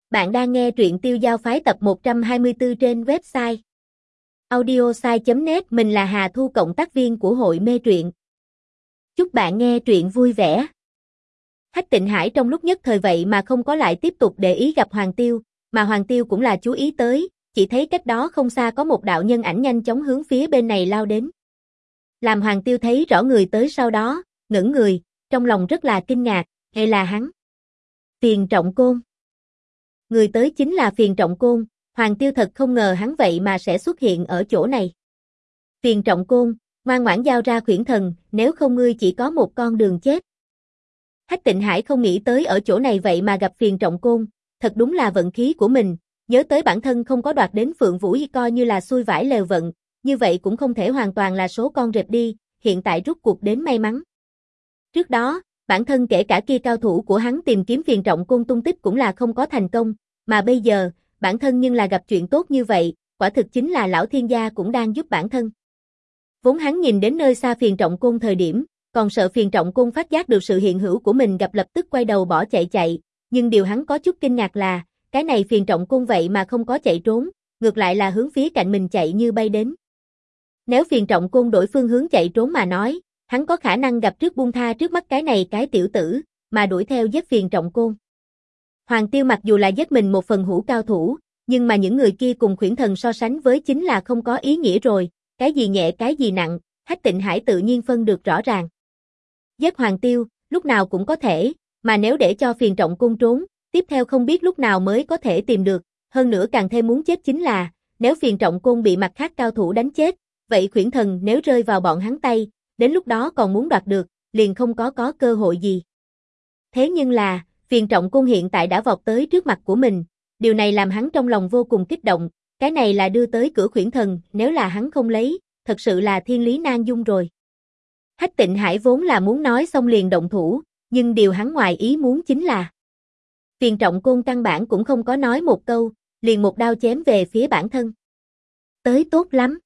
Bạn đang nghe truyện Tiêu Giao Phái tập 124 trên website audiosai.net. Mình là Hà Thu, cộng tác viên của hội mê truyện. Chúc bạn nghe truyện vui vẻ. Hách Tịnh Hải trong lúc nhất thời vậy mà không có lại tiếp tục để ý gặp Hoàng Tiêu, mà Hoàng Tiêu cũng là chú ý tới, chỉ thấy cách đó không xa có một đạo nhân ảnh nhanh chóng hướng phía bên này lao đến. Làm Hoàng Tiêu thấy rõ người tới sau đó, ngẩn người, trong lòng rất là kinh ngạc, hay là hắn? Phiền Trọng Côn. Người tới chính là Phiền Trọng Côn, Hoàng Tiêu thật không ngờ hắn vậy mà sẽ xuất hiện ở chỗ này. Phiền Trọng Côn, ngoan ngoãn giao ra khuyển thần, nếu không ngươi chỉ có một con đường chết. Hách Tịnh Hải không nghĩ tới ở chỗ này vậy mà gặp Phiền Trọng Côn, thật đúng là vận khí của mình, nhớ tới bản thân không có đoạt đến Phượng Vũ coi như là xui vải lèo vận, như vậy cũng không thể hoàn toàn là số con rệp đi, hiện tại rút cuộc đến may mắn. Trước đó, bản thân kể cả kia cao thủ của hắn tìm kiếm Phiền Trọng Côn tung tích cũng là không có thành công, mà bây giờ, bản thân nhưng là gặp chuyện tốt như vậy, quả thực chính là lão thiên gia cũng đang giúp bản thân. Vốn hắn nhìn đến nơi xa Phiền Trọng Côn thời điểm, còn sợ Phiền Trọng Côn phát giác được sự hiện hữu của mình gặp lập tức quay đầu bỏ chạy, nhưng điều hắn có chút kinh ngạc là, cái này Phiền Trọng Côn vậy mà không có chạy trốn, ngược lại là hướng phía cạnh mình chạy như bay đến. Nếu Phiền Trọng Côn đổi phương hướng chạy trốn mà nói, hắn có khả năng gặp trước buông tha trước mắt cái này cái tiểu tử, mà đuổi theo giết Phiền Trọng Côn. Hoàng Tiêu mặc dù là giết mình một phần hữu cao thủ, nhưng mà những người kia cùng khuyển thần so sánh với chính là không có ý nghĩa rồi, cái gì nhẹ cái gì nặng, Hách Tịnh Hải tự nhiên phân được rõ ràng. Giết Hoàng Tiêu, lúc nào cũng có thể, mà nếu để cho Phiền Trọng Côn trốn, tiếp theo không biết lúc nào mới có thể tìm được, hơn nữa càng thêm muốn chết chính là, nếu Phiền Trọng Côn bị mặt khác cao thủ đánh chết, vậy khuyển thần nếu rơi vào bọn hắn tay, đến lúc đó còn muốn đoạt được, liền không có cơ hội gì. Thế nhưng là, Phiền Trọng Côn hiện tại đã vọt tới trước mặt của mình, điều này làm hắn trong lòng vô cùng kích động, cái này là đưa tới cửa khuyển thần, nếu là hắn không lấy, thật sự là thiên lý nan dung rồi. Hách Tịnh Hải vốn là muốn nói xong liền động thủ, nhưng điều hắn ngoài ý muốn chính là Phiền Trọng Côn căn bản cũng không có nói một câu, liền một đao chém về phía bản thân. Tới tốt lắm.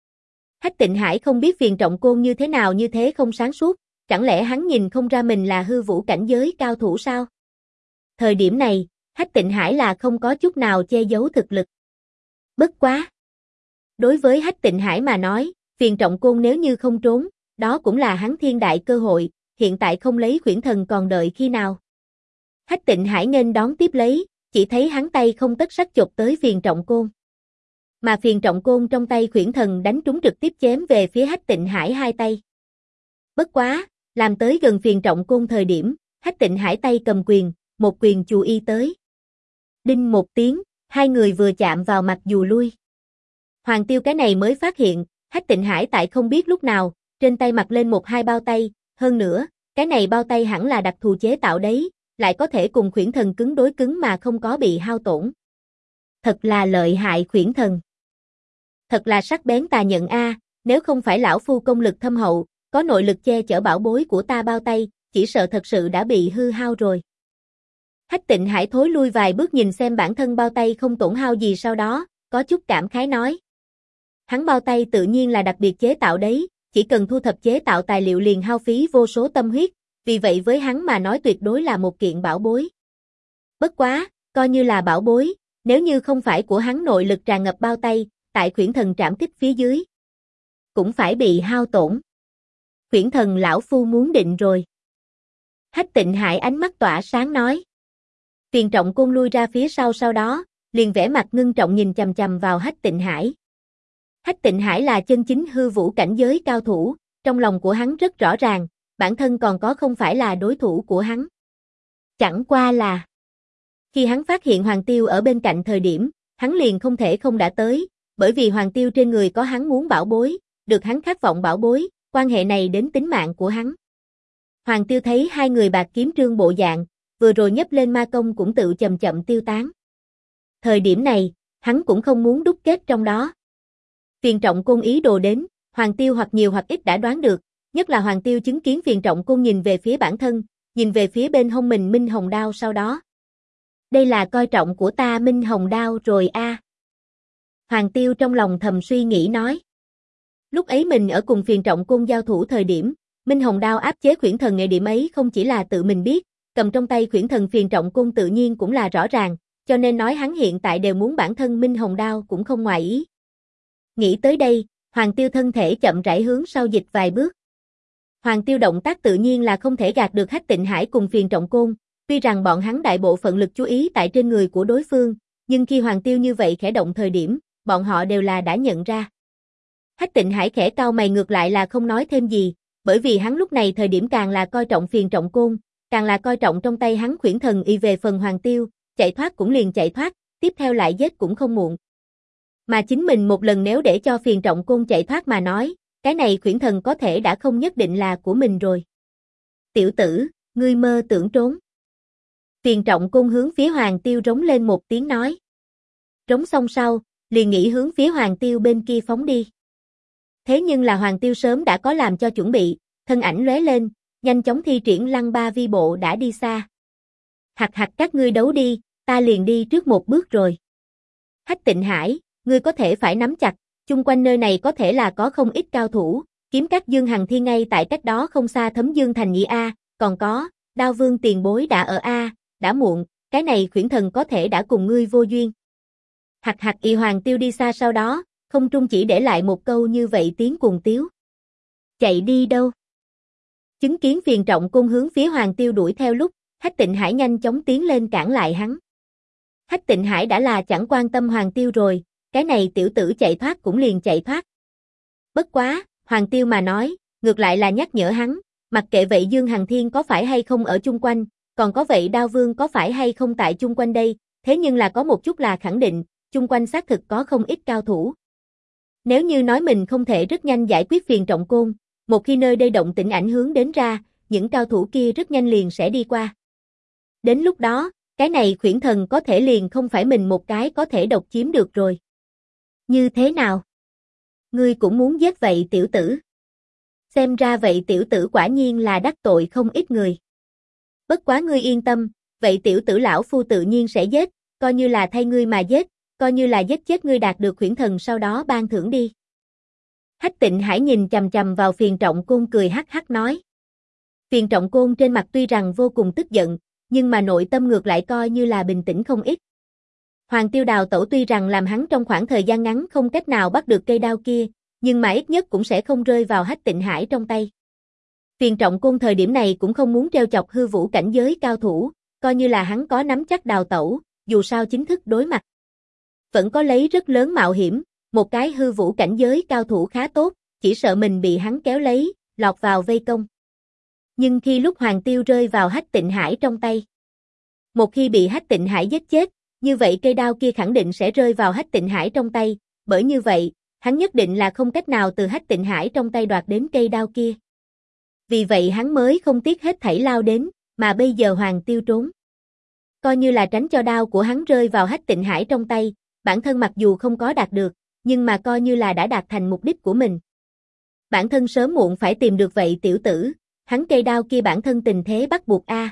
Hách Tịnh Hải không biết Phiền Trọng Côn như thế nào như thế không sáng suốt, chẳng lẽ hắn nhìn không ra mình là hư vũ cảnh giới cao thủ sao? Thời điểm này, Hách Tịnh Hải là không có chút nào che giấu thực lực. Bất quá. Đối với Hách Tịnh Hải mà nói, Phiền Trọng Côn nếu như không trốn, đó cũng là hắn thiên đại cơ hội, hiện tại không lấy khuyển thần còn đợi khi nào. Hách Tịnh Hải nghênh đón tiếp lấy, chỉ thấy hắn tay không tất sắt chộp tới Phiền Trọng Côn. Mà Phiền Trọng Côn trong tay khuyển thần đánh trúng trực tiếp chém về phía Hách Tịnh Hải hai tay. Bất quá, làm tới gần Phiền Trọng Côn thời điểm, Hách Tịnh Hải tay cầm quyền, một quyền chù y tới. Đinh một tiếng, hai người vừa chạm vào mặt dù lui. Hoàng Tiêu cái này mới phát hiện, Hách Tịnh Hải tại không biết lúc nào, trên tay mặc lên một hai bao tay, hơn nữa, cái này bao tay hẳn là đặc thù chế tạo đấy, lại có thể cùng khuyển thần cứng đối cứng mà không có bị hao tổn. Thật là lợi hại khuyển thần. Thật là sắc bén tà nhận a, nếu không phải lão phu công lực thâm hậu, có nội lực che chở bảo bối của ta bao tay, chỉ sợ thật sự đã bị hư hao rồi. Hách Tịnh Hải thối lui vài bước nhìn xem bản thân bao tay không tổn hao gì, sau đó, có chút cảm khái nói. Hắn bao tay tự nhiên là đặc biệt chế tạo đấy, chỉ cần thu thập chế tạo tài liệu liền hao phí vô số tâm huyết, vì vậy với hắn mà nói tuyệt đối là một kiện bảo bối. Bất quá, coi như là bảo bối, nếu như không phải của hắn nội lực tràn ngập bao tay, tại khuyển thần trảm kích phía dưới, cũng phải bị hao tổn. Khuyển thần lão phu muốn định rồi. Hách Tịnh Hải ánh mắt tỏa sáng nói. Phiền Trọng Côn lui ra phía sau đó, liền vẻ mặt ngưng trọng nhìn chằm chằm vào Hách Tịnh Hải. Hách Tịnh Hải là chân chính hư vũ cảnh giới cao thủ, trong lòng của hắn rất rõ ràng, bản thân còn có không phải là đối thủ của hắn. Chẳng qua là, khi hắn phát hiện Hoàng Tiêu ở bên cạnh thời điểm, hắn liền không thể không đã tới, bởi vì Hoàng Tiêu trên người có hắn muốn bảo bối, được hắn khát vọng bảo bối, quan hệ này đến tính mạng của hắn. Hoàng Tiêu thấy hai người bạc kiếm trương bộ dạng, vừa rồi nhấp lên ma công cũng tự chậm chậm tiêu tán. Thời điểm này, hắn cũng không muốn đúc kết trong đó. Phiền Trọng Côn ý đồ đến, Hoàng Tiêu hoặc nhiều hoặc ít đã đoán được, nhất là Hoàng Tiêu chứng kiến Phiền Trọng Côn nhìn về phía bản thân, nhìn về phía bên hông mình Minh Hồng Đao sau đó. Đây là coi trọng của ta Minh Hồng Đao rồi a. Hoàng Tiêu trong lòng thầm suy nghĩ nói. Lúc ấy mình ở cùng Phiền Trọng Côn giao thủ thời điểm, Minh Hồng Đao áp chế khuyển thần nghệ điểm ấy không chỉ là tự mình biết, cầm trong tay khuyển thần Phiền Trọng Côn tự nhiên cũng là rõ ràng, cho nên nói hắn hiện tại đều muốn bản thân Minh Hồng Đao cũng không ngoài ý. Nghĩ tới đây, Hoàng Tiêu thân thể chậm rãi hướng sau dịch vài bước. Hoàng Tiêu động tác tự nhiên là không thể gạt được Hách Tịnh Hải cùng Phiền Trọng Côn, tuy rằng bọn hắn đại bộ phận lực chú ý tại trên người của đối phương, nhưng khi Hoàng Tiêu như vậy khẽ động thời điểm, bọn họ đều là đã nhận ra. Hách Tịnh Hải khẽ cau mày ngược lại là không nói thêm gì, bởi vì hắn lúc này thời điểm càng là coi trọng Phiền Trọng Côn, càng là coi trọng trong tay hắn Khuyển Thần Y về phần Hoàng Tiêu, chạy thoát cũng liền chạy thoát, tiếp theo lại giết cũng không muộn. Mà chính mình một lần nếu để cho Phiền Trọng Côn chạy thoát mà nói, cái này Khuyển Thần có thể đã không nhất định là của mình rồi. Tiểu tử, ngươi mơ tưởng trốn. Phiền Trọng Côn hướng phía Hoàng Tiêu rống lên một tiếng nói. Rống xong sau, liền nghĩ hướng phía Hoàng Tiêu bên kia phóng đi. Thế nhưng là Hoàng Tiêu sớm đã có làm cho chuẩn bị, thân ảnh lóe lên, nhanh chóng thi triển Lăng Ba Vi Bộ đã đi xa. Hặc hặc các ngươi đấu đi, ta liền đi trước một bước rồi. Hách Tịnh Hải, ngươi có thể phải nắm chặt, chung quanh nơi này có thể là có không ít cao thủ, kiếm các Dương Hằng Thi ngay tại cách đó không xa Thấm Dương Thành Nhị A, còn có, Đao Vương tiền bối đã ở A, đã muộn, cái này Khuyển Thần có thể đã cùng ngươi vô duyên. Hặc hặc y Hoàng Tiêu đi xa sau đó, không trung chỉ để lại một câu như vậy tiếng cuồng tiếu. Chạy đi đâu? Chứng kiến Phiền Trọng Côn hướng phía Hoàng Tiêu đuổi theo lúc, Hách Tịnh Hải nhanh chóng tiến lên cản lại hắn. Hách Tịnh Hải đã là chẳng quan tâm Hoàng Tiêu rồi, cái này tiểu tử chạy thoát cũng liền chạy thoát. Bất quá, Hoàng Tiêu mà nói, ngược lại là nhắc nhở hắn, mặc kệ vậy Dương Hằng Thiên có phải hay không ở chung quanh, còn có vậy Đao Vương có phải hay không tại chung quanh đây, thế nhưng là có một chút là khẳng định, chung quanh xác thực có không ít cao thủ. Nếu như nói mình không thể rất nhanh giải quyết Phiền Trọng Côn, một khi nơi đây động tĩnh ảnh hướng đến ra, những cao thủ kia rất nhanh liền sẽ đi qua. Đến lúc đó, cái này Khuyển Thần có thể liền không phải mình một cái có thể độc chiếm được rồi. Như thế nào? Ngươi cũng muốn giết vậy tiểu tử? Xem ra vậy tiểu tử quả nhiên là đắc tội không ít người. Bất quá ngươi yên tâm, vậy tiểu tử lão phu tự nhiên sẽ giết, coi như là thay ngươi mà giết, coi như là giết chết ngươi đạt được Khuyển Thần sau đó ban thưởng đi. Hách Tịnh Hải nhìn chằm chằm vào Phiền Trọng Côn cười hắc hắc nói. Phiền Trọng Côn trên mặt tuy rằng vô cùng tức giận, nhưng mà nội tâm ngược lại coi như là bình tĩnh không ít. Hoàng Tiêu đào tẩu tuy rằng làm hắn trong khoảng thời gian ngắn không cách nào bắt được cây đao kia, nhưng mà ít nhất cũng sẽ không rơi vào Hách Tịnh Hải trong tay. Phiền Trọng Côn thời điểm này cũng không muốn trêu chọc hư vũ cảnh giới cao thủ, coi như là hắn có nắm chắc đào tẩu, dù sao chính thức đối mặt. Vẫn có lấy rất lớn mạo hiểm, một cái hư vũ cảnh giới cao thủ khá tốt, chỉ sợ mình bị hắn kéo lấy, lọt vào vây công. Nhưng khi lúc Hoàng Tiêu rơi vào Hách Tịnh Hải trong tay, một khi bị Hách Tịnh Hải giết chết, như vậy cây đao kia khẳng định sẽ rơi vào Hách Tịnh Hải trong tay, bởi như vậy, hắn nhất định là không cách nào từ Hách Tịnh Hải trong tay đoạt đến cây đao kia. Vì vậy hắn mới không tiếc hết thảy lao đến, mà bây giờ Hoàng Tiêu trốn. Coi như là tránh cho đao của hắn rơi vào Hách Tịnh Hải trong tay, bản thân mặc dù không có đạt được, nhưng mà coi như là đã đạt thành mục đích của mình. Bản thân sớm muộn phải tìm được vậy tiểu tử, hắn cây đao kia bản thân tình thế bắt buộc a.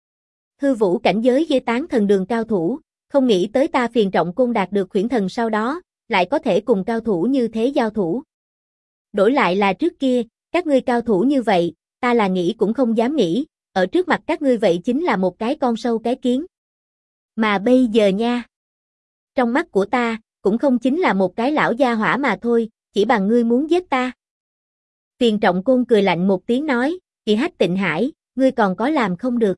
Hư vũ cảnh giới ghê tán thần đường cao thủ, không nghĩ tới ta Phiền Trọng Côn đạt được Khuyển Thần sau đó, lại có thể cùng cao thủ như thế giao thủ. Đổi lại là trước kia, các ngươi cao thủ như vậy, ta là nghĩ cũng không dám nghĩ, ở trước mặt các ngươi vậy chính là một cái con sâu cái kiến. Mà bây giờ nha, trong mắt của ta, cũng không chính là một cái lão gia hỏa mà thôi, chỉ bằng ngươi muốn giết ta. Phiền Trọng Côn cười lạnh một tiếng nói, Kỳ Hách Tịnh Hải, ngươi còn có làm không được.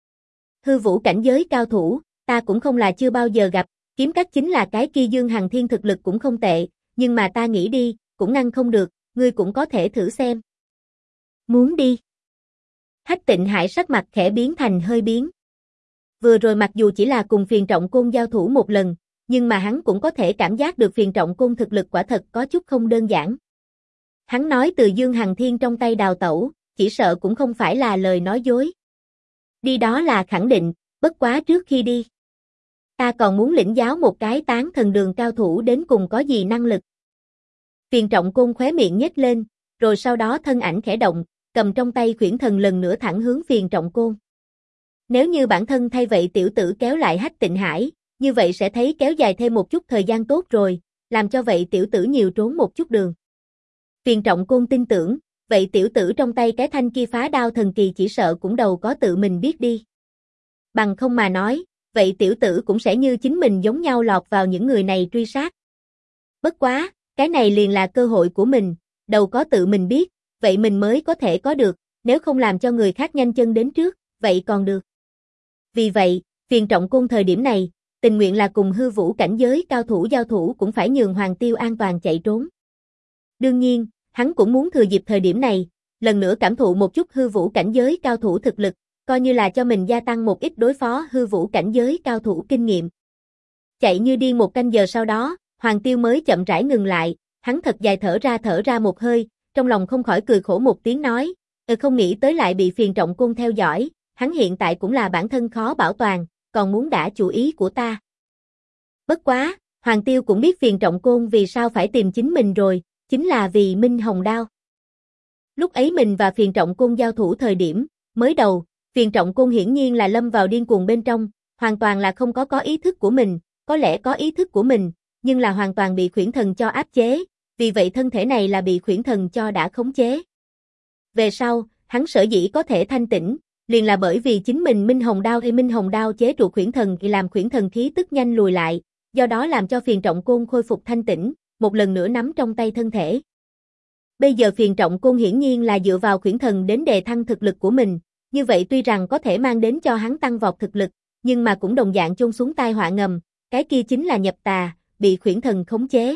Hư vũ cảnh giới cao thủ, ta cũng không là chưa bao giờ gặp, kiếm các chính là cái kia Dương Hằng Thiên thực lực cũng không tệ, nhưng mà ta nghĩ đi, cũng ngăn không được, ngươi cũng có thể thử xem. Muốn đi. Hách Tịnh Hải sắc mặt khẽ biến thành hơi biến. Vừa rồi mặc dù chỉ là cùng Phiền Trọng Côn giao thủ một lần, nhưng mà hắn cũng có thể cảm giác được Phiền Trọng Côn thực lực quả thật có chút không đơn giản. Hắn nói từ Dương Hằng Thiên trong tay đào tẩu, chỉ sợ cũng không phải là lời nói dối. Đi đó là khẳng định, bất quá trước khi đi. Ta còn muốn lĩnh giáo một cái tán thần đường cao thủ đến cùng có gì năng lực. Phiền Trọng Côn khóe miệng nhếch lên, rồi sau đó thân ảnh khẽ động, cầm trong tay Khuyển Thần lần nữa thẳng hướng Phiền Trọng Côn. Nếu như bản thân thay vậy tiểu tử kéo lại Hách Tịnh Hải, như vậy sẽ thấy kéo dài thêm một chút thời gian tốt rồi, làm cho vậy tiểu tử nhiều trốn một chút đường. Phiền Trọng Côn tin tưởng, vậy tiểu tử trong tay cái thanh kia phá đao thần kỳ chỉ sợ cũng đầu có tự mình biết đi. Bằng không mà nói, vậy tiểu tử cũng sẽ như chính mình giống nhau lọt vào những người này truy sát. Bất quá, cái này liền là cơ hội của mình, đầu có tự mình biết, vậy mình mới có thể có được, nếu không làm cho người khác nhanh chân đến trước, vậy còn được. Vì vậy, Phiền Trọng Côn thời điểm này, tình nguyện là cùng hư vũ cảnh giới cao thủ giao thủ cũng phải nhường Hoàng Tiêu an toàn chạy trốn. Đương nhiên, hắn cũng muốn thừa dịp thời điểm này, lần nữa cảm thụ một chút hư vũ cảnh giới cao thủ thực lực, coi như là cho mình gia tăng một ít đối phó hư vũ cảnh giới cao thủ kinh nghiệm. Chạy như điên 1 canh giờ sau đó, Hoàng Tiêu mới chậm rãi ngừng lại, hắn thật dài thở ra một hơi, trong lòng không khỏi cười khổ một tiếng nói, không nghĩ tới lại bị Phiền Trọng Côn theo dõi, hắn hiện tại cũng là bản thân khó bảo toàn, còn muốn đả chủ ý của ta. Bất quá, Hoàng Tiêu cũng biết Phiền Trọng Côn vì sao phải tìm chính mình rồi, chính là vì Minh Hồng Đao. Lúc ấy mình và Phiền Trọng Côn giao thủ thời điểm, mới đầu, Phiền Trọng Côn hiển nhiên là lâm vào điên cuồng bên trong, hoàn toàn là không có ý thức của mình, có lẽ có ý thức của mình, nhưng là hoàn toàn bị Khuyển Thần cho áp chế, vì vậy thân thể này là bị Khuyển Thần cho đã khống chế. Về sau, hắn sở dĩ có thể thanh tỉnh, liền là bởi vì chính mình Minh Hồng Đao chế trụ Khuyển Thần thì làm Khuyển Thần khí tức nhanh lùi lại, do đó làm cho Phiền Trọng Côn khôi phục thanh tỉnh, một lần nữa nắm trong tay thân thể. Bây giờ Phiền Trọng Côn hiển nhiên là dựa vào Khuyển Thần đến đề thăng thực lực của mình, như vậy tuy rằng có thể mang đến cho hắn tăng vọt thực lực, nhưng mà cũng đồng dạng chôn xuống tai họa ngầm, cái kia chính là nhập tà, bị Khuyển Thần khống chế.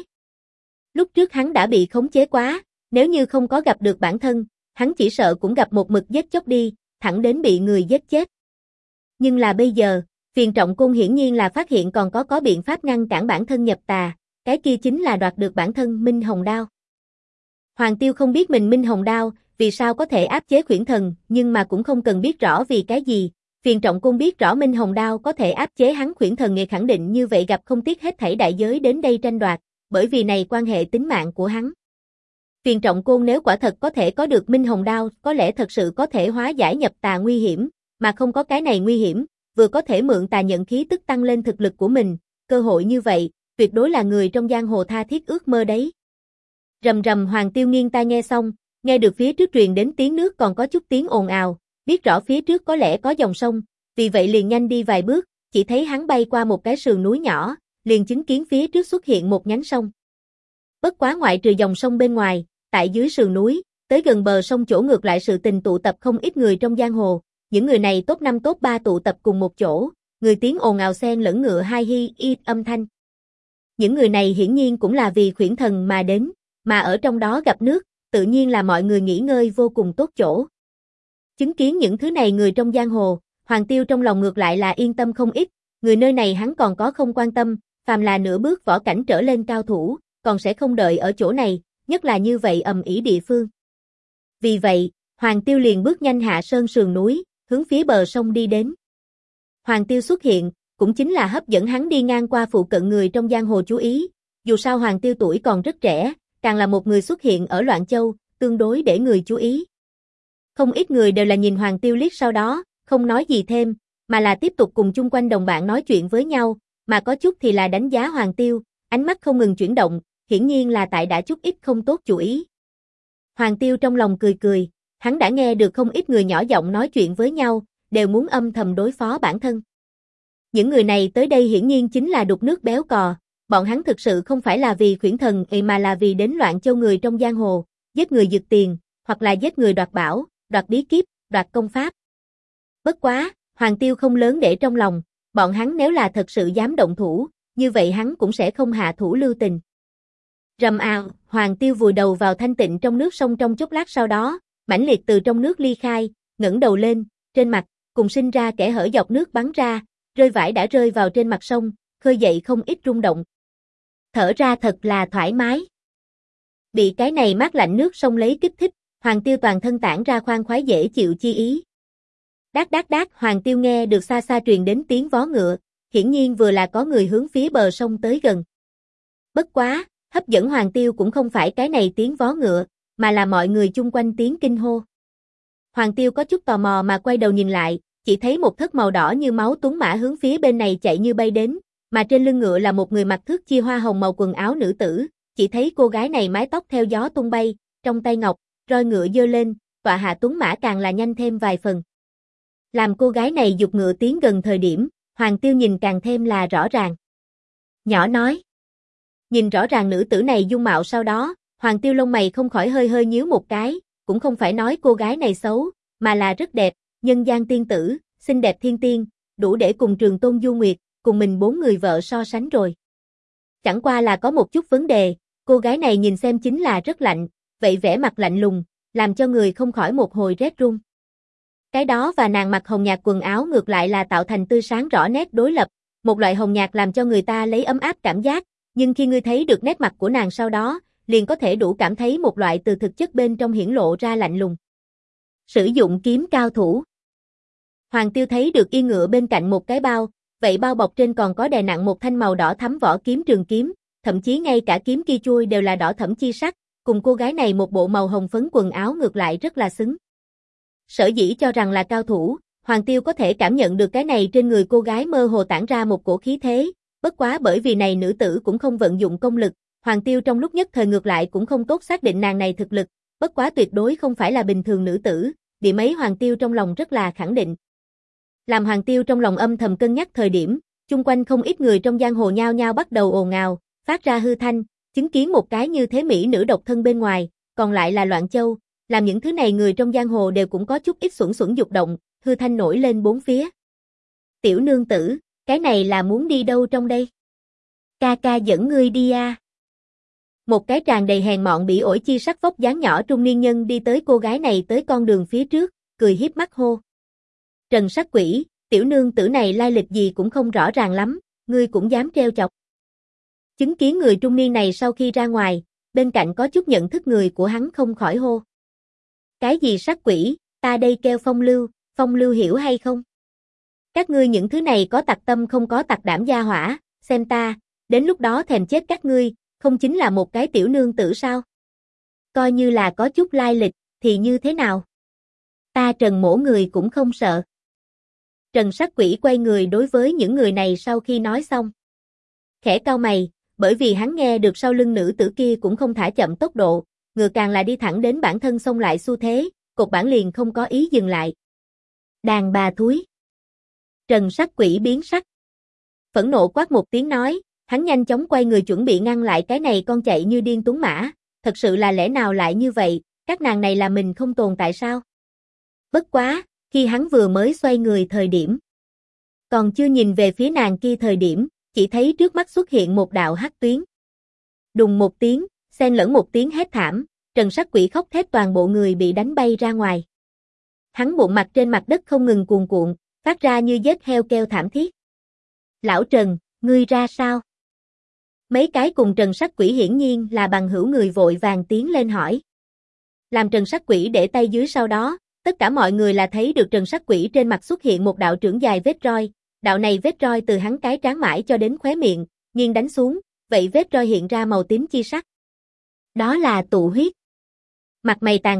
Lúc trước hắn đã bị khống chế quá, nếu như không có gặp được bản thân, hắn chỉ sợ cũng gặp một mực giết chóc đi, thẳng đến bị người giết chết. Nhưng là bây giờ, Phiền Trọng Côn hiển nhiên là phát hiện còn có biện pháp ngăn cản bản thân nhập tà, cái kia chính là đoạt được bản thân Minh Hồng Đao. Hoàng Tiêu không biết mình Minh Hồng Đao vì sao có thể áp chế Khuyển Thần, nhưng mà cũng không cần biết rõ vì cái gì, Phiền Trọng Côn biết rõ Minh Hồng Đao có thể áp chế hắn Khuyển Thần nghề khẳng định như vậy gặp không tiếc hết thảy đại giới đến đây tranh đoạt, bởi vì này quan hệ tính mạng của hắn. Phiền Trọng Côn nếu quả thật có thể có được Minh Hồng Đao, có lẽ thật sự có thể hóa giải nhập tà nguy hiểm, mà không có cái này nguy hiểm, vừa có thể mượn tà nhận khí tức tăng lên thực lực của mình, cơ hội như vậy, tuyệt đối là người trong giang hồ tha thiết ước mơ đấy. Rầm rầm Hoàng Tiêu nghiêng tai nghe xong, nghe được phía trước truyền đến tiếng nước còn có chút tiếng ồn ào, biết rõ phía trước có lẽ có dòng sông, vì vậy liền nhanh đi vài bước, chỉ thấy hắn bay qua một cái sườn núi nhỏ, liền chứng kiến phía trước xuất hiện một nhánh sông. Bất quá ngoại trừ dòng sông bên ngoài, tại dưới sườn núi, tới gần bờ sông chỗ ngược lại sự tình tụ tập không ít người trong giang hồ, những người này top 5 top 3 tụ tập cùng một chỗ, người tiếng ồn ào xen lẫn ngựa hai hi y âm thanh. Những người này hiển nhiên cũng là vì Khuyển Thần mà đến, mà ở trong đó gặp nước, tự nhiên là mọi người nghỉ ngơi vô cùng tốt chỗ. Chứng kiến những thứ này người trong giang hồ, Hoàng Tiêu trong lòng ngược lại là yên tâm không ít, người nơi này hắn còn có không quan tâm, phàm là nửa bước võ cảnh trở lên cao thủ, còn sẽ không đợi ở chỗ này, nhất là như vậy ầm ĩ địa phương. Vì vậy, Hoàng Tiêu liền bước nhanh hạ sơn sườn núi, hướng phía bờ sông đi đến. Hoàng Tiêu xuất hiện, cũng chính là hấp dẫn hắn đi ngang qua phụ cận người trong giang hồ chú ý, dù sao Hoàng Tiêu tuổi còn rất trẻ, càng là một người xuất hiện ở Loạn Châu, tương đối để người chú ý. Không ít người đều là nhìn Hoàng Tiêu liếc sau đó, không nói gì thêm, mà là tiếp tục cùng chung quanh đồng bạn nói chuyện với nhau, mà có chút thì là đánh giá Hoàng Tiêu, ánh mắt không ngừng chuyển động, hiển nhiên là tại đã chút ít không tốt chủ ý. Hoàng Tiêu trong lòng cười cười, hắn đã nghe được không ít người nhỏ giọng nói chuyện với nhau, đều muốn âm thầm đối phó bản thân. Những người này tới đây hiển nhiên chính là đục nước béo cò, bọn hắn thực sự không phải là vì Khuyển Thần mà là vì đến Loạn Châu người trong giang hồ, giết người giật tiền, hoặc là giết người đoạt bảo, đoạt bí kíp, đoạt công pháp. Bất quá, Hoàng Tiêu không lớn để trong lòng, bọn hắn nếu là thật sự dám động thủ, như vậy hắn cũng sẽ không hạ thủ lưu tình. Rầm ào, Hoàng Tiêu vùi đầu vào thanh tịnh trong nước sông trong chốc lát sau đó, mãnh liệt từ trong nước ly khai, ngẩng đầu lên, trên mặt, cùng sinh ra kẽ hở dọc nước bắn ra, rơi vãi đã rơi vào trên mặt sông, khơi dậy không ít rung động. Thở ra thật là thoải mái. Bị cái này mát lạnh nước sông lấy kích thích, Hoàng Tiêu toàn thân tản ra khoan khoái dễ chịu chi ý. Đát đát đát, Hoàng Tiêu nghe được xa xa truyền đến tiếng vó ngựa, hiển nhiên vừa là có người hướng phía bờ sông tới gần. Bất quá, hấp dẫn Hoàng Tiêu cũng không phải cái này tiếng vó ngựa, mà là mọi người chung quanh tiếng kinh hô. Hoàng Tiêu có chút tò mò mà quay đầu nhìn lại, chỉ thấy một thất màu đỏ như máu tuấn mã hướng phía bên này chạy như bay đến, mà trên lưng ngựa là một người mặc thước chia hoa hồng màu quần áo nữ tử, chỉ thấy cô gái này mái tóc theo gió tung bay, trong tay ngọc, roi ngựa giơ lên, tọa hạ tuấn mã càng là nhanh thêm vài phần. Làm cô gái này giục ngựa tiến gần thời điểm, Hoàng Tiêu nhìn càng thêm là rõ ràng. Nhỏ nói. Nhìn rõ ràng nữ tử này dung mạo sau đó, Hoàng Tiêu lông mày không khỏi hơi hơi nhíu một cái, cũng không phải nói cô gái này xấu, mà là rất đẹp, nhân gian tiên tử, xinh đẹp thiên tiên, đủ để cùng Trường Tôn Du Nguyệt, cùng mình 4 người vợ so sánh rồi. Chẳng qua là có một chút vấn đề, cô gái này nhìn xem chính là rất lạnh, vậy vẻ mặt lạnh lùng, làm cho người không khỏi một hồi rét run. Cái đó và nàng mặc hồng nhạt quần áo ngược lại là tạo thành tươi sáng rõ nét đối lập, một loại hồng nhạt làm cho người ta lấy ấm áp cảm giác, nhưng khi ngươi thấy được nét mặt của nàng sau đó, liền có thể đủ cảm thấy một loại từ thực chất bên trong hiển lộ ra lạnh lùng. Sử dụng kiếm cao thủ. Hoàng Tiêu thấy được yên ngựa bên cạnh một cái bao, vậy bao bọc trên còn có đè nặng một thanh màu đỏ thắm vỏ kiếm trường kiếm, thậm chí ngay cả kiếm kia chui đều là đỏ thẫm chi sắc, cùng cô gái này một bộ màu hồng phấn quần áo ngược lại rất là xứng. Sở dĩ cho rằng là cao thủ, Hoàng Tiêu có thể cảm nhận được cái này trên người cô gái mơ hồ tản ra một cổ khí thế, bất quá bởi vì này nữ tử cũng không vận dụng công lực, Hoàng Tiêu trong lúc nhất thời ngược lại cũng không tốt xác định nàng này thực lực, bất quá tuyệt đối không phải là bình thường nữ tử, điểm ấy Hoàng Tiêu trong lòng rất là khẳng định. Làm Hoàng Tiêu trong lòng âm thầm cân nhắc thời điểm, chung quanh không ít người trong giang hồ nhao nhao bắt đầu ồn ào, phát ra hư thanh, chứng kiến một cái như thế mỹ nữ độc thân bên ngoài, còn lại là loạn châu, làm những thứ này người trong giang hồ đều cũng có chút ít xuẩn xuẩn dục động, hư thanh nổi lên bốn phía. Tiểu nương tử, cái này là muốn đi đâu trong đây? Ca ca dẫn ngươi đi à? Một cái tràn đầy hèn mọn bỉ ổi chi sắc vóc dáng nhỏ trung niên nhân đi tới cô gái này tới con đường phía trước, cười hiếp mắt hô. Trần Sắc Quỷ, tiểu nương tử này lai lịch gì cũng không rõ ràng lắm, ngươi cũng dám trêu chọc. Chứng kiến người trung niên này sau khi ra ngoài, bên cạnh có chút nhận thức người của hắn không khỏi hô. Cái gì sắc quỷ, ta đây kêu Phong Lưu hiểu hay không? Các ngươi những thứ này có tặc tâm không có tặc đảm gia hỏa, xem ta, đến lúc đó thèm chết các ngươi, không chính là một cái tiểu nương tử sao? Coi như là có chút lai lịch, thì như thế nào? Ta Trần mổ người cũng không sợ. Trần Sắc Quỷ quay người đối với những người này sau khi nói xong. Khẽ cau mày, bởi vì hắn nghe được sau lưng nữ tử kia cũng không thả chậm tốc độ, ngựa càng là đi thẳng đến bản thân xông lại xu thế, cột bản liền không có ý dừng lại. Đàn bà thúi. Trần Sắc Quỷ biến sắc. Phẫn nộ quát một tiếng nói, hắn nhanh chóng quay người chuẩn bị ngăn lại cái này con chạy như điên tuấn mã, thật sự là lẽ nào lại như vậy, các nàng này là mình không tồn tại sao? Bất quá, khi hắn vừa mới xoay người thời điểm, còn chưa nhìn về phía nàng kia thời điểm, chỉ thấy trước mắt xuất hiện một đạo hắc tuyến. Đùng một tiếng, xen lẫn một tiếng hét thảm, Trần Sắc Quỷ khóc thét toàn bộ người bị đánh bay ra ngoài. Hắn bụng mặt trên mặt đất không ngừng cuồn cuộn, phát ra như giết heo kêu thảm thiết. Lão Trần, ngươi ra sao? Mấy cái cùng Trần Sắc Quỷ hiển nhiên là bằng hữu người vội vàng tiến lên hỏi. Làm Trần Sắc Quỷ để tay dưới sau đó, tất cả mọi người là thấy được Trần Sắc Quỷ trên mặt xuất hiện một đạo trưởng dài vết roi, đạo này vết roi từ hắn cái trán mãi cho đến khóe miệng, nghiêng đánh xuống, vậy vết roi hiện ra màu tím chi sắc. Đó là tụ huyết. Mặt mày tàn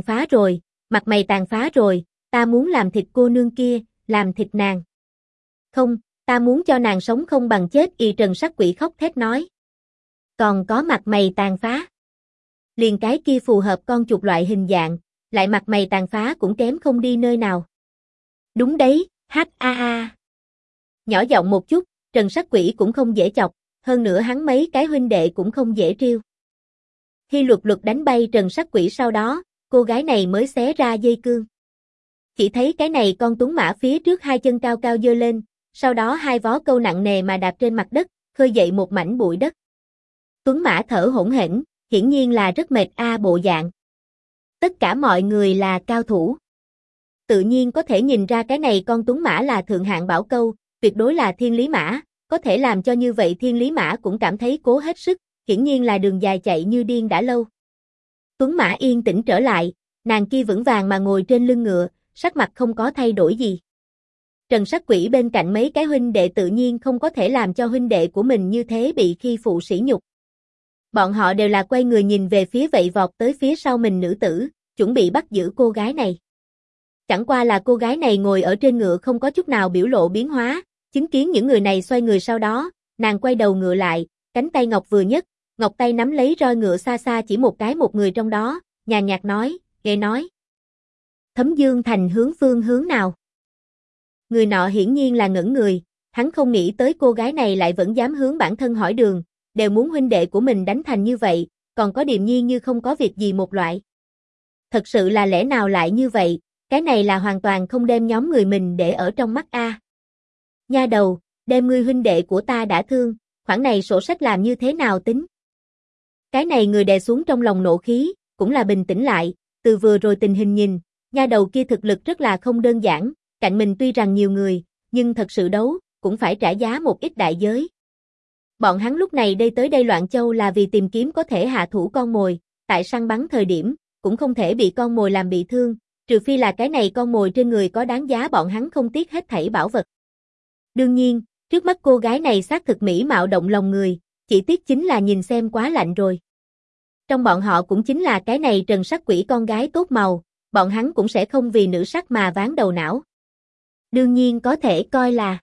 phá rồi, ta muốn làm thịt cô nương kia, làm thịt nàng. Không, ta muốn cho nàng sống không bằng chết, Trần Sắc Quỷ khóc thét nói. Còn có mặt mày tàn phá. Liền cái kia phù hợp con chuột loại hình dạng, lại mặt mày tàn phá cũng kém không đi nơi nào. Đúng đấy, ha. Nhỏ giọng một chút, Trần Sắc Quỷ cũng không dễ chọc, hơn nữa hắn mấy cái huynh đệ cũng không dễ trêu. Khi luật đánh bay Trần Sắc Quỷ sau đó, cô gái này mới xé ra dây cương. Chỉ thấy cái này con tuấn mã phía trước hai chân cao cao giơ lên, sau đó hai vó câu nặng nề mà đạp trên mặt đất, khơi dậy một mảnh bụi đất. Tuấn mã thở hổn hển, hiển nhiên là rất mệt bộ dạng. Tất cả mọi người là cao thủ. Tự nhiên có thể nhìn ra cái này con tuấn mã là thượng hạng bảo câu, tuyệt đối là thiên lý mã, có thể làm cho như vậy thiên lý mã cũng cảm thấy cố hết sức, hiển nhiên là đường dài chạy như điên đã lâu. Tuấn mã yên tĩnh trở lại, nàng kia vững vàng mà ngồi trên lưng ngựa, sắc mặt không có thay đổi gì. Trần Sắc Quỷ bên cạnh mấy cái huynh đệ tự nhiên không có thể làm cho huynh đệ của mình như thế bị khi phụ sỉ nhục. Bọn họ đều là quay người nhìn về phía vậy vọt tới phía sau mình nữ tử, chuẩn bị bắt giữ cô gái này. Chẳng qua là cô gái này ngồi ở trên ngựa không có chút nào biểu lộ biến hóa, chứng kiến những người này xoay người sau đó, nàng quay đầu ngựa lại, cánh tay ngọc vừa nhấc, ngọc tay nắm lấy roi ngựa xa xa chỉ một cái một người trong đó, nhàn nhạt nói, ghê nói. Thấm Dương Thành hướng phương hướng nào? Người nọ hiển nhiên là ngẩn người, Hắn không nghĩ tới cô gái này lại vẫn dám hướng bản thân hỏi đường, đều muốn huynh đệ của mình đánh thành như vậy, còn có điềm nhiên như không có việc gì một loại. Thật sự là lẽ nào lại như vậy, cái này là hoàn toàn không đem nhóm người mình để ở trong mắt a. Nha đầu, đem ngươi huynh đệ của ta đã thương, khoản này sổ sách làm như thế nào tính? Cái này người đè xuống trong lòng nộ khí, cũng là bình tĩnh lại, từ vừa rồi tình hình nhìn, nha đầu kia thực lực rất là không đơn giản, cạnh mình tuy rằng nhiều người, nhưng thật sự đấu, cũng phải trả giá một ít đại giới. Bọn hắn lúc này tới đây Loạn Châu là vì tìm kiếm có thể hạ thủ con mồi, tại săn bắn thời điểm, cũng không thể bị con mồi làm bị thương, trừ phi là cái này con mồi trên người có đáng giá bọn hắn không tiếc hết thảy bảo vật. Đương nhiên, trước mắt cô gái này xác thực mỹ mạo động lòng người, chỉ tiếc chính là nhìn xem quá lạnh rồi. Trong bọn họ cũng chính là cái này Trần Sắc Quỷ con gái tốt màu, bọn hắn cũng sẽ không vì nữ sắc mà ván đầu não. Đương nhiên có thể coi là.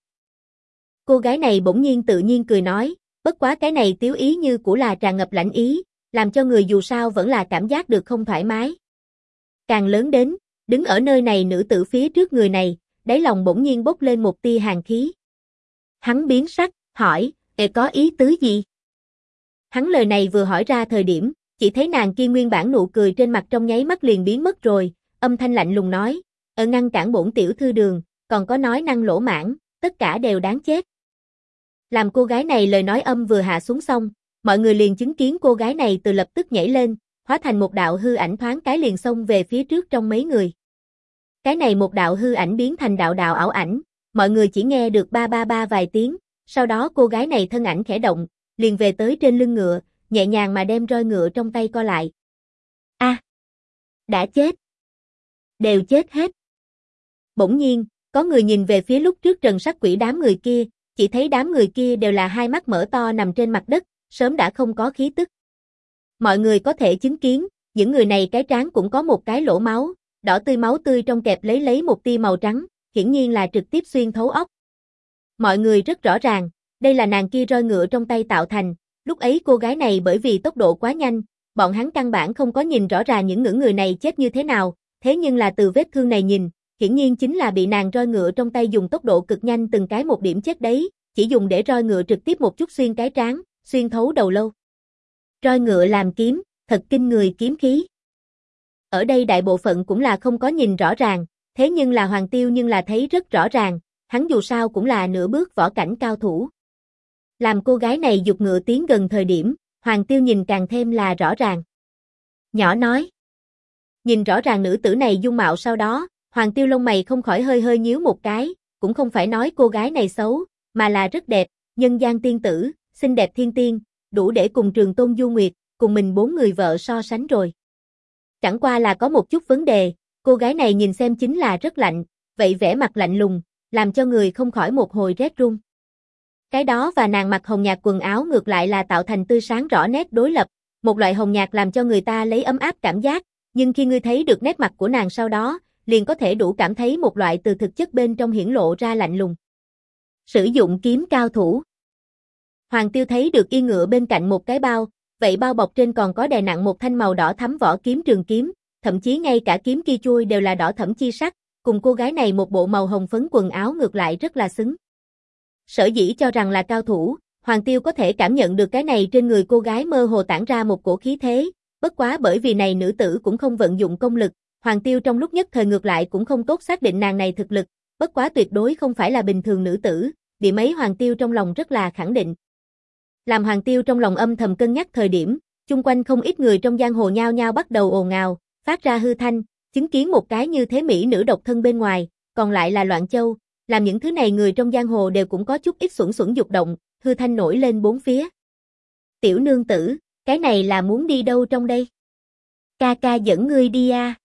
Cô gái này bỗng nhiên tự nhiên cười nói, bất quá cái này tiếu ý như của là tràn ngập lãnh ý, làm cho người dù sao vẫn là cảm giác được không thoải mái. Càng lớn đến, đứng ở nơi này nữ tử phía trước người này, đáy lòng bỗng nhiên bốc lên một tia hàn khí. Hắn biến sắc, hỏi, có ý tứ gì? Hắn lời này vừa hỏi ra thời điểm, chỉ thấy nàng kia nguyên bản nụ cười trên mặt trong nháy mắt liền biến mất rồi, âm thanh lạnh lùng nói, ngăn cản bổn tiểu thư đường, còn có nói năng lỗ mãng, tất cả đều đáng chết. Làm cô gái này lời nói âm vừa hạ xuống xong, mọi người liền chứng kiến cô gái này từ lập tức nhảy lên, hóa thành một đạo hư ảnh thoáng cái liền xông về phía trước trong mấy người. Cái này một đạo hư ảnh biến thành đạo đạo ảo ảnh, mọi người chỉ nghe được ba ba ba vài tiếng, sau đó cô gái này thân ảnh khẽ động, liền về tới trên lưng ngựa, nhẹ nhàng mà đem roi ngựa trong tay co lại. A, đã chết. Đều chết hết. Bỗng nhiên, có người nhìn về phía lúc trước Trần Sắc Quỷ đám người kia, chỉ thấy đám người kia đều là hai mắt mở to nằm trên mặt đất, sớm đã không có khí tức. Mọi người có thể chứng kiến, những người này cái trán cũng có một cái lỗ máu, đỏ tươi máu tươi trong kẹp lấy một tia màu trắng, hiển nhiên là trực tiếp xuyên thấu óc. Mọi người rất rõ ràng, đây là nàng kia roi ngựa trong tay tạo thành, lúc ấy cô gái này bởi vì tốc độ quá nhanh, bọn hắn căn bản không có nhìn rõ ràng những người này chết như thế nào, thế nhưng là từ vết thương này nhìn, hiển nhiên chính là bị nàng roi ngựa trong tay dùng tốc độ cực nhanh từng cái một điểm chết đấy, chỉ dùng để roi ngựa trực tiếp một chút xuyên cái trán, xuyên thấu đầu lâu. Roi ngựa làm kiếm, thật kinh người kiếm khí. Ở đây đại bộ phận cũng là không có nhìn rõ ràng, thế nhưng là Hoàng Tiêu nhưng là thấy rất rõ ràng, hắn dù sao cũng là nửa bước võ cảnh cao thủ. Làm cô gái này giục ngựa tiến gần thời điểm, Hoàng Tiêu nhìn càng thêm là rõ ràng. Nhỏ nói. Nhìn rõ ràng nữ tử này dung mạo sau đó, Hoàng Tiêu lông mày không khỏi hơi hơi nhíu một cái, cũng không phải nói cô gái này xấu, mà là rất đẹp, nhân gian tiên tử, xinh đẹp thiên tiên, đủ để cùng Trường Tôn Du Nguyệt, cùng mình 4 người vợ so sánh rồi. Chẳng qua là có một chút vấn đề, cô gái này nhìn xem chính là rất lạnh, vậy vẻ mặt lạnh lùng, làm cho người không khỏi một hồi rét run. Cái đó và nàng mặc hồng nhạt quần áo ngược lại là tạo thành tươi sáng rõ nét đối lập, một loại hồng nhạt làm cho người ta lấy ấm áp cảm giác, nhưng khi ngươi thấy được nét mặt của nàng sau đó, liền có thể đủ cảm thấy một loại từ thực chất bên trong hiển lộ ra lạnh lùng. Sử dụng kiếm cao thủ. Hoàng Tiêu thấy được yên ngựa bên cạnh một cái bao, vậy bao bọc trên còn có đè nặng một thanh màu đỏ thắm vỏ kiếm trường kiếm, thậm chí ngay cả kiếm kia chui đều là đỏ thẫm chi sắc, cùng cô gái này một bộ màu hồng phấn quần áo ngược lại rất là xứng. Sở dĩ cho rằng là cao thủ, Hoàng Tiêu có thể cảm nhận được cái này trên người cô gái mơ hồ tản ra một cổ khí thế, bất quá bởi vì này nữ tử cũng không vận dụng công lực, Hoàng Tiêu trong lúc nhất thời ngược lại cũng không tốt xác định nàng này thực lực, bất quá tuyệt đối không phải là bình thường nữ tử, điểm ấy Hoàng Tiêu trong lòng rất là khẳng định. Làm Hoàng Tiêu trong lòng âm thầm cân nhắc thời điểm, chung quanh không ít người trong giang hồ nhao nhao bắt đầu ồn ào, phát ra hư thanh, chứng kiến một cái như thế mỹ nữ độc thân bên ngoài, còn lại là Loạn Châu, làm những thứ này người trong giang hồ đều cũng có chút ít xuẩn dục động, hư thanh nổi lên bốn phía. Tiểu nương tử, cái này là muốn đi đâu trong đây? Ca ca dẫn ngươi đi à?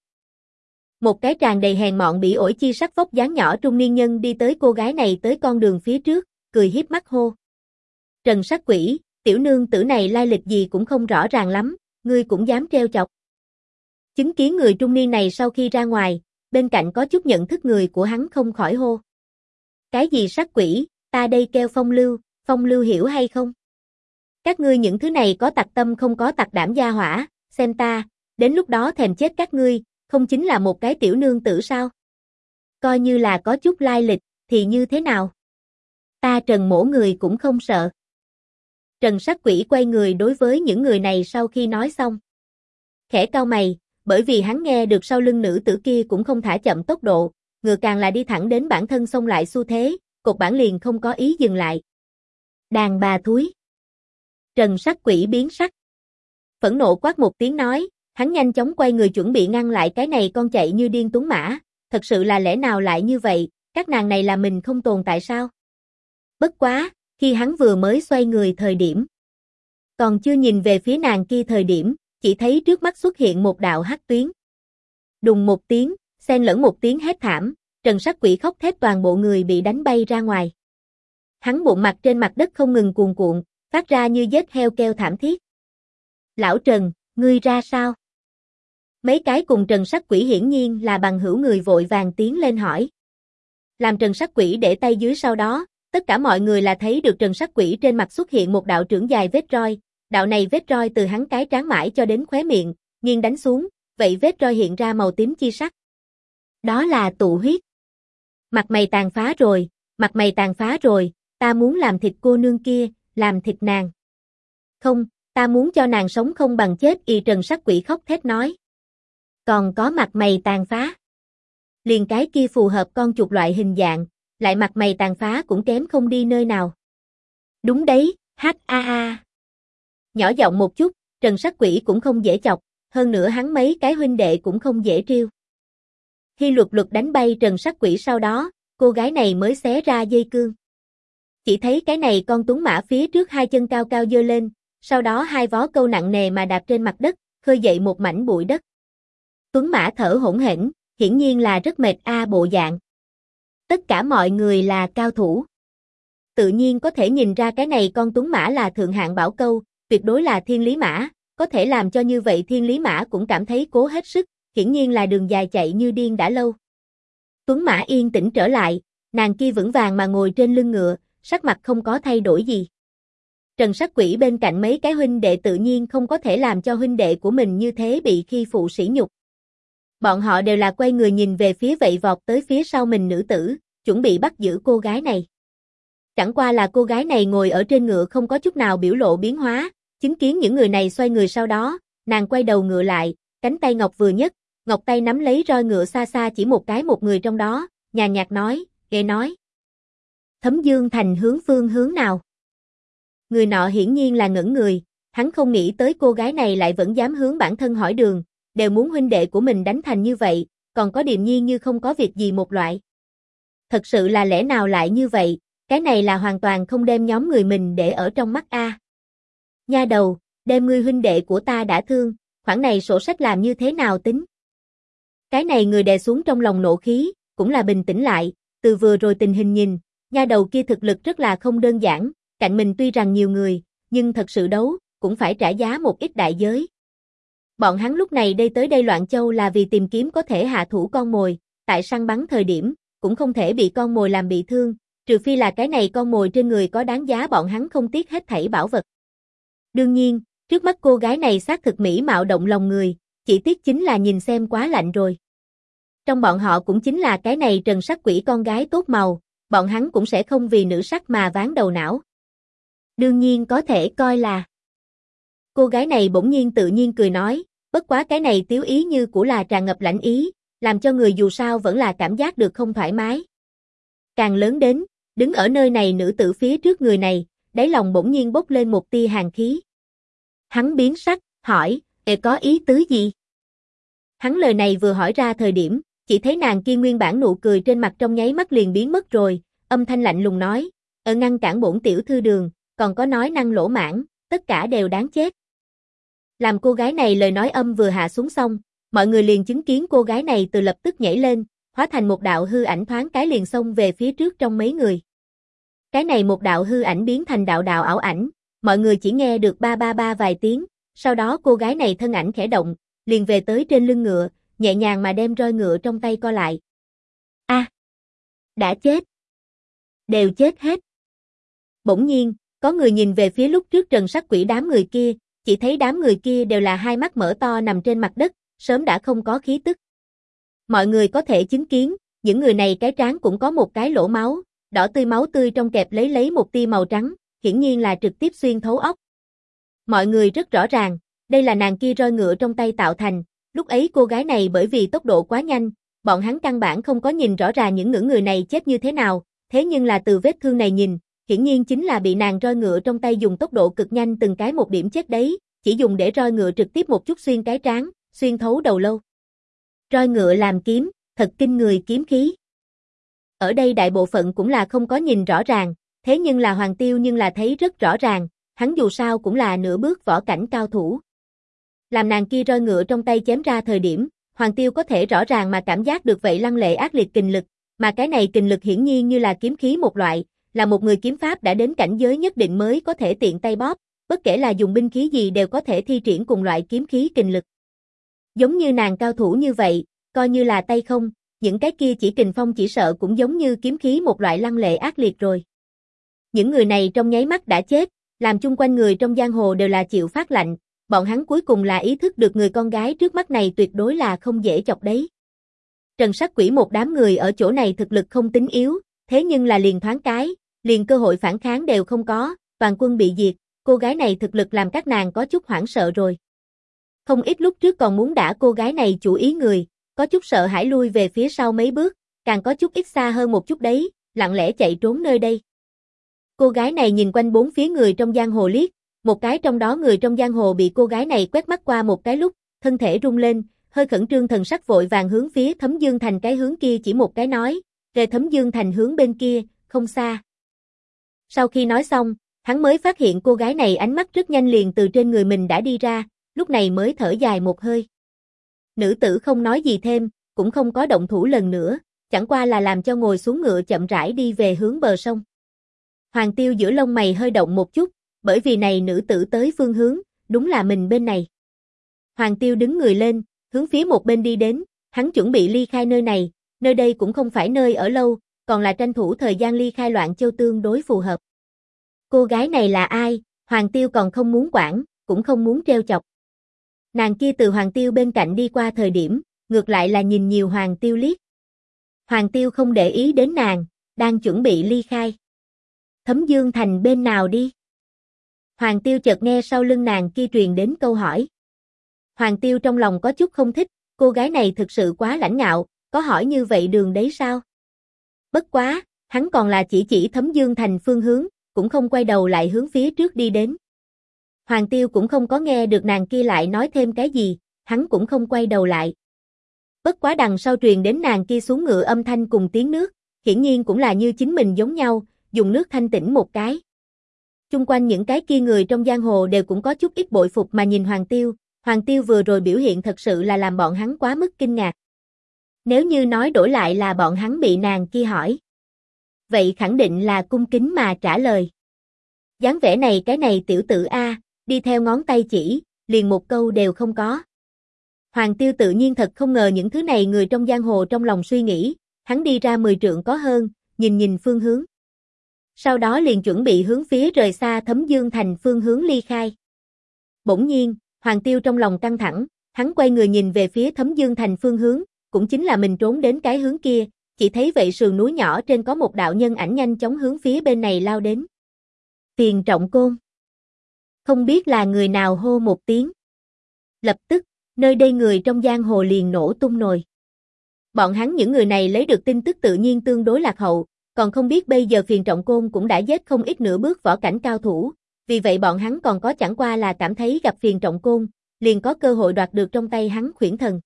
Một cái tràn đầy hèn mọn bỉ ổi chi sắc vóc dáng nhỏ trung niên nhân đi tới cô gái này tới con đường phía trước, cười hiếp mắt hô. Trần Sắc Quỷ, tiểu nương tử này lai lịch gì cũng không rõ ràng lắm, ngươi cũng dám trêu chọc. Chứng kiến người trung niên này sau khi ra ngoài, bên cạnh có chút nhận thức người của hắn không khỏi hô. Cái gì Sắc Quỷ, ta đây kêu Phong Lưu hiểu hay không? Các ngươi những thứ này có tặc tâm không có tặc đảm gia hỏa, xem ta, đến lúc đó thèm chết các ngươi, không chính là một cái tiểu nương tử sao? Coi như là có chút lai lịch, thì như thế nào? Ta Trần mỗ người cũng không sợ. Trần Sắc Quỷ quay người đối với những người này sau khi nói xong. Khẽ cau mày, bởi vì hắn nghe được sau lưng nữ tử kia cũng không thả chậm tốc độ, ngựa càng là đi thẳng đến bản thân xông lại xu thế, cột bản liền không có ý dừng lại. Đàn bà thúi. Trần Sắc Quỷ biến sắc. Phẫn nộ quát một tiếng nói, hắn nhanh chóng quay người chuẩn bị ngăn lại cái này con chạy như điên tuấn mã, thật sự là lẽ nào lại như vậy, các nàng này là mình không tồn tại sao? Bất quá, khi hắn vừa mới xoay người thời điểm, còn chưa nhìn về phía nàng kia thời điểm, chỉ thấy trước mắt xuất hiện một đạo hắc tuyến. Đùng một tiếng, xen lẫn một tiếng hét thảm, Trần Sắc Quỷ khóc thét toàn bộ người bị đánh bay ra ngoài. Hắn bụng mặt trên mặt đất không ngừng cuồn cuộn, phát ra như giết heo kêu thảm thiết. Lão Trần, ngươi ra sao? Mấy cái cùng Trần Sắc Quỷ hiển nhiên là bằng hữu người vội vàng tiến lên hỏi. Làm Trần Sắc Quỷ để tay dưới sau đó, tất cả mọi người là thấy được Trần Sắc Quỷ trên mặt xuất hiện một đạo trưởng dài vết roi, đạo này vết roi từ hắn cái trán mãi cho đến khóe miệng, nghiêng đánh xuống, vậy vết roi hiện ra màu tím chi sắc. Đó là tụ huyết. Mặt mày tàn phá rồi, mặt mày tàn phá rồi, ta muốn làm thịt cô nương kia, làm thịt nàng. Không, ta muốn cho nàng sống không bằng chết, y Trần Sắc Quỷ khóc thét nói. Còn có mặt mày tàn phá. Liền cái kia phù hợp con chuột loại hình dạng, lại mặt mày tàn phá cũng kém không đi nơi nào. Đúng đấy, ha. Nhỏ giọng một chút, Trần Sắc Quỷ cũng không dễ chọc, hơn nữa hắn mấy cái huynh đệ cũng không dễ trêu. Khi luật đánh bay Trần Sắc Quỷ sau đó, cô gái này mới xé ra dây cương. Chỉ thấy cái này con tuấn mã phía trước hai chân cao cao giơ lên, sau đó hai vó câu nặng nề mà đạp trên mặt đất, khơi dậy một mảnh bụi đất. Tuấn mã thở hổn hển, hiển nhiên là rất mệt bộ dạng. Tất cả mọi người là cao thủ. Tự nhiên có thể nhìn ra cái này con tuấn mã là thượng hạng bảo câu, tuyệt đối là thiên lý mã, có thể làm cho như vậy thiên lý mã cũng cảm thấy cố hết sức, hiển nhiên là đường dài chạy như điên đã lâu. Tuấn mã yên tĩnh trở lại, nàng kia vững vàng mà ngồi trên lưng ngựa, sắc mặt không có thay đổi gì. Trần Sắc Quỷ bên cạnh mấy cái huynh đệ tự nhiên không có thể làm cho huynh đệ của mình như thế bị khi phụ sỉ nhục. Bọn họ đều là quay người nhìn về phía vậy vọt tới phía sau mình nữ tử, chuẩn bị bắt giữ cô gái này. Chẳng qua là cô gái này ngồi ở trên ngựa không có chút nào biểu lộ biến hóa, chứng kiến những người này xoay người sau đó, nàng quay đầu ngựa lại, cánh tay ngọc vừa nhấc, ngọc tay nắm lấy roi ngựa xa xa chỉ một người trong đó, nhàn nhạt nói, ghê nói. Thấm Dương Thành hướng phương hướng nào? Người nọ hiển nhiên là ngẩn người, hắn không nghĩ tới cô gái này lại vẫn dám hướng bản thân hỏi đường, đều muốn huynh đệ của mình đánh thành như vậy, còn có điềm nhiên như không có việc gì một loại. Thật sự là lẽ nào lại như vậy, cái này là hoàn toàn không đem nhóm người mình để ở trong mắt a. Nha đầu, đem ngươi huynh đệ của ta đã thương, khoản này sổ sách làm như thế nào tính? Cái này người đè xuống trong lòng nộ khí, cũng là bình tĩnh lại, từ vừa rồi tình hình nhìn, nha đầu kia thực lực rất là không đơn giản, cạnh mình tuy rằng nhiều người, nhưng thật sự đấu, cũng phải trả giá một ít đại giới. Bọn hắn lúc này đây tới đây Loạn Châu là vì tìm kiếm có thể hạ thủ con mồi, tại săn bắn thời điểm, cũng không thể bị con mồi làm bị thương, trừ phi là cái này con mồi trên người có đáng giá bọn hắn không tiếc hết thảy bảo vật. Đương nhiên, trước mắt cô gái này xác thực mỹ mạo động lòng người, chỉ tiếc chính là nhìn xem quá lạnh rồi. Trong bọn họ cũng chính là cái này Trần Sắc Quỷ con gái tốt màu, bọn hắn cũng sẽ không vì nữ sắc mà ván đầu não. Đương nhiên có thể coi là. Cô gái này bỗng nhiên tự nhiên cười nói, bất quá cái này tiếu ý như của là tràn ngập lãnh ý, làm cho người dù sao vẫn là cảm giác được không thoải mái. Càng lớn đến, đứng ở nơi này nữ tử phía trước người này, đáy lòng bỗng nhiên bốc lên một tia hàn khí. Hắn biến sắc, hỏi, có ý tứ gì? Hắn lời này vừa hỏi ra thời điểm, chỉ thấy nàng kia nguyên bản nụ cười trên mặt trong nháy mắt liền biến mất rồi, âm thanh lạnh lùng nói, ngăn cản bổn tiểu thư đường, còn có nói năng lỗ mãng, tất cả đều đáng chết. Làm cô gái này lời nói âm vừa hạ xuống xong, mọi người liền chứng kiến cô gái này từ lập tức nhảy lên, hóa thành một đạo hư ảnh thoáng cái liền xông về phía trước trong mấy người. Cái này một đạo hư ảnh biến thành đạo ảo ảnh, mọi người chỉ nghe được ba ba ba vài tiếng, sau đó cô gái này thân ảnh khẽ động, liền về tới trên lưng ngựa, nhẹ nhàng mà đem roi ngựa trong tay co lại. Đã chết. Đều chết hết. Bỗng nhiên, có người nhìn về phía lúc trước Trần Sắc Quỷ đám người kia, chỉ thấy đám người kia đều là hai mắt mở to nằm trên mặt đất, sớm đã không có khí tức. Mọi người có thể chứng kiến, những người này cái trán cũng có một cái lỗ máu, đỏ tươi máu tươi trong kẹp lấy một tia màu trắng, hiển nhiên là trực tiếp xuyên thấu óc. Mọi người rất rõ ràng, đây là nàng kia roi ngựa trong tay tạo thành, lúc ấy cô gái này bởi vì tốc độ quá nhanh, bọn hắn căn bản không có nhìn rõ ràng những người này chết như thế nào, thế nhưng là từ vết thương này nhìn, hiển nhiên chính là bị nàng roi ngựa trong tay dùng tốc độ cực nhanh từng cái một điểm chết đấy, chỉ dùng để roi ngựa trực tiếp một chút xuyên cái trán, xuyên thấu đầu lâu. Roi ngựa làm kiếm, thật kinh người kiếm khí. Ở đây đại bộ phận cũng là không có nhìn rõ ràng, thế nhưng là Hoàng Tiêu nhưng là thấy rất rõ ràng, hắn dù sao cũng là nửa bước võ cảnh cao thủ. Làm nàng kia roi ngựa trong tay chém ra thời điểm, Hoàng Tiêu có thể rõ ràng mà cảm giác được vậy lăng lệ ác liệt kình lực, mà cái này kình lực hiển nhiên như là kiếm khí một loại, là một người kiếm pháp đã đến cảnh giới nhất định mới có thể tiện tay bóp, bất kể là dùng binh khí gì đều có thể thi triển cùng loại kiếm khí kình lực. Giống như nàng cao thủ như vậy, coi như là tay không, những cái kia chỉ kình phong chỉ sợ cũng giống như kiếm khí một loại lăng lệ ác liệt rồi. Những người này trong nháy mắt đã chết, làm chung quanh người trong giang hồ đều là chịu phát lạnh, bọn hắn cuối cùng là ý thức được người con gái trước mắt này tuyệt đối là không dễ chọc đấy. Trần Sắc Quỷ một đám người ở chỗ này thực lực không tính yếu, thế nhưng là liền thoáng cái, liền cơ hội phản kháng đều không có, toàn quân bị diệt, cô gái này thực lực làm các nàng có chút hoảng sợ rồi. Không ít lúc trước còn muốn đả cô gái này chủ ý người, có chút sợ hãi lui về phía sau mấy bước, càng có chút ít xa hơn một chút đấy, lặng lẽ chạy trốn nơi đây. Cô gái này nhìn quanh bốn phía người trong giang hồ liếc, một cái trong đó người trong giang hồ bị cô gái này quét mắt qua một cái lúc, thân thể rung lên, hơi khẩn trương thần sắc vội vàng hướng phía Thấm Dương Thành cái hướng kia chỉ một cái nói, về Thấm Dương Thành hướng bên kia, không xa. Sau khi nói xong, hắn mới phát hiện cô gái này ánh mắt rất nhanh liền từ trên người mình đã đi ra, lúc này mới thở dài một hơi. Nữ tử không nói gì thêm, cũng không có động thủ lần nữa, chẳng qua là làm cho ngồi xuống ngựa chậm rãi đi về hướng bờ sông. Hoàng Tiêu giữa lông mày hơi động một chút, bởi vì này nữ tử tới phương hướng, đúng là mình bên này. Hoàng Tiêu đứng người lên, hướng phía một bên đi đến, hắn chuẩn bị ly khai nơi đây cũng không phải nơi ở lâu, còn là tranh thủ thời gian ly khai Loạn Châu tương đối phù hợp. Cô gái này là ai, Hoàng Tiêu còn không muốn quản, cũng không muốn treo chọc. Nàng kia từ Hoàng Tiêu bên cạnh đi qua thời điểm, ngược lại là nhìn nhiều Hoàng Tiêu liếc. Hoàng Tiêu không để ý đến nàng, đang chuẩn bị ly khai. Thấm Dương Thành bên nào đi? Hoàng Tiêu chợt nghe sau lưng nàng kia truyền đến câu hỏi. Hoàng Tiêu trong lòng có chút không thích, cô gái này thực sự quá lãnh ngạo, có hỏi như vậy đường đấy sao? Bất quá, hắn còn là chỉ Thấm Dương Thành phương hướng, cũng không quay đầu lại hướng phía trước đi đến. Hoàng Tiêu cũng không có nghe được nàng kia lại nói thêm cái gì, hắn cũng không quay đầu lại. Bất quá đằng sau truyền đến nàng kia xuống ngựa âm thanh cùng tiếng nước, hiển nhiên cũng là như chính mình giống nhau, dùng nước thanh tĩnh một cái. Chung quanh những cái kia người trong giang hồ đều cũng có chút ít bội phục mà nhìn Hoàng Tiêu vừa rồi biểu hiện thật sự là làm bọn hắn quá mức kinh ngạc. Nếu như nói đổi lại là bọn hắn bị nàng kia hỏi, vậy khẳng định là cung kính mà trả lời. Dáng vẻ này cái này tiểu tử A, đi theo ngón tay chỉ, liền một câu đều không có. Hoàng Tiêu tự nhiên thật không ngờ những thứ này người trong giang hồ trong lòng suy nghĩ, hắn đi ra 10 trượng có hơn, nhìn phương hướng. Sau đó liền chuẩn bị hướng phía rời xa Thấm Dương Thành phương hướng ly khai. Bỗng nhiên, Hoàng Tiêu trong lòng căng thẳng, hắn quay người nhìn về phía Thấm Dương Thành phương hướng, cũng chính là mình trốn đến cái hướng kia, chỉ thấy vậy sườn núi nhỏ trên có một đạo nhân ảnh nhanh chóng hướng phía bên này lao đến. Tiền Trọng Côn. Không biết là người nào hô một tiếng. Lập tức, nơi đây người trong giang hồ liền nổ tung nồi. Bọn hắn những người này lấy được tin tức tự nhiên tương đối lạc hậu, còn không biết bây giờ Phiền Trọng Côn cũng đã giết không ít nửa bước võ cảnh cao thủ, vì vậy bọn hắn còn có chẳng qua là cảm thấy gặp Phiền Trọng Côn, liền có cơ hội đoạt được trong tay hắn Khuyển Thần.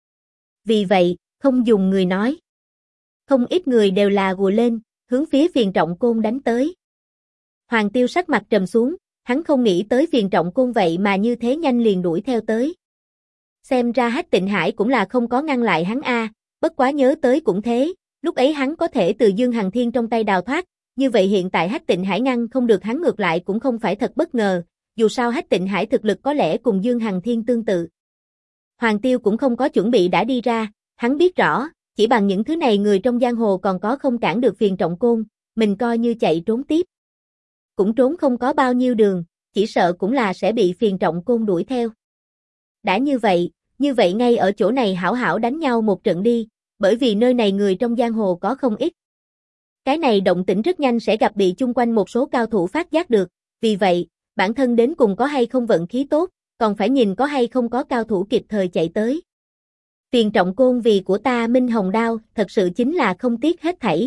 Vì vậy, không dùng người nói. Không ít người đều là gùa lên, hướng phía Phiền Trọng Côn đánh tới. Hoàng Tiêu sắc mặt trầm xuống, hắn không nghĩ tới Phiền Trọng Côn vậy mà như thế nhanh liền đuổi theo tới. Xem ra Hách Tịnh Hải cũng là không có ngăn lại hắn a, bất quá nhớ tới cũng thế, lúc ấy hắn có thể từ Dương Hằng Thiên trong tay đào thoát, như vậy hiện tại Hách Tịnh Hải ngăn không được hắn ngược lại cũng không phải thật bất ngờ, dù sao Hách Tịnh Hải thực lực có lẽ cùng Dương Hằng Thiên tương tự. Hoàng Tiêu cũng không có chuẩn bị đã đi ra, hắn biết rõ, chỉ bằng những thứ này người trong giang hồ còn có không cản được Phiền Trọng Côn, mình coi như chạy trốn tiếp. Cũng trốn không có bao nhiêu đường, chỉ sợ cũng là sẽ bị Phiền Trọng Côn đuổi theo. Đã như vậy ngay ở chỗ này hảo hảo đánh nhau một trận đi, bởi vì nơi này người trong giang hồ có không ít. Cái này động tĩnh rất nhanh sẽ gặp bị chung quanh một số cao thủ phát giác được, vì vậy, bản thân đến cùng có hay không vận khí tốt, còn phải nhìn có hay không có cao thủ kịp thời chạy tới. Phiền trọng côn vì của ta Minh Hồng đao, thật sự chính là không tiếc hết thảy.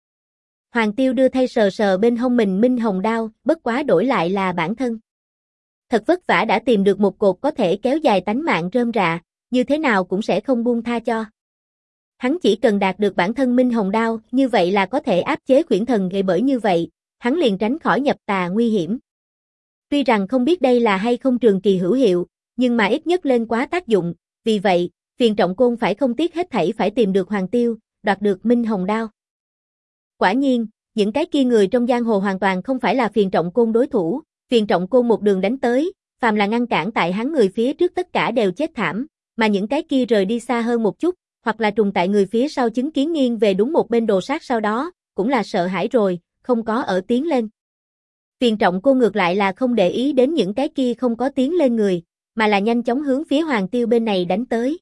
Hoàng Tiêu đưa thay sờ sờ bên hông mình Minh Hồng đao, bất quá đổi lại là bản thân. Thật vất vả đã tìm được một cột có thể kéo dài tánh mạng rơm rạ, như thế nào cũng sẽ không buông tha cho. Hắn chỉ cần đạt được bản thân Minh Hồng đao, như vậy là có thể áp chế Khuyển Thần gây, bởi như vậy, hắn liền tránh khỏi nhập tà nguy hiểm. Tuy rằng không biết đây là hay không trường kỳ hữu hiệu, nhưng mà ít nhất lên quá tác dụng, vì vậy, Phiền Trọng Côn phải không tiếc hết thảy phải tìm được Hoàng Tiêu, đoạt được Minh Hồng đao. Quả nhiên, những cái kia người trong giang hồ hoàn toàn không phải là Phiền Trọng Côn đối thủ, Phiền Trọng Côn một đường đánh tới, phàm là ngăn cản tại hắn người phía trước tất cả đều chết thảm, mà những cái kia rời đi xa hơn một chút, hoặc là trùng tại người phía sau chứng kiến nghiêng về đúng một bên đồ sát sau đó, cũng là sợ hãi rồi, không có ở tiến lên. Phiền Trọng Côn ngược lại là không để ý đến những cái kia không có tiến lên người, mà là nhanh chóng hướng phía Hoàng Tiêu bên này đánh tới.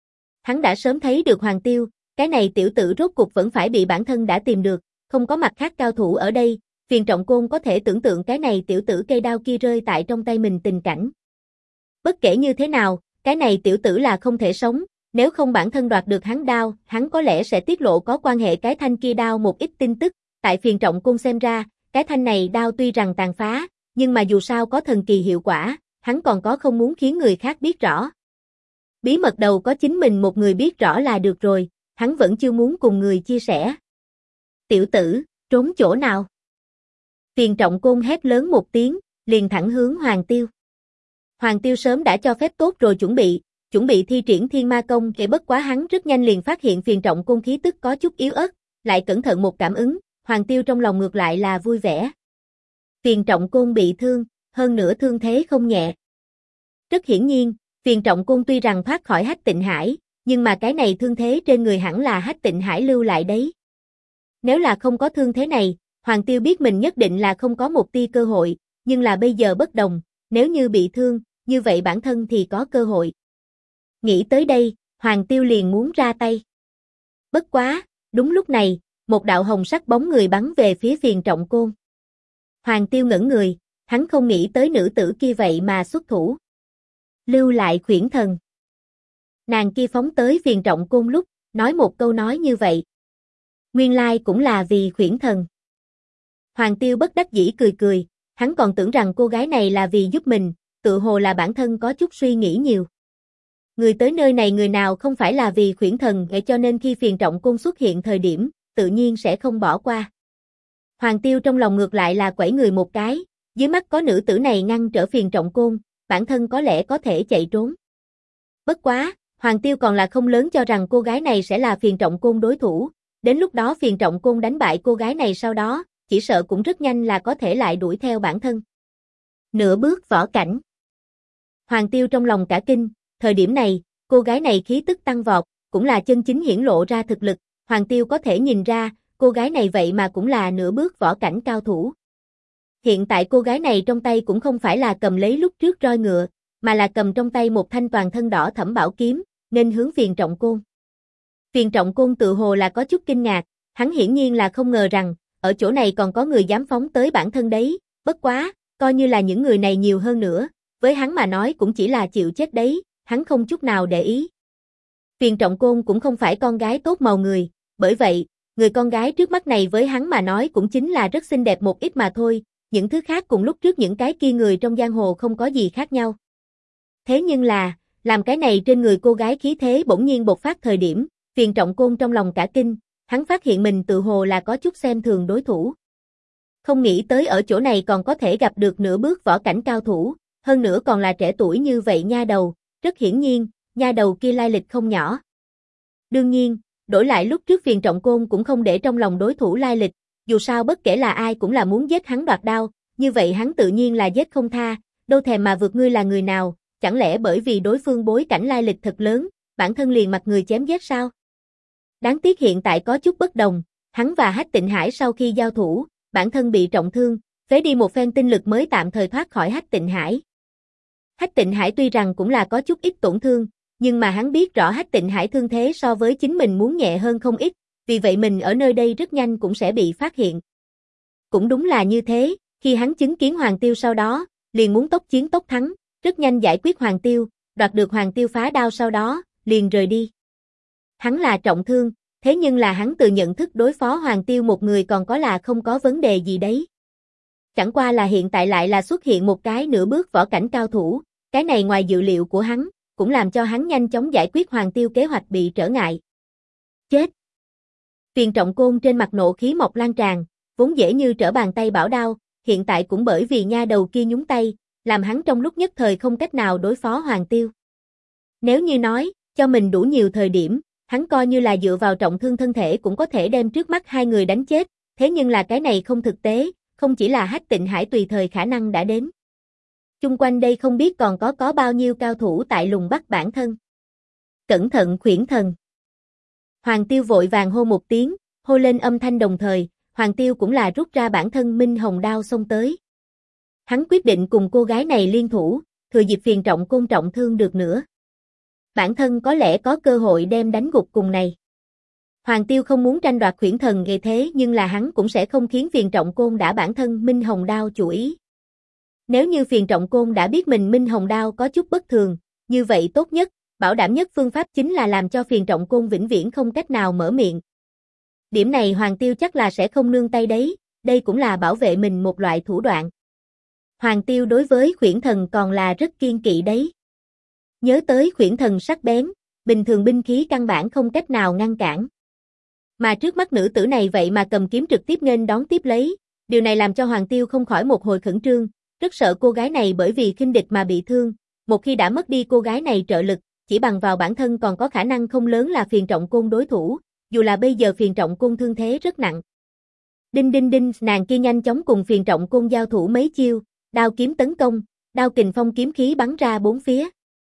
Hắn đã sớm thấy được Hoàng Tiêu, cái này tiểu tử rốt cục vẫn phải bị bản thân đã tìm được, không có mặt khác cao thủ ở đây, Phiền Trọng Côn có thể tưởng tượng cái này tiểu tử cây đao kia rơi tại trong tay mình tình cảnh. Bất kể như thế nào, cái này tiểu tử là không thể sống, nếu không bản thân đoạt được hắn đao, hắn có lẽ sẽ tiết lộ có quan hệ cái thanh kia đao một ít tin tức, tại Phiền Trọng Côn xem ra, cái thanh này đao tuy rằng tàn phá, nhưng mà dù sao có thần kỳ hiệu quả, hắn còn có không muốn khiến người khác biết rõ. Bí mật đầu có chính mình một người biết rõ là được rồi, hắn vẫn chưa muốn cùng người chia sẻ. Tiểu tử, trốn chỗ nào? Phiền Trọng Côn hét lớn một tiếng, liền thẳng hướng Hoàng Tiêu. Hoàng Tiêu sớm đã cho phép tốt rồi chuẩn bị thi triển Thiên Ma Công, để bất quá hắn rất nhanh liền phát hiện Phiền Trọng Côn khí tức có chút yếu ớt, lại cẩn thận một cảm ứng, Hoàng Tiêu trong lòng ngược lại là vui vẻ. Phiền Trọng Côn bị thương, hơn nữa thương thế không nhẹ. Rất hiển nhiên, Phiền Trọng Côn tuy rằng thoát khỏi Hách Tịnh Hải, nhưng mà cái này thương thế trên người hẳn là Hách Tịnh Hải lưu lại đấy. Nếu là không có thương thế này, Hoàng Tiêu biết mình nhất định là không có một tia cơ hội, nhưng là bây giờ bất đồng, nếu như bị thương, như vậy bản thân thì có cơ hội. Nghĩ tới đây, Hoàng Tiêu liền muốn ra tay. Bất quá, đúng lúc này, một đạo hồng sắc bóng người bắn về phía Phiền Trọng Côn. Hoàng Tiêu ngẩn người, hắn không nghĩ tới nữ tử kia vậy mà xuất thủ. Lưu lại Khuyển Thần. Nàng kia phóng tới Phiền Trọng Côn lúc, nói một câu nói như vậy. Nguyên lai cũng là vì Khuyển Thần. Hoàng Tiêu bất đắc dĩ cười cười, hắn còn tưởng rằng cô gái này là vì giúp mình, tự hồ là bản thân có chút suy nghĩ nhiều. Người tới nơi này người nào không phải là vì Khuyển Thần, vậy cho nên khi Phiền Trọng Côn xuất hiện thời điểm, tự nhiên sẽ không bỏ qua. Hoàng Tiêu trong lòng ngược lại là quẩy người một cái, dưới mắt có nữ tử này ngăn trở Phiền Trọng Côn, bản thân có lẽ có thể chạy trốn. Bất quá, Hoàng Tiêu còn là không lớn cho rằng cô gái này sẽ là Phiền Trọng Côn đối thủ, đến lúc đó Phiền Trọng Côn đánh bại cô gái này sau đó, chỉ sợ cũng rất nhanh là có thể lại đuổi theo bản thân. Nửa bước võ cảnh. Hoàng Tiêu trong lòng cả kinh, thời điểm này, cô gái này khí tức tăng vọt, cũng là chân chính hiển lộ ra thực lực, Hoàng Tiêu có thể nhìn ra, cô gái này vậy mà cũng là nửa bước võ cảnh cao thủ. Hiện tại cô gái này trong tay cũng không phải là cầm lấy lúc trước roi ngựa, mà là cầm trong tay một thanh toàn thân đỏ thẫm bảo kiếm, nên hướng Phiền Trọng Côn. Phiền Trọng Côn tự hồ là có chút kinh ngạc, hắn hiển nhiên là không ngờ rằng, ở chỗ này còn có người dám phóng tới bản thân đấy, bất quá, coi như là những người này nhiều hơn nữa, với hắn mà nói cũng chỉ là chịu chết đấy, hắn không chút nào để ý. Phiền Trọng Côn cũng không phải con gái tốt màu người, bởi vậy, người con gái trước mắt này với hắn mà nói cũng chính là rất xinh đẹp một ít mà thôi, những thứ khác cùng lúc trước những cái kia người trong giang hồ không có gì khác nhau. Thế nhưng là, làm cái này trên người cô gái khí thế bỗng nhiên bộc phát thời điểm, Phiền Trọng Côn trong lòng cả kinh, hắn phát hiện mình tự hồ là có chút xem thường đối thủ. Không nghĩ tới ở chỗ này còn có thể gặp được nửa bước võ cảnh cao thủ, hơn nữa còn là trẻ tuổi như vậy nha đầu, rất hiển nhiên, nha đầu kia lai lịch không nhỏ. Đương nhiên, đổi lại lúc trước Phiền Trọng Côn cũng không để trong lòng đối thủ lai lịch, dù sao bất kể là ai cũng là muốn giết hắn đoạt đao, như vậy hắn tự nhiên là giết không tha, đâu thèm mà vượt ngươi là người nào, chẳng lẽ bởi vì đối phương bối cảnh lai lịch thật lớn, bản thân liền mặc người chém giết sao? Đáng tiếc hiện tại có chút bất đồng, hắn và Hách Tịnh Hải sau khi giao thủ, bản thân bị trọng thương, phế đi một phen tinh lực mới tạm thời thoát khỏi Hách Tịnh Hải. Hách Tịnh Hải tuy rằng cũng là có chút ít tổn thương, nhưng mà hắn biết rõ Hách Tịnh Hải thương thế so với chính mình muốn nhẹ hơn không ít, vì vậy mình ở nơi đây rất nhanh cũng sẽ bị phát hiện. Cũng đúng là như thế, khi hắn chứng kiến Hoàng Tiêu sau đó, liền muốn tốc chiến tốc thắng, rất nhanh giải quyết Hoàng Tiêu, đoạt được Hoàng Tiêu phá đao sau đó, liền rời đi. Hắn là trọng thương, thế nhưng là hắn từ nhận thức đối phó Hoàng Tiêu một người còn có là không có vấn đề gì đấy. Chẳng qua là hiện tại lại là xuất hiện một cái nửa bước võ cảnh cao thủ, cái này ngoài dự liệu của hắn, cũng làm cho hắn nhanh chóng giải quyết Hoàng Tiêu kế hoạch bị trở ngại. Chết! Phiền Trọng Côn trên mặt nộ khí mọc lan tràn, vốn dễ như trở bàn tay bảo đao, hiện tại cũng bởi vì nha đầu kia nhúng tay, làm hắn trong lúc nhất thời không cách nào đối phó Hoàng Tiêu. Nếu như nói, cho mình đủ nhiều thời điểm, hắn coi như là dựa vào trọng thương thân thể cũng có thể đem trước mắt hai người đánh chết, thế nhưng là cái này không thực tế, không chỉ là Hách Tịnh Hải tùy thời khả năng đã đến. Chung quanh đây không biết còn có bao nhiêu cao thủ tại lùng bắt bản thân. Cẩn thận Khuyển Thần! Hoàng Tiêu vội vàng hô một tiếng, hô lên âm thanh đồng thời, Hoàng Tiêu cũng là rút ra bản thân Minh Hồng đao xông tới. Hắn quyết định cùng cô gái này liên thủ, thừa dịp Phiền Trọng Côn trọng thương được nữa. Bản thân có lẽ có cơ hội đem đánh gục cùng này. Hoàng Tiêu không muốn tranh đoạt Khuyển Thần gây thế nhưng là hắn cũng sẽ không khiến Phiền Trọng Côn đã bản thân Minh Hồng đao chủ ý. Nếu như Phiền Trọng Côn đã biết mình Minh Hồng đao có chút bất thường, như vậy tốt nhất, bảo đảm nhất phương pháp chính là làm cho Phiền Trọng Côn vĩnh viễn không cách nào mở miệng. Điểm này Hoàng Tiêu chắc là sẽ không nương tay đấy, đây cũng là bảo vệ mình một loại thủ đoạn. Hoàng Tiêu đối với Khuyển Thần còn là rất kiên kỵ đấy. Nhớ tới Khuyển Thần sắc bén, bình thường binh khí căn bản không cách nào ngăn cản. Mà trước mắt nữ tử này vậy mà cầm kiếm trực tiếp nghênh đón tiếp lấy, điều này làm cho Hoàng Tiêu không khỏi một hồi khẩn trương, rất sợ cô gái này bởi vì khinh địch mà bị thương, một khi đã mất đi cô gái này trợ lực, chỉ bằng vào bản thân còn có khả năng không lớn là Phiền Trọng Côn đối thủ, dù là bây giờ Phiền Trọng Côn thương thế rất nặng. Đinh đinh đinh, nàng kia nhanh chóng cùng Phiền Trọng Côn giao thủ mấy chiêu, đao kiếm tấn công, đao kình phong kiếm khí bắn ra bốn phía.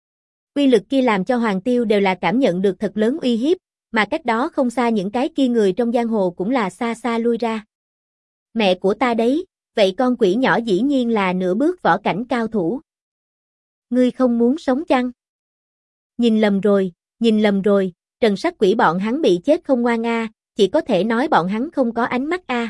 Uy lực kia làm cho Hoàng Tiêu đều là cảm nhận được thật lớn uy hiếp, mà cách đó không xa những cái kia người trong giang hồ cũng là xa xa lui ra. Mẹ của ta đấy, vậy con quỷ nhỏ dĩ nhiên là nửa bước võ cảnh cao thủ. Ngươi không muốn sống chăng? Nhìn lầm rồi, Trần Sắc Quỷ bọn hắn bị chết không ngoan a, chỉ có thể nói bọn hắn không có ánh mắt a.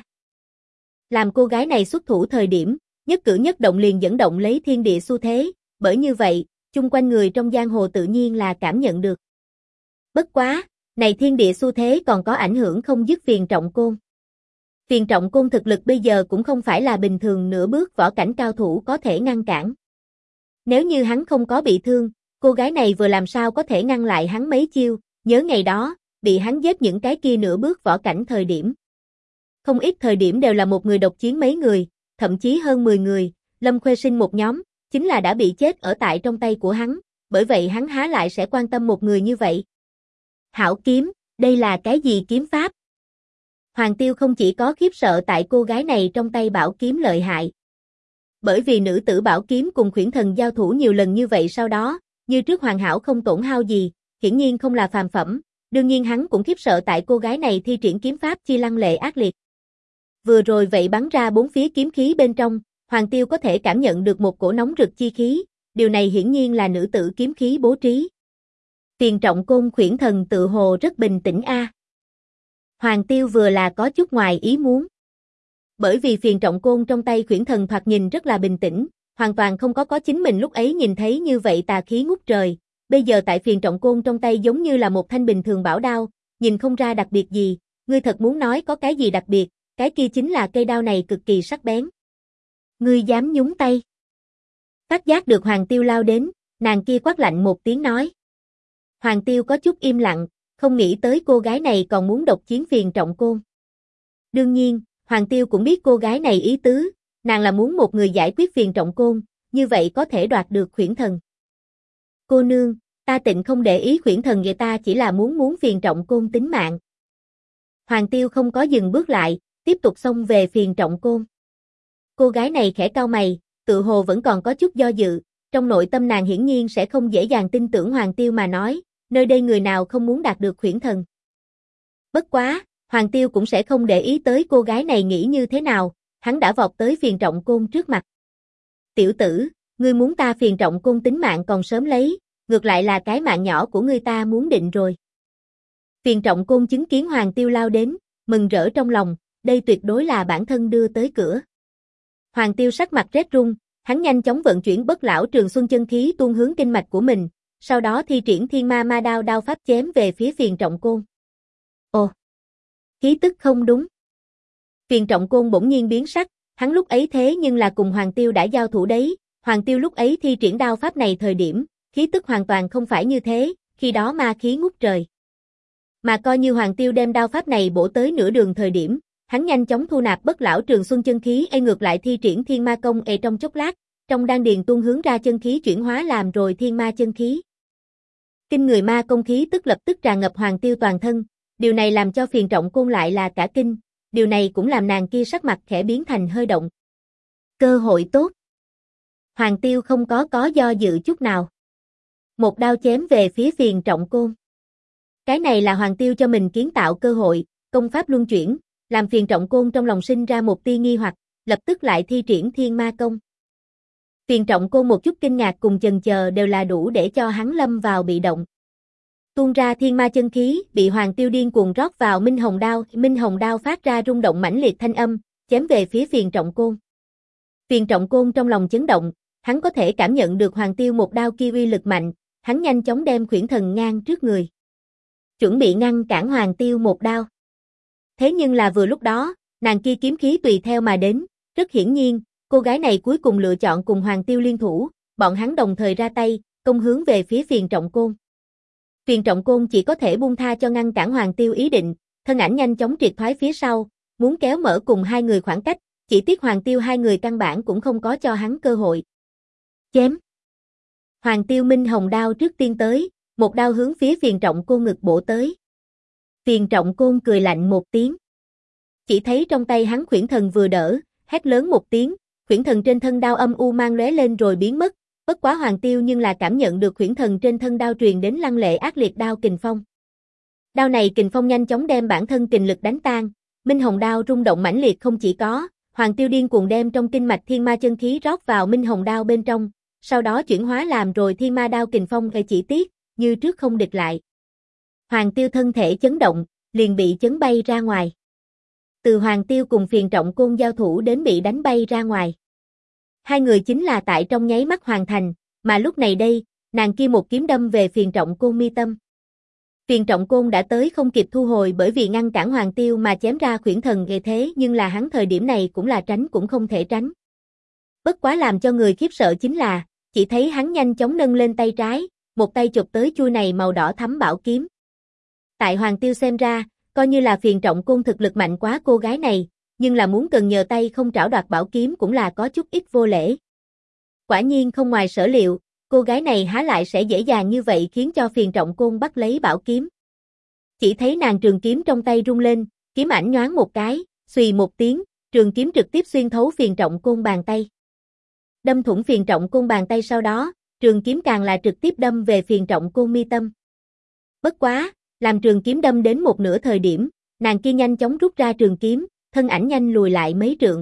Làm cô gái này xuất thủ thời điểm, nhất cử nhất động liền dẫn động lấy thiên địa xu thế, bởi như vậy, chung quanh người trong giang hồ tự nhiên là cảm nhận được. Bất quá, này thiên địa xu thế còn có ảnh hưởng không dứt Phiền Trọng Côn. Phiền Trọng Côn thực lực bây giờ cũng không phải là bình thường nửa bước võ cảnh cao thủ có thể ngăn cản. Nếu như hắn không có bị thương, cô gái này vừa làm sao có thể ngăn lại hắn mấy chiêu, nhớ ngày đó, bị hắn giết những cái kia nửa bước võ cảnh thời điểm. Không ít thời điểm đều là một người độc chiến mấy người, thậm chí hơn 10 người, Lâm Khuê Sinh một nhóm, chính là đã bị chết ở tại trong tay của hắn, bởi vậy hắn há lại sẽ quan tâm một người như vậy. Hảo kiếm, đây là cái gì kiếm pháp? Hoàng Tiêu không chỉ có khiếp sợ tại cô gái này trong tay bảo kiếm lợi hại. Bởi vì nữ tử bảo kiếm cùng Khuyển Thần giao thủ nhiều lần như vậy sau đó, như trước hoàn hảo không tổn hao gì, hiển nhiên không là phàm phẩm, đương nhiên hắn cũng khiếp sợ tại cô gái này thi triển kiếm pháp chi lăng lệ ác liệt. Vừa rồi vậy bắn ra bốn phía kiếm khí bên trong, Hoàng Tiêu có thể cảm nhận được một cổ nóng rực chi khí, điều này hiển nhiên là nữ tử kiếm khí bố trí. Phiền Trọng Côn Khuyển Thần tự hồ rất bình tĩnh a. Hoàng Tiêu vừa là có chút ngoài ý muốn. Bởi vì Phiền Trọng Côn trong tay Khuyển Thần thoạt nhìn rất là bình tĩnh, hoàn toàn không có chính mình lúc ấy nhìn thấy như vậy tà khí ngút trời. Bây giờ tại Phiền Trọng Côn trong tay giống như là một thanh bình thường bảo đao, nhìn không ra đặc biệt gì, ngươi thật muốn nói có cái gì đặc biệt, cái kia chính là cây đao này cực kỳ sắc bén. Ngươi dám nhúng tay? Phát giác được Hoàng Tiêu lao đến, nàng kia quát lạnh một tiếng nói. Hoàng Tiêu có chút im lặng, không nghĩ tới cô gái này còn muốn độc chiến Phiền Trọng Côn. Đương nhiên, Hoàng Tiêu cũng biết cô gái này ý tứ, nàng là muốn một người giải quyết Phiền Trọng Côn, như vậy có thể đoạt được Khuyển Thần. Cô nương, ta tịnh không để ý Khuyển Thần, người ta chỉ là muốn Phiền Trọng Côn tính mạng. Hoàng Tiêu không có dừng bước lại, tiếp tục xông về Phiền Trọng Côn. Cô gái này khẽ cau mày, tự hồ vẫn còn có chút do dự, trong nội tâm nàng hiển nhiên sẽ không dễ dàng tin tưởng Hoàng Tiêu mà nói, nơi đây người nào không muốn đạt được Khuyển Thần. Bất quá, Hoàng Tiêu cũng sẽ không để ý tới cô gái này nghĩ như thế nào, hắn đã vọt tới Phiền Trọng Côn trước mặt. Tiểu tử, ngươi muốn ta Phiền Trọng Côn tính mạng còn sớm lấy, ngược lại là cái mạng nhỏ của ngươi ta muốn định rồi. Phiền Trọng Côn chứng kiến Hoàng Tiêu lao đến, mừng rỡ trong lòng, đây tuyệt đối là bản thân đưa tới cửa. Hoàng Tiêu sắc mặt rét run, hắn nhanh chóng vận chuyển Bất Lão Trường Xuân chân khí tuôn hướng kinh mạch của mình, sau đó thi triển Thiên Ma Ma Đao đao pháp chém về phía Phiền Trọng Côn. Ồ, khí tức không đúng. Phiền Trọng Côn bỗng nhiên biến sắc, hắn lúc ấy thế nhưng là cùng Hoàng Tiêu đã giao thủ đấy, Hoàng Tiêu lúc ấy thi triển đao pháp này thời điểm, khí tức hoàn toàn không phải như thế, khi đó ma khí ngút trời. Mà coi như Hoàng Tiêu đem đao pháp này bổ tới nửa đường thời điểm, hắn nhanh chóng thu nạp Bất Lão Trường Xuân chân khí ngược lại thi triển Thiên Ma công trong chốc lát, trong đan điền tuôn hướng ra chân khí chuyển hóa làm rồi Thiên Ma chân khí. Kinh người ma công khí tức lập tức tràn ngập Hoàng Tiêu toàn thân, điều này làm cho Phiền Trọng Côn lại là cả kinh, điều này cũng làm nàng kia sắc mặt khẽ biến thành hơi động. Cơ hội tốt. Hoàng Tiêu không có do dự chút nào. Một đao chém về phía Phiền Trọng Côn. Cái này là Hoàng Tiêu cho mình kiến tạo cơ hội, công pháp luân chuyển, làm Phiền Trọng Côn trong lòng sinh ra một tia nghi hoặc, lập tức lại thi triển Thiên Ma công. Phiền Trọng Côn một chút kinh ngạc cùng chần chờ đều là đủ để cho hắn lâm vào bị động. Tuôn ra Thiên Ma chân khí, bị Hoàng Tiêu điên cuồng rót vào Minh Hồng đao phát ra rung động mãnh liệt thanh âm, chém về phía Phiền Trọng Côn. Phiền Trọng Côn trong lòng chấn động, hắn có thể cảm nhận được Hoàng Tiêu một đao kia uy lực mạnh, hắn nhanh chóng đem Khuyển Thần ngang trước người, chuẩn bị ngăn cản Hoàng Tiêu một đao. Thế nhưng là vừa lúc đó, nàng kia kiếm khí tùy theo mà đến, rất hiển nhiên, cô gái này cuối cùng lựa chọn cùng Hoàng Tiêu liên thủ, bọn hắn đồng thời ra tay, công hướng về phía Phiền Trọng Côn. Phiền Trọng Côn chỉ có thể buông tha cho ngăn cản Hoàng Tiêu ý định, thân ảnh nhanh chóng triệt thoái phía sau, muốn kéo mở cùng hai người khoảng cách, chỉ tiếc Hoàng Tiêu hai người căn bản cũng không có cho hắn cơ hội. Chém. Hoàng Tiêu Minh Hồng đao trước tiên tới, một đao hướng phía Phiền Trọng Côn ngực bổ tới. Phiền Trọng Côn cười lạnh một tiếng. Chỉ thấy trong tay hắn Khuyển Thần vừa đỡ, hét lớn một tiếng, Khuyển Thần trên thân đao âm u mang lóe lên rồi biến mất, bất quá Hoàng Tiêu nhưng là cảm nhận được Khuyển Thần trên thân đao truyền đến lăng lệ ác liệt đao kình phong. Đao này kình phong nhanh chóng đem bản thân kình lực đánh tan, Minh Hồng đao rung động mãnh liệt không chỉ có, Hoàng Tiêu điên cuồng đem trong kinh mạch Thiên Ma chân khí rót vào Minh Hồng đao bên trong, sau đó chuyển hóa làm rồi Thiên Ma đao kình phong chỉ tiếc, như trước không địch lại. Hoàng Tiêu thân thể chấn động, liền bị chấn bay ra ngoài. Từ Hoàng Tiêu cùng Phiền Trọng Côn giao thủ đến bị đánh bay ra ngoài. Hai người chính là tại trong nháy mắt hoàn thành, mà lúc này đây, nàng kia một kiếm đâm về Phiền Trọng Côn mi tâm. Phiền Trọng Côn đã tới không kịp thu hồi bởi vì ngăn cản Hoàng Tiêu mà chém ra Khuyển Thần thế nhưng là hắn thời điểm này cũng là tránh cũng không thể tránh. Bất quá làm cho người khiếp sợ chính là, chỉ thấy hắn nhanh chóng nâng lên tay trái, một tay chụp tới chuôi này màu đỏ thắm bảo kiếm. Tại Hoàng Tiêu xem ra, coi như là Phiền Trọng Côn thực lực mạnh quá cô gái này, nhưng là muốn cần nhờ tay không trảo đoạt bảo kiếm cũng là có chút ít vô lễ. Quả nhiên không ngoài sở liệu, cô gái này há lại sẽ dễ dàng như vậy khiến cho Phiền Trọng Côn bắt lấy bảo kiếm. Chỉ thấy nàng trường kiếm trong tay rung lên, kiếm ảnh nhoáng một cái, xùy một tiếng, trường kiếm trực tiếp xuyên thấu Phiền Trọng Côn bàn tay. Đâm thủng Phiền Trọng Côn bàn tay sau đó, trường kiếm càng là trực tiếp đâm về Phiền Trọng Côn mi tâm. Bất quá, làm trường kiếm đâm đến một nửa thời điểm, nàng kia nhanh chóng rút ra trường kiếm, thân ảnh nhanh lùi lại mấy trượng.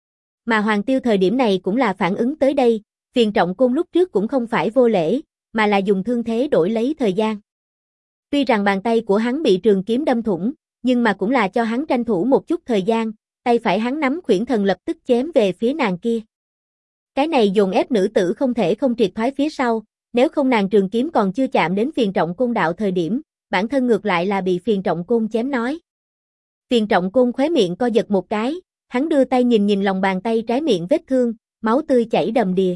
Mà Hoàng Tiêu thời điểm này cũng là phản ứng tới đây, Phiền Trọng Côn lúc trước cũng không phải vô lễ, mà là dùng thương thế đổi lấy thời gian. Tuy rằng bàn tay của hắn bị trường kiếm đâm thủng, nhưng mà cũng là cho hắn tranh thủ một chút thời gian, tay phải hắn nắm Khuyển Thần lập tức chém về phía nàng kia. Cái này dồn ép nữ tử không thể không triệt thoái phía sau, nếu không nàng trường kiếm còn chưa chạm đến Phiền Trọng Côn đạo thời điểm, bản thân ngược lại là bị Phiền Trọng Côn chém nói. Phiền Trọng Côn khóe miệng co giật một cái, hắn đưa tay nhìn lòng bàn tay trái miệng vết thương, máu tươi chảy đầm đìa.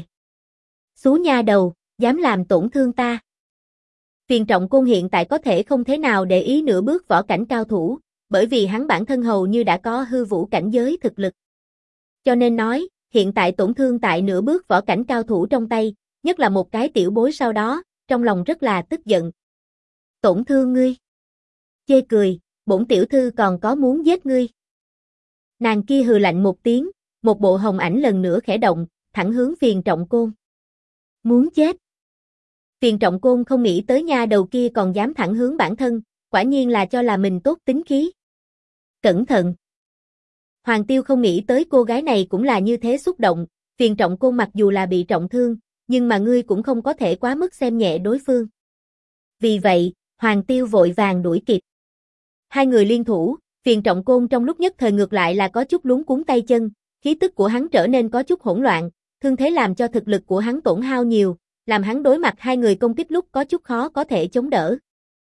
Xú nha đầu, dám làm tổn thương ta. Phiền Trọng Côn hiện tại có thể không thế nào để ý nửa bước võ cảnh cao thủ, bởi vì hắn bản thân hầu như đã có hư vũ cảnh giới thực lực. Cho nên nói, hiện tại tổn thương tại nửa bước võ cảnh cao thủ trong tay, nhất là một cái tiểu bối sau đó, trong lòng rất là tức giận. Tổn thương ngươi. Chê cười, bổn tiểu thư còn có muốn giết ngươi. Nàng kia hừ lạnh một tiếng, một bộ hồng ảnh lần nữa khẽ động, thẳng hướng Phiền Trọng Côn. Muốn chết. Phiền Trọng Côn không nghĩ tới nha đầu kia còn dám thẳng hướng bản thân, quả nhiên là cho là mình tốt tính khí. Cẩn thận. Hoàng Tiêu không nghĩ tới cô gái này cũng là như thế xúc động, Phiền Trọng Côn mặc dù là bị trọng thương, nhưng mà ngươi cũng không có thể quá mức xem nhẹ đối phương. Vì vậy, Hoàng Tiêu vội vàng đuổi kịp. Hai người liên thủ, Phiền Trọng Côn trong lúc nhất thời ngược lại là có chút luống cuống tay chân, khí tức của hắn trở nên có chút hỗn loạn, thương thế làm cho thực lực của hắn tổn hao nhiều, làm hắn đối mặt hai người công kích lúc có chút khó có thể chống đỡ.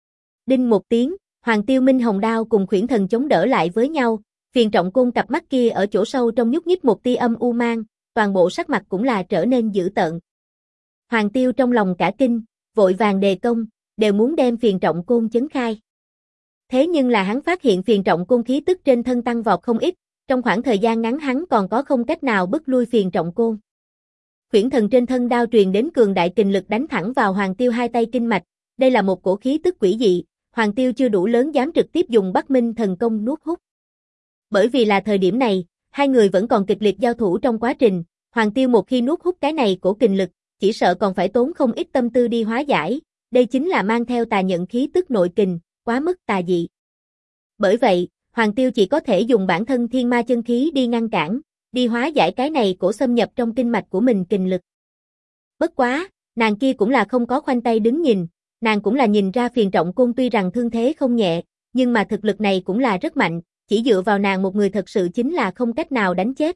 Đinh một tiếng, Hoàng Tiêu Minh Hồng đao cùng Khuyển Thần chống đỡ lại với nhau, Phiền Trọng Côn cặp mắt kia ở chỗ sâu trong nhúc nhích một tia âm u mang, toàn bộ sắc mặt cũng là trở nên dữ tợn. Hoàng Tiêu trong lòng cả kinh, vội vàng đề công, đều muốn đem Phiền Trọng Côn chấn khai. Thế nhưng là hắn phát hiện Phiền Trọng Côn khí tức trên thân tăng vọt không ít, trong khoảng thời gian ngắn hắn còn có không cách nào bức lui Phiền Trọng Côn. Khuyển Thần trên thân đao truyền đến cường đại kình lực đánh thẳng vào Hoàng Tiêu hai tay kinh mạch, đây là một cổ khí tức quỷ dị, Hoàng Tiêu chưa đủ lớn dám trực tiếp dùng Bắc Minh thần công nuốt hút. Bởi vì là thời điểm này, hai người vẫn còn kịch liệt giao thủ trong quá trình, Hoàng Tiêu một khi nuốt hút cái này cổ kình lực, chỉ sợ còn phải tốn không ít tâm tư đi hóa giải, đây chính là mang theo tà nhận khí tức nội kình, quá mức tà dị. Bởi vậy, Hoàng Tiêu chỉ có thể dùng bản thân thiên ma chân khí đi ngăn cản, đi hóa giải cái này cổ xâm nhập trong kinh mạch của mình kình lực. Bất quá, nàng kia cũng là không có khoanh tay đứng nhìn, nàng cũng là nhìn ra Phiền Trọng Côn tuy rằng thương thế không nhẹ, nhưng mà thực lực này cũng là rất mạnh, chỉ dựa vào nàng một người thật sự chính là không cách nào đánh chết.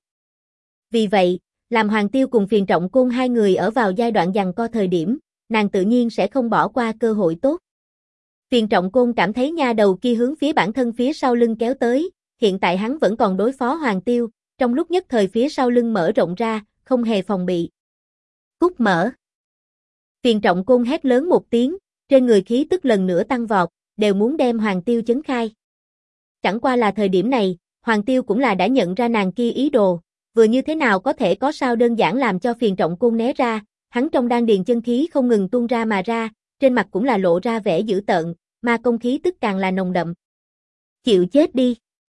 Vì vậy, làm Hoàng Tiêu cùng Phiền Trọng Côn hai người ở vào giai đoạn giằng co thời điểm, nàng tự nhiên sẽ không bỏ qua cơ hội tốt. Phiền Trọng Côn cảm thấy nha đầu kia hướng phía bản thân phía sau lưng kéo tới, hiện tại hắn vẫn còn đối phó Hoàng Tiêu, trong lúc nhất thời phía sau lưng mở rộng ra, không hề phòng bị. Cút mở. Phiền Trọng Côn hét lớn một tiếng, trên người khí tức lần nữa tăng vọt, đều muốn đem Hoàng Tiêu chấn khai. Chẳng qua là thời điểm này, Hoàng Tiêu cũng là đã nhận ra nàng kia ý đồ, vừa như thế nào có thể có sao đơn giản làm cho Phiền Trọng Côn né ra, hắn trong đan điền chân khí không ngừng tuôn ra mà ra, trên mặt cũng là lộ ra vẻ dữ tợn, ma công khí tức càng là nồng đậm. Chịu chết đi.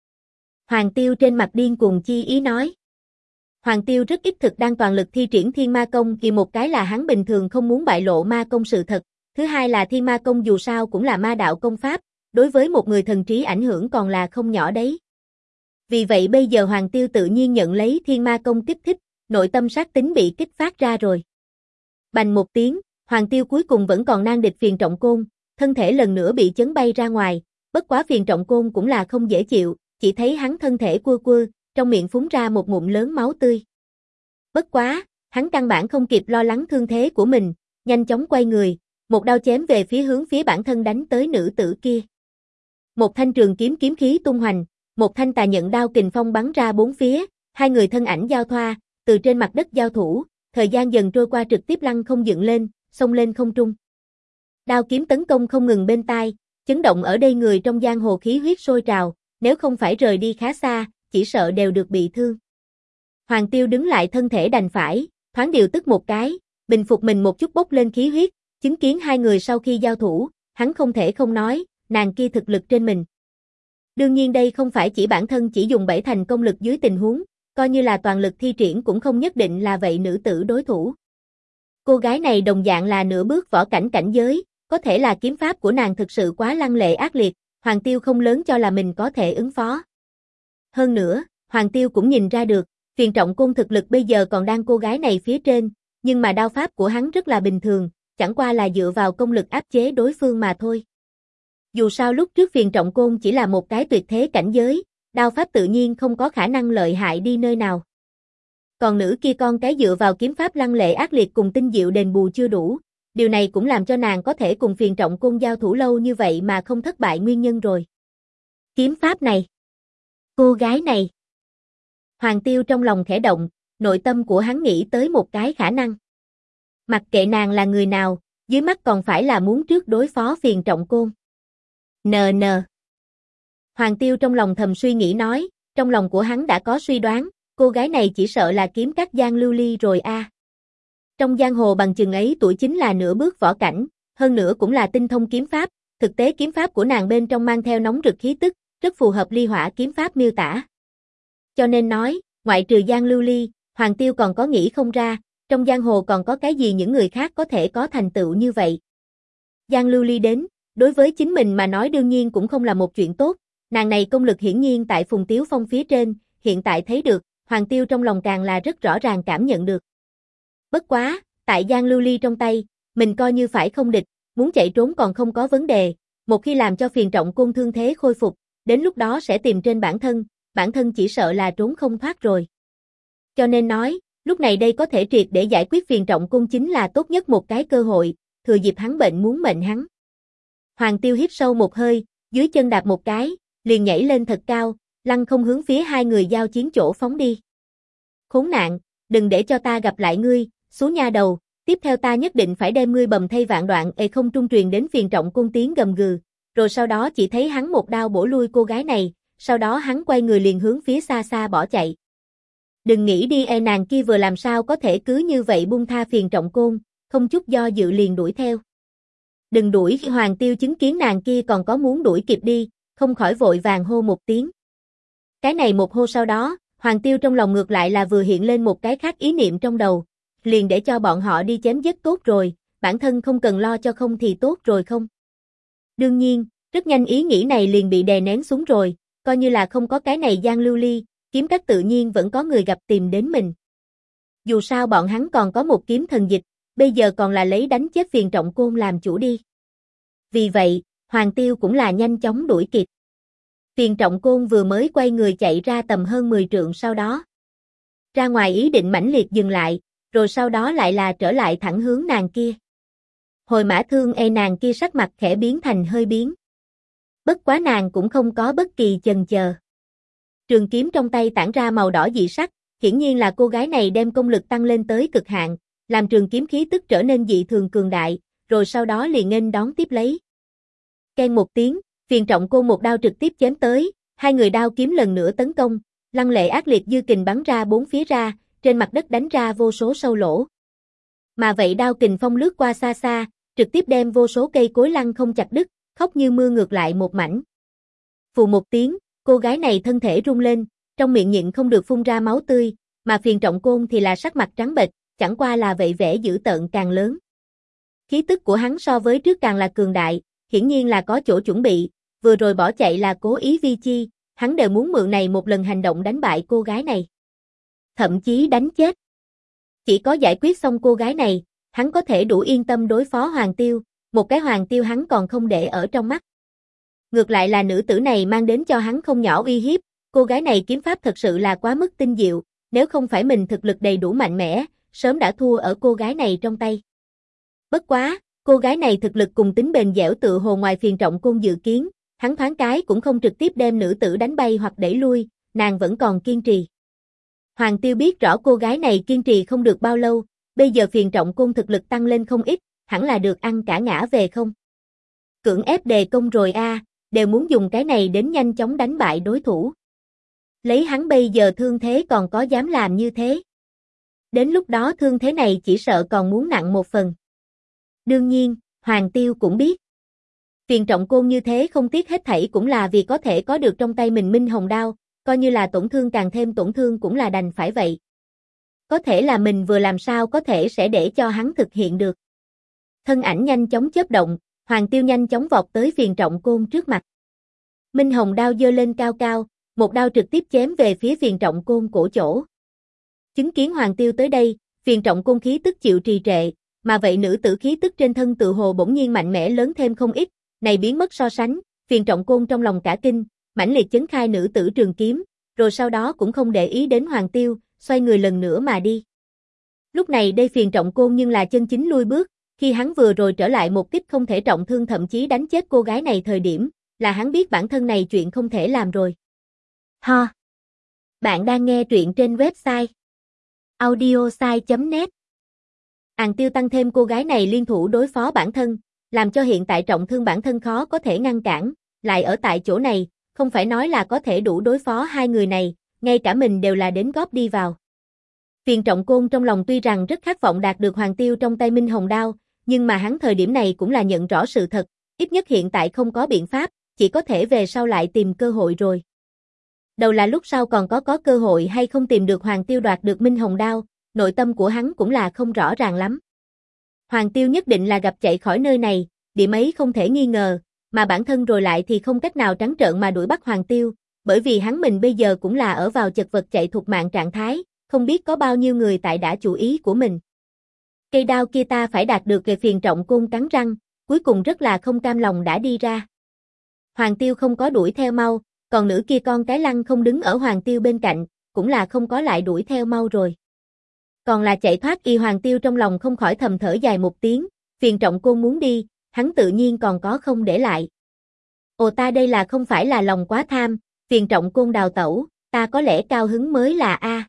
Hoàng Tiêu trên mặt điên cuồng chi ý nói. Hoàng Tiêu rất ít thực đang toàn lực thi triển thiên ma công, vì một cái là hắn bình thường không muốn bại lộ ma công sự thật, thứ hai là thiên ma công dù sao cũng là ma đạo công pháp, đối với một người thần trí ảnh hưởng còn là không nhỏ đấy. Vì vậy bây giờ Hoàng Tiêu tự nhiên nhận lấy thiên ma công kích thích, nội tâm sát tính bị kích phát ra rồi. Bành một tiếng, Hoàng Tiêu cuối cùng vẫn còn nan địch Phiền Trọng Côn, thân thể lần nữa bị chấn bay ra ngoài, bất quá Phiền Trọng Côn cũng là không dễ chịu, chỉ thấy hắn thân thể quơ quơ, trong miệng phúng ra một ngụm lớn máu tươi. Bất quá, hắn căn bản không kịp lo lắng thương thế của mình, nhanh chóng quay người, một đao chém về hướng phía bản thân đánh tới nữ tử kia. Một thanh trường kiếm kiếm khí tung hoành, một thanh tà nhận đao kình phong bắn ra bốn phía, hai người thân ảnh giao thoa, từ trên mặt đất giao thủ, thời gian dần trôi qua trực tiếp lăng không dựng lên, xông lên không trung. Đao kiếm tấn công không ngừng bên tai, chấn động ở đây người trong giang hồ khí huyết sôi trào, nếu không phải rời đi khá xa, chỉ sợ đều được bị thương. Hoàng Tiêu đứng lại thân thể đành phải, thoáng điều tức một cái, bình phục mình một chút bốc lên khí huyết, chứng kiến hai người sau khi giao thủ, hắn không thể không nói, nàng kia thực lực trên mình. Đương nhiên đây không phải chỉ bản thân chỉ dùng 7 thành công lực dưới tình huống, coi như là toàn lực thi triển cũng không nhất định là vậy nữ tử đối thủ. Cô gái này đồng dạng là nửa bước võ cảnh cảnh giới, có thể là kiếm pháp của nàng thực sự quá lăng lệ ác liệt, Hoàng Tiêu không lớn cho là mình có thể ứng phó. Hơn nữa, Hoàng Tiêu cũng nhìn ra được, Phiền Trọng Côn thực lực bây giờ còn đang cô gái này phía trên, nhưng mà đao pháp của hắn rất là bình thường, chẳng qua là dựa vào công lực áp chế đối phương mà thôi. Dù sao lúc trước Phiền Trọng Côn chỉ là một cái tuyệt thế cảnh giới, đao pháp tự nhiên không có khả năng lợi hại đi nơi nào. Còn nữ kia con cái dựa vào kiếm pháp lăng lệ ác liệt cùng tinh diệu đền bù chưa đủ, điều này cũng làm cho nàng có thể cùng Phiền Trọng Côn giao thủ lâu như vậy mà không thất bại nguyên nhân rồi. Kiếm pháp này, cô gái này. Hoàng Tiêu trong lòng khẽ động, nội tâm của hắn nghĩ tới một cái khả năng. Mặc kệ nàng là người nào, dưới mắt còn phải là muốn trước đối phó Phiền Trọng Côn. NN. Hoàng Tiêu trong lòng thầm suy nghĩ nói, trong lòng của hắn đã có suy đoán, cô gái này chỉ sợ là kiếm các Giang Lưu Ly rồi a. Trong giang hồ bằng chừng ấy tuổi chính là nửa bước võ cảnh, hơn nữa cũng là tinh thông kiếm pháp, thực tế kiếm pháp của nàng bên trong mang theo nóng rực khí tức, rất phù hợp ly hỏa kiếm pháp miêu tả. Cho nên nói, ngoại trừ Giang Lưu Ly, Hoàng Tiêu còn có nghĩ không ra, trong giang hồ còn có cái gì những người khác có thể có thành tựu như vậy. Giang Lưu Ly đến, đối với chính mình mà nói đương nhiên cũng không là một chuyện tốt, nàng này công lực hiển nhiên tại Phùng Tiếu Phong phía trên, hiện tại thấy được, Hoàng Tiêu trong lòng càng là rất rõ ràng cảm nhận được. Bất quá, tại Giang Lưu Ly trong tay, mình coi như phải không địch, muốn chạy trốn còn không có vấn đề, một khi làm cho Phiền Trọng Côn thương thế khôi phục, đến lúc đó sẽ tìm trên bản thân chỉ sợ là trốn không thoát rồi. Cho nên nói, lúc này đây có thể triệt để giải quyết phiền trọng côn chính là tốt nhất một cái cơ hội, thừa dịp hắn bệnh muốn mệnh hắn. Hoàng Tiêu hít sâu một hơi, dưới chân đạp một cái, liền nhảy lên thật cao, lăng không hướng phía hai người giao chiến chỗ phóng đi. Khốn nạn, đừng để cho ta gặp lại ngươi, số nha đầu, tiếp theo ta nhất định phải đem ngươi bầm thay vạn đoạn. Không trung truyền đến phiền trọng côn tiếng gầm gừ, rồi sau đó chỉ thấy hắn một đao bổ lui cô gái này, sau đó hắn quay người liền hướng phía xa xa bỏ chạy. Đừng nghĩ đi, nàng kia vừa làm sao có thể cứ như vậy buông tha phiền trọng côn, không chút do dự liền đuổi theo. Đừng đuổi, Hoàng Tiêu chứng kiến nàng kia còn có muốn đuổi kịp đi, không khỏi vội vàng hô một tiếng. Cái này một hô sau đó, Hoàng Tiêu trong lòng ngược lại là vừa hiện lên một cái khác ý niệm trong đầu, liền để cho bọn họ đi chém giết tốt rồi, bản thân không cần lo cho không thì tốt rồi không. Đương nhiên, rất nhanh ý nghĩ này liền bị đè nén xuống rồi, coi như là không có cái này Giang Lưu Ly, kiếm các tự nhiên vẫn có người gặp tìm đến mình. Dù sao bọn hắn còn có một kiếm thần dịch, bây giờ còn là lấy đánh chết phiền trọng côn làm chủ đi. Vì vậy, Hoàng Tiêu cũng là nhanh chóng đuổi kịp. Phiền trọng côn vừa mới quay người chạy ra tầm hơn 10 trượng sau đó. Ra ngoài ý định mãnh liệt dừng lại, rồi sau đó lại là trở lại thẳng hướng nàng kia. Hồi Mã Thương nàng kia sắc mặt khẽ biến thành hơi biến. Bất quá nàng cũng không có bất kỳ chần chờ. Trường kiếm trong tay tản ra màu đỏ dị sắc, hiển nhiên là cô gái này đem công lực tăng lên tới cực hạn, làm trường kiếm khí tức trở nên dị thường cường đại, rồi sau đó liền nghênh đón tiếp lấy. Keng một tiếng, phiền trọng côn một đao trực tiếp chém tới, hai người đao kiếm lần nữa tấn công, lăng lệ ác liệt dư kình bắn ra bốn phía ra, trên mặt đất đánh ra vô số sâu lỗ. Mà vậy đao kình phong lướt qua xa xa, trực tiếp đem vô số cây cối lăng không chặt đứt, khóc như mưa ngược lại một mảnh. Phù một tiếng, cô gái này thân thể rung lên, trong miệng nhịn không được phun ra máu tươi, mà phiền trọng côn thì là sắc mặt trắng bệch, chẳng qua là vậy vẻ dữ tợn càng lớn. Khí tức của hắn so với trước càng là cường đại, hiển nhiên là có chỗ chuẩn bị, vừa rồi bỏ chạy là cố ý vi chi, hắn đều muốn mượn này một lần hành động đánh bại cô gái này. Thậm chí đánh chết. Chỉ có giải quyết xong cô gái này, hắn có thể đủ yên tâm đối phó Hoàng Tiêu, một cái Hoàng Tiêu hắn còn không để ở trong mắt. Ngược lại là nữ tử này mang đến cho hắn không nhỏ uy hiếp, cô gái này kiếm pháp thật sự là quá mức tinh diệu, nếu không phải mình thực lực đầy đủ mạnh mẽ, sớm đã thua ở cô gái này trong tay. Bất quá, cô gái này thực lực cùng tính bền dẻo tự hồ ngoài phiền trọng côn dự kiến, hắn thoáng cái cũng không trực tiếp đem nữ tử đánh bay hoặc đẩy lui, nàng vẫn còn kiên trì. Hoàng Tiêu biết rõ cô gái này kiên trì không được bao lâu, bây giờ phiền trọng côn thực lực tăng lên không ít, hẳn là được ăn cả ngã về không. Cưỡng ép đề công rồi đều muốn dùng cái này đến nhanh chóng đánh bại đối thủ. Lấy hắn bây giờ thương thế còn có dám làm như thế. Đến lúc đó thương thế này chỉ sợ còn muốn nặng một phần. Đương nhiên, Hoàng Tiêu cũng biết. Phiền trọng côn như thế không tiếc hết thảy cũng là vì có thể có được trong tay mình Minh Hồng Đao, coi như là tổn thương càng thêm tổn thương cũng là đành phải vậy. Có thể là mình vừa làm sao có thể sẽ để cho hắn thực hiện được. Thân ảnh nhanh chóng chớp động, Hoàng Tiêu nhanh chóng vọt tới phiền trọng côn trước mặt. Minh Hồng Đao giơ lên cao cao, một đao trực tiếp chém về phía phiền trọng côn cổ chỗ. Chứng kiến Hoàng Tiêu tới đây, phiền trọng côn khí tức chịu trì trệ, mà vậy nữ tử khí tức trên thân tự hồ bỗng nhiên mạnh mẽ lớn thêm không ít, này biến mất so sánh, phiền trọng côn trong lòng cả kinh, mãnh liệt chấn khai nữ tử trường kiếm, rồi sau đó cũng không để ý đến Hoàng Tiêu, xoay người lần nữa mà đi. Lúc này đây phiền trọng côn nhưng là chân chính lui bước, khi hắn vừa rồi trở lại một kích không thể trọng thương thậm chí đánh chết cô gái này thời điểm, là hắn biết bản thân này chuyện không thể làm rồi. Ho! Bạn đang nghe truyện trên website audiosai.net. Tiêu tăng thêm cô gái này liên thủ đối phó bản thân, làm cho hiện tại trọng thương bản thân khó có thể ngăn cản, lại ở tại chỗ này, không phải nói là có thể đủ đối phó hai người này, ngay cả mình đều là đến góp đi vào. Phiền trọng côn trong lòng tuy rằng rất khát vọng đạt được Hoàng Tiêu trong tay Minh Hồng Đao, nhưng mà hắn thời điểm này cũng là nhận rõ sự thật, ít nhất hiện tại không có biện pháp, chỉ có thể về sau lại tìm cơ hội rồi. Đầu là lúc sau còn có cơ hội hay không tìm được Hoàng Tiêu đoạt được Minh Hồng Đao, nội tâm của hắn cũng là không rõ ràng lắm. Hoàng Tiêu nhất định là gặp chạy khỏi nơi này, điểm ấy không thể nghi ngờ, mà bản thân rồi lại thì không cách nào trắng trợn mà đuổi bắt Hoàng Tiêu, bởi vì hắn mình bây giờ cũng là ở vào chật vật chạy thục mạng trạng thái, không biết có bao nhiêu người tại đã chủ ý của mình. Cây đao kia ta phải đạt được về phiền trọng côn cắn răng, cuối cùng rất là không cam lòng đã đi ra. Hoàng Tiêu không có đuổi theo mau, còn nữ kia con cái lăng không đứng ở Hoàng Tiêu bên cạnh, cũng là không có lại đuổi theo mau rồi. Còn là chạy thoát y Hoàng Tiêu trong lòng không khỏi thầm thở dài một tiếng, phiền trọng côn muốn đi, hắn tự nhiên còn có không để lại. Ồ ta đây là không phải là lòng quá tham, phiền trọng côn đào tẩu, ta có lẽ cao hứng mới là a.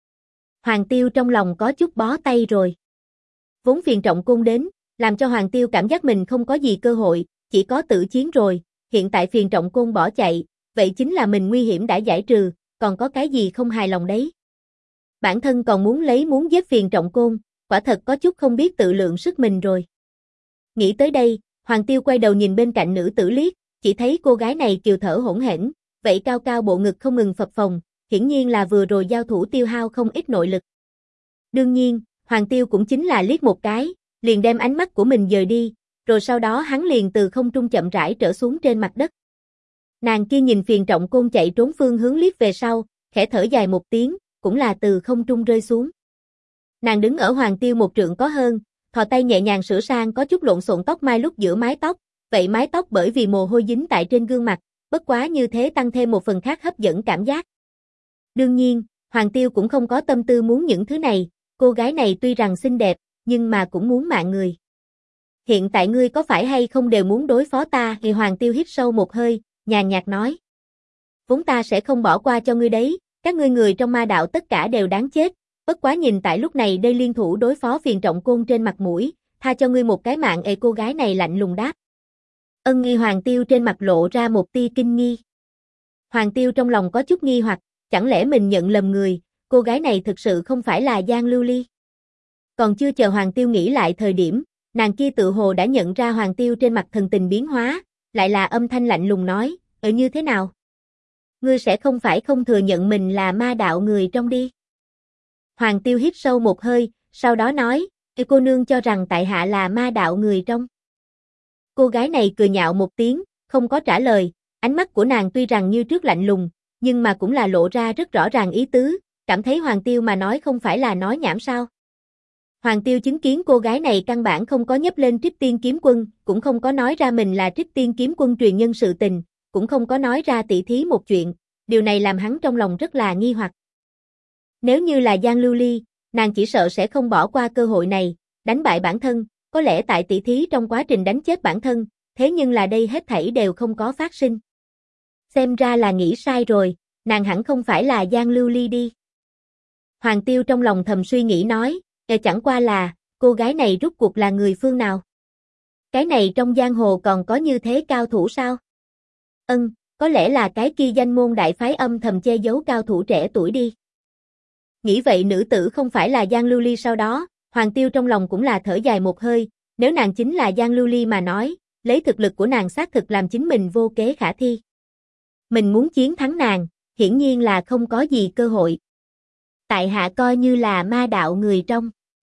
Hoàng Tiêu trong lòng có chút bó tay rồi. Vốn phiền trọng côn đến, làm cho Hoàng Tiêu cảm giác mình không có gì cơ hội, chỉ có tử chiến rồi, hiện tại phiền trọng côn bỏ chạy, vậy chính là mình nguy hiểm đã giải trừ, còn có cái gì không hài lòng đấy. Bản thân còn muốn giết phiền trọng côn, quả thật có chút không biết tự lượng sức mình rồi. Nghĩ tới đây, Hoàng Tiêu quay đầu nhìn bên cạnh nữ tử liếc, chỉ thấy cô gái này kiều thở hỗn hển, vậy cao cao bộ ngực không ngừng phập phồng, hiển nhiên là vừa rồi giao thủ tiêu hao không ít nội lực. Đương nhiên, Hoàng Tiêu cũng chính là liếc một cái, liền đem ánh mắt của mình dời đi, rồi sau đó hắn liền từ không trung chậm rãi trở xuống trên mặt đất. Nàng kia nhìn phiền trọng côn chạy trốn phương hướng liếc về sau, khẽ thở dài một tiếng, cũng là từ không trung rơi xuống. Nàng đứng ở Hoàng Tiêu một trượng có hơn, thò tay nhẹ nhàng sửa sang có chút lộn xộn tóc mai lúc giữa mái tóc, vậy mái tóc bởi vì mồ hôi dính tại trên gương mặt, bất quá như thế tăng thêm một phần khác hấp dẫn cảm giác. Đương nhiên, Hoàng Tiêu cũng không có tâm tư muốn những thứ này, cô gái này tuy rằng xinh đẹp, nhưng mà cũng muốn mạng người. Hiện tại ngươi có phải hay không đều muốn đối phó ta? Thì Hoàng Tiêu hít sâu một hơi, nhàn nhạt nói. Vốn ta sẽ không bỏ qua cho ngươi đấy, các ngươi người trong ma đạo tất cả đều đáng chết, bất quá nhìn tại lúc này đây liên thủ đối phó phiền trọng côn trên mặt mũi, tha cho ngươi một cái mạng. Cô gái này lạnh lùng đáp. Ân nghi Hoàng Tiêu trên mặt lộ ra một tia kinh nghi. Hoàng Tiêu trong lòng có chút nghi hoặc, chẳng lẽ mình nhận lầm người, cô gái này thực sự không phải là Giang Lưu Ly. Còn chưa chờ Hoàng Tiêu nghĩ lại thời điểm, nàng kia tự hồ đã nhận ra Hoàng Tiêu trên mặt thần tình biến hóa, lại là âm thanh lạnh lùng nói, như thế nào? Ngươi sẽ không phải không thừa nhận mình là ma đạo người trong đi. Hoàng Tiêu hít sâu một hơi, sau đó nói, cô nương cho rằng tại hạ là ma đạo người trong. Cô gái này cười nhạo một tiếng, không có trả lời, ánh mắt của nàng tuy rằng như trước lạnh lùng, nhưng mà cũng là lộ ra rất rõ ràng ý tứ, cảm thấy Hoàng Tiêu mà nói không phải là nói nhảm sao. Hoàng Tiêu chứng kiến cô gái này căn bản không có nhấp lên Trích Tiên Kiếm Quân, cũng không có nói ra mình là Trích Tiên Kiếm Quân truyền nhân sự tình, cũng không có nói ra tỉ thí một chuyện, điều này làm hắn trong lòng rất là nghi hoặc. Nếu như là Giang Lưu Ly, nàng chỉ sợ sẽ không bỏ qua cơ hội này, đánh bại bản thân, có lẽ tại tỉ thí trong quá trình đánh chết bản thân, thế nhưng là đây hết thảy đều không có phát sinh. Xem ra là nghĩ sai rồi, nàng hẳn không phải là Giang Lưu Ly đi. Hoàng Tiêu trong lòng thầm suy nghĩ nói, chẳng qua là, cô gái này rốt cuộc là người phương nào? Cái này trong giang hồ còn có như thế cao thủ sao? Có lẽ là cái kia danh môn đại phái âm thầm che giấu cao thủ trẻ tuổi đi. Nghĩ vậy nữ tử không phải là Giang Lưu Ly sau đó, Hoàng Tiêu trong lòng cũng là thở dài một hơi, nếu nàng chính là Giang Lưu Ly mà nói, lấy thực lực của nàng xác thực làm chính mình vô kế khả thi. Mình muốn chiến thắng nàng, hiển nhiên là không có gì cơ hội. Tại hạ coi như là ma đạo người trong.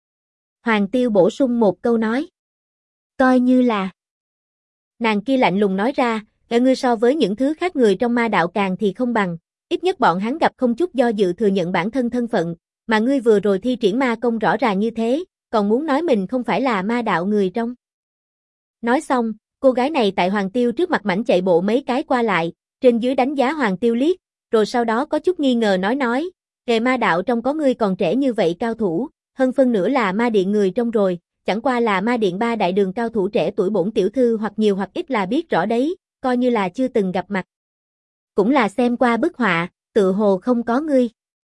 Hoàng Tiêu bổ sung một câu nói. Coi như là. Nàng kia lạnh lùng nói ra, ngươi so với những thứ khác người trong ma đạo càng thì không bằng, ít nhất bọn hắn gặp không chút do dự thừa nhận bản thân thân phận, mà ngươi vừa rồi thi triển ma công rõ ràng như thế, còn muốn nói mình không phải là ma đạo người trong. Nói xong, cô gái này tại Hoàng Tiêu trước mặt mảnh chạy bộ mấy cái qua lại, trên dưới đánh giá Hoàng Tiêu liếc, rồi sau đó có chút nghi ngờ nói, ma đạo trong có ngươi còn trẻ như vậy cao thủ, hơn phân nửa là ma điện người trong rồi, chẳng qua là ma điện ba đại đường cao thủ trẻ tuổi bổn tiểu thư hoặc nhiều hoặc ít là biết rõ đấy, coi như là chưa từng gặp mặt. Cũng là xem qua bức họa, tự hồ không có ngươi.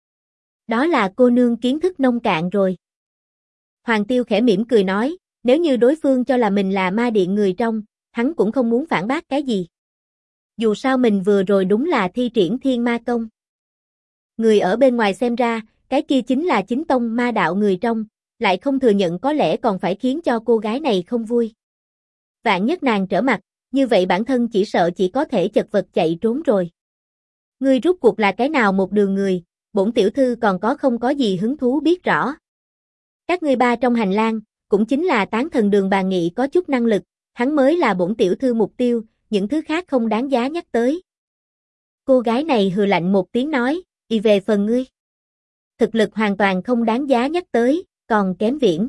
Đó là cô nương kiến thức nông cạn rồi. Hoàng Tiêu khẽ mỉm cười nói, nếu như đối phương cho là mình là ma điện người trong, hắn cũng không muốn phản bác cái gì. Dù sao mình vừa rồi đúng là thi triển thiên ma công. Người ở bên ngoài xem ra, cái kia chính là chính tông ma đạo người trong, lại không thừa nhận có lẽ còn phải khiến cho cô gái này không vui. Vạn nhất nàng trở mặt, như vậy bản thân chỉ sợ chỉ có thể chật vật chạy trốn rồi. Ngươi rút cuộc là cái nào một đường người, bổn tiểu thư còn không có gì hứng thú biết rõ. Các ngươi ba trong hành lang, cũng chính là tán thần Đường Bàn Nghị có chút năng lực, hắn mới là bổn tiểu thư mục tiêu, những thứ khác không đáng giá nhắc tới. Cô gái này hừ lạnh một tiếng nói, về phần ngươi. Thực lực hoàn toàn không đáng giá nhắc tới, còn kém viễn.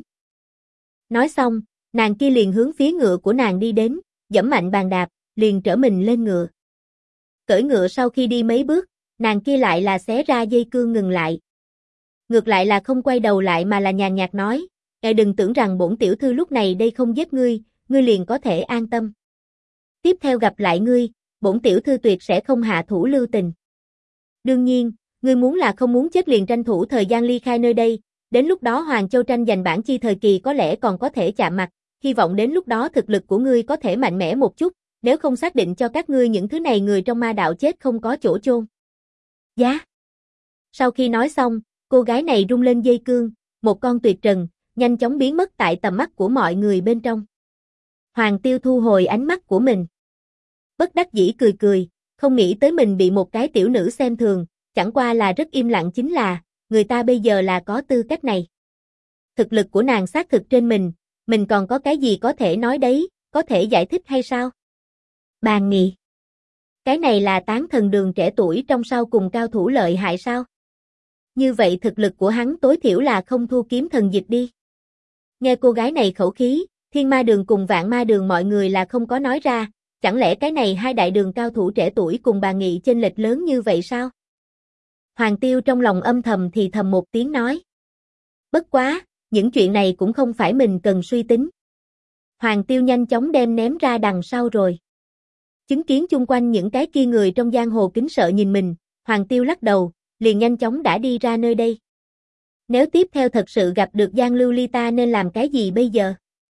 Nói xong, nàng kia liền hướng phía ngựa của nàng đi đến, giẫm mạnh bàn đạp, liền trở mình lên ngựa. Cưỡi ngựa sau khi đi mấy bước, nàng kia lại là xé ra dây cương ngừng lại. Ngược lại là không quay đầu lại mà là nhàn nhạt nói, đừng tưởng rằng bổn tiểu thư lúc này đây không giết ngươi, ngươi liền có thể an tâm. Tiếp theo gặp lại ngươi, bổn tiểu thư tuyệt sẽ không hạ thủ lưu tình. Đương nhiên, ngươi muốn là không muốn chết liền tranh thủ thời gian ly khai nơi đây, đến lúc đó Hoàng Châu tranh giành bản chi thời kỳ có lẽ còn có thể chạm mặt, hy vọng đến lúc đó thực lực của ngươi có thể mạnh mẽ một chút, nếu không xác định cho các ngươi những thứ này người trong ma đạo chết không có chỗ chôn. Giá. Sau khi nói xong, cô gái này rung lên dây cương, một con tuyệt trần, nhanh chóng biến mất tại tầm mắt của mọi người bên trong. Hoàng Tiêu thu hồi ánh mắt của mình. Bất đắc dĩ cười cười, không nghĩ tới mình bị một cái tiểu nữ xem thường, chẳng qua là rất im lặng chính là, người ta bây giờ là có tư cách này. Thực lực của nàng xác thực trên mình còn có cái gì có thể nói đấy, có thể giải thích hay sao? Bàn nghị. Cái này là tán thần đường trẻ tuổi trong sau cùng cao thủ lợi hại sao? Như vậy thực lực của hắn tối thiểu là không thua kiếm thần dịch đi. Nghe cô gái này khẩu khí, Thiên Ma Đường cùng Vạn Ma Đường mọi người là không có nói ra, chẳng lẽ cái này hai đại đường cao thủ trẻ tuổi cùng Bàn Nghị chênh lệch lớn như vậy sao? Hoàng Tiêu trong lòng âm thầm thì thầm một tiếng nói. Bất quá, những chuyện này cũng không phải mình cần suy tính. Hoàng Tiêu nhanh chóng đem ném ra đằng sau rồi. Chứng kiến chung quanh những cái kia người trong giang hồ kính sợ nhìn mình, Hoàng Tiêu lắc đầu, liền nhanh chóng đã đi ra nơi đây. Nếu tiếp theo thật sự gặp được Giang Lưu Ly ta nên làm cái gì bây giờ?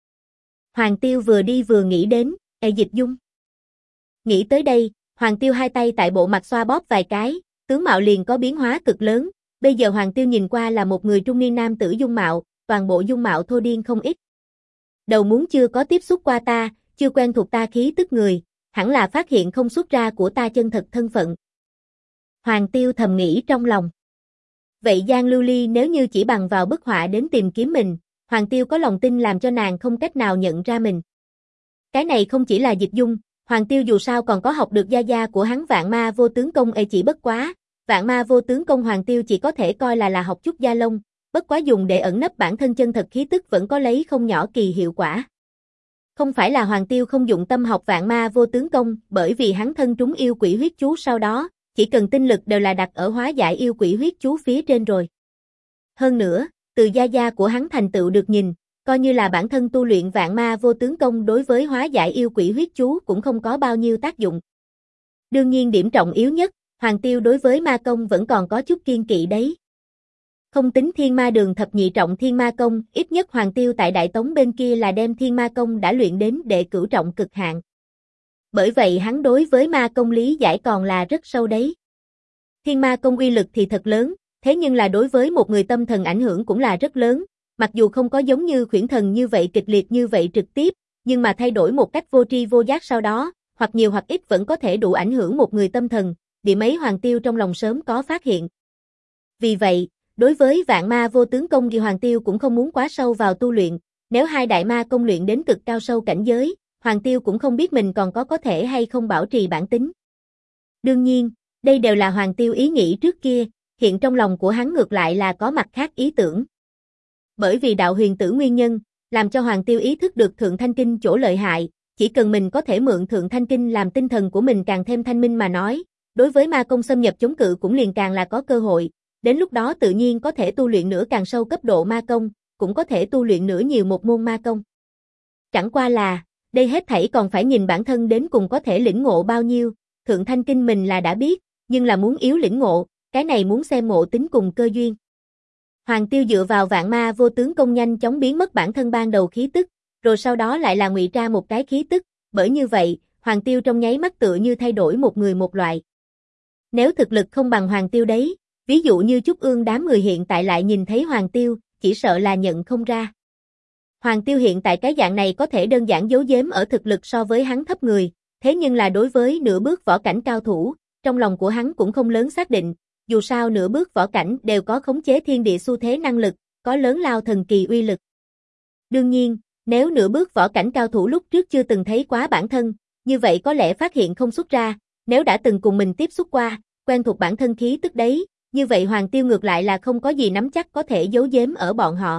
Hoàng Tiêu vừa đi vừa nghĩ đến, Dịch Dung. Nghĩ tới đây, Hoàng Tiêu hai tay tại bộ mặt xoa bóp vài cái, tướng mạo liền có biến hóa cực lớn, bây giờ Hoàng Tiêu nhìn qua là một người trung niên nam tử dung mạo, toàn bộ dung mạo thô điên không ít. Đầu muốn chưa có tiếp xúc qua ta, chưa quen thuộc ta khí tức người, hẳn là phát hiện không xuất ra của ta chân thật thân phận. Hoàng Tiêu thầm nghĩ trong lòng. Vậy Giang Lưu Ly nếu như chỉ bằng vào bức họa đến tìm kiếm mình, Hoàng Tiêu có lòng tin làm cho nàng không cách nào nhận ra mình. Cái này không chỉ là Dịch Dung, Hoàng Tiêu dù sao còn có học được gia gia của hắn Vạn Ma Vô Tướng Công chỉ bất quá, Vạn Ma Vô Tướng Công Hoàng Tiêu chỉ có thể coi là học chút gia lông, bất quá dùng để ẩn nấp bản thân chân thật khí tức vẫn có lấy không nhỏ kỳ hiệu quả. Không phải là Hoàng Tiêu không dụng tâm học Vạn Ma Vô Tướng Công, bởi vì hắn thân trúng yêu quỷ huyết chú sau đó, chỉ cần tinh lực đều là đặt ở hóa giải yêu quỷ huyết chú phía trên rồi. Hơn nữa, từ gia gia của hắn thành tựu được nhìn, coi như là bản thân tu luyện Vạn Ma Vô Tướng Công đối với hóa giải yêu quỷ huyết chú cũng không có bao nhiêu tác dụng. Đương nhiên điểm trọng yếu nhất, Hoàng Tiêu đối với ma công vẫn còn có chút kiên kỵ đấy. Không tính Thiên Ma Đường thập nhị trọng Thiên Ma Công, ít nhất Hoàng Tiêu tại Đại Tống bên kia là đem Thiên Ma Công đã luyện đến đệ cửu trọng cực hạn. Bởi vậy hắn đối với ma công lý giải còn là rất sâu đấy. Thiên Ma Công uy lực thì thật lớn, thế nhưng là đối với một người tâm thần ảnh hưởng cũng là rất lớn, mặc dù không có giống như Khuyển Thần như vậy kịch liệt như vậy trực tiếp, nhưng mà thay đổi một cách vô tri vô giác sau đó, hoặc nhiều hoặc ít vẫn có thể đủ ảnh hưởng một người tâm thần, điểm ấy Hoàng Tiêu trong lòng sớm có phát hiện. Vì vậy, đối với Vạn Ma Vô Tướng Công thì Hoàng Tiêu cũng không muốn quá sâu vào tu luyện, nếu hai đại ma công luyện đến cực cao sâu cảnh giới, Hoàng Tiêu cũng không biết mình còn có thể hay không bảo trì bản tính. Đương nhiên, đây đều là Hoàng Tiêu ý nghĩ trước kia, hiện trong lòng của hắn ngược lại là có mặt khác ý tưởng. Bởi vì đạo huyền tử nguyên nhân, làm cho Hoàng Tiêu ý thức được Thượng Thanh Kinh chỗ lợi hại, chỉ cần mình có thể mượn Thượng Thanh Kinh làm tinh thần của mình càng thêm thanh minh mà nói, đối với ma công xâm nhập chống cự cũng liền càng là có cơ hội, đến lúc đó tự nhiên có thể tu luyện nữa càng sâu cấp độ ma công, cũng có thể tu luyện nữa nhiều một môn ma công. Chẳng qua là, đây hết thảy còn phải nhìn bản thân đến cùng có thể lĩnh ngộ bao nhiêu, Thượng Thanh Kinh mình là đã biết, nhưng là muốn yếu lĩnh ngộ, cái này muốn xem ngộ tính cùng cơ duyên. Hoàng Tiêu dựa vào Vạn Ma Vô Tướng Công nhanh chóng biến mất bản thân ban đầu khí tức, rồi sau đó lại là ngụy trang một cái khí tức, bởi như vậy, Hoàng Tiêu trong nháy mắt tựa như thay đổi một người một loại. Nếu thực lực không bằng Hoàng Tiêu đấy, ví dụ như Trúc Ương đám người hiện tại lại nhìn thấy Hoàng Tiêu, chỉ sợ là nhận không ra. Hoàng Tiêu hiện tại cái dạng này có thể đơn giản giấu giếm ở thực lực so với hắn thấp người, thế nhưng là đối với nửa bước võ cảnh cao thủ, trong lòng của hắn cũng không lớn xác định, dù sao nửa bước võ cảnh đều có khống chế thiên địa xu thế năng lực, có lớn lao thần kỳ uy lực. Đương nhiên, nếu nửa bước võ cảnh cao thủ lúc trước chưa từng thấy quá bản thân, như vậy có lẽ phát hiện không xuất ra, nếu đã từng cùng mình tiếp xúc qua, quen thuộc bản thân khí tức đấy, như vậy Hoàng Tiêu ngược lại là không có gì nắm chắc có thể giấu giếm ở bọn họ.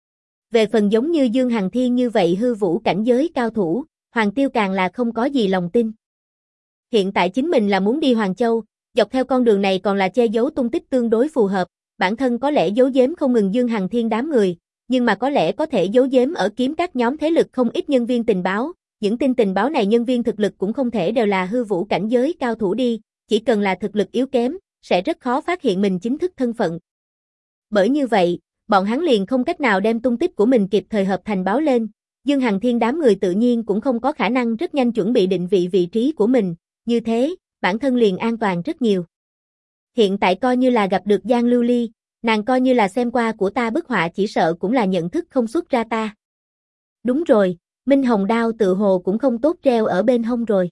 Về phần giống như Dương Hằng Thiên như vậy hư vũ cảnh giới cao thủ, Hoàng Tiêu càng là không có gì lòng tin. Hiện tại chính mình là muốn đi Hoàng Châu, dọc theo con đường này còn là che giấu tung tích tương đối phù hợp, bản thân có lẽ giấu giếm không ngừng Dương Hằng Thiên đám người, nhưng mà có lẽ có thể giấu giếm ở kiếm các nhóm thế lực không ít nhân viên tình báo, những tin tình báo này nhân viên thực lực cũng không thể đều là hư vũ cảnh giới cao thủ đi, chỉ cần là thực lực yếu kém, sẽ rất khó phát hiện mình chính thức thân phận. Bởi như vậy, bọn hắn liền không cách nào đem tung tích của mình kịp thời hợp thành báo lên, Dương Hằng Thiên đám người tự nhiên cũng không có khả năng rất nhanh chuẩn bị định vị vị trí của mình, như thế, bản thân liền an toàn rất nhiều. Hiện tại coi như là gặp được Giang Lưu Ly, nàng coi như là xem qua của ta bức họa chỉ sợ cũng là nhận thức không xuất ra ta. Đúng rồi, Minh Hồng đao tự hồ cũng không tốt treo ở bên hông rồi.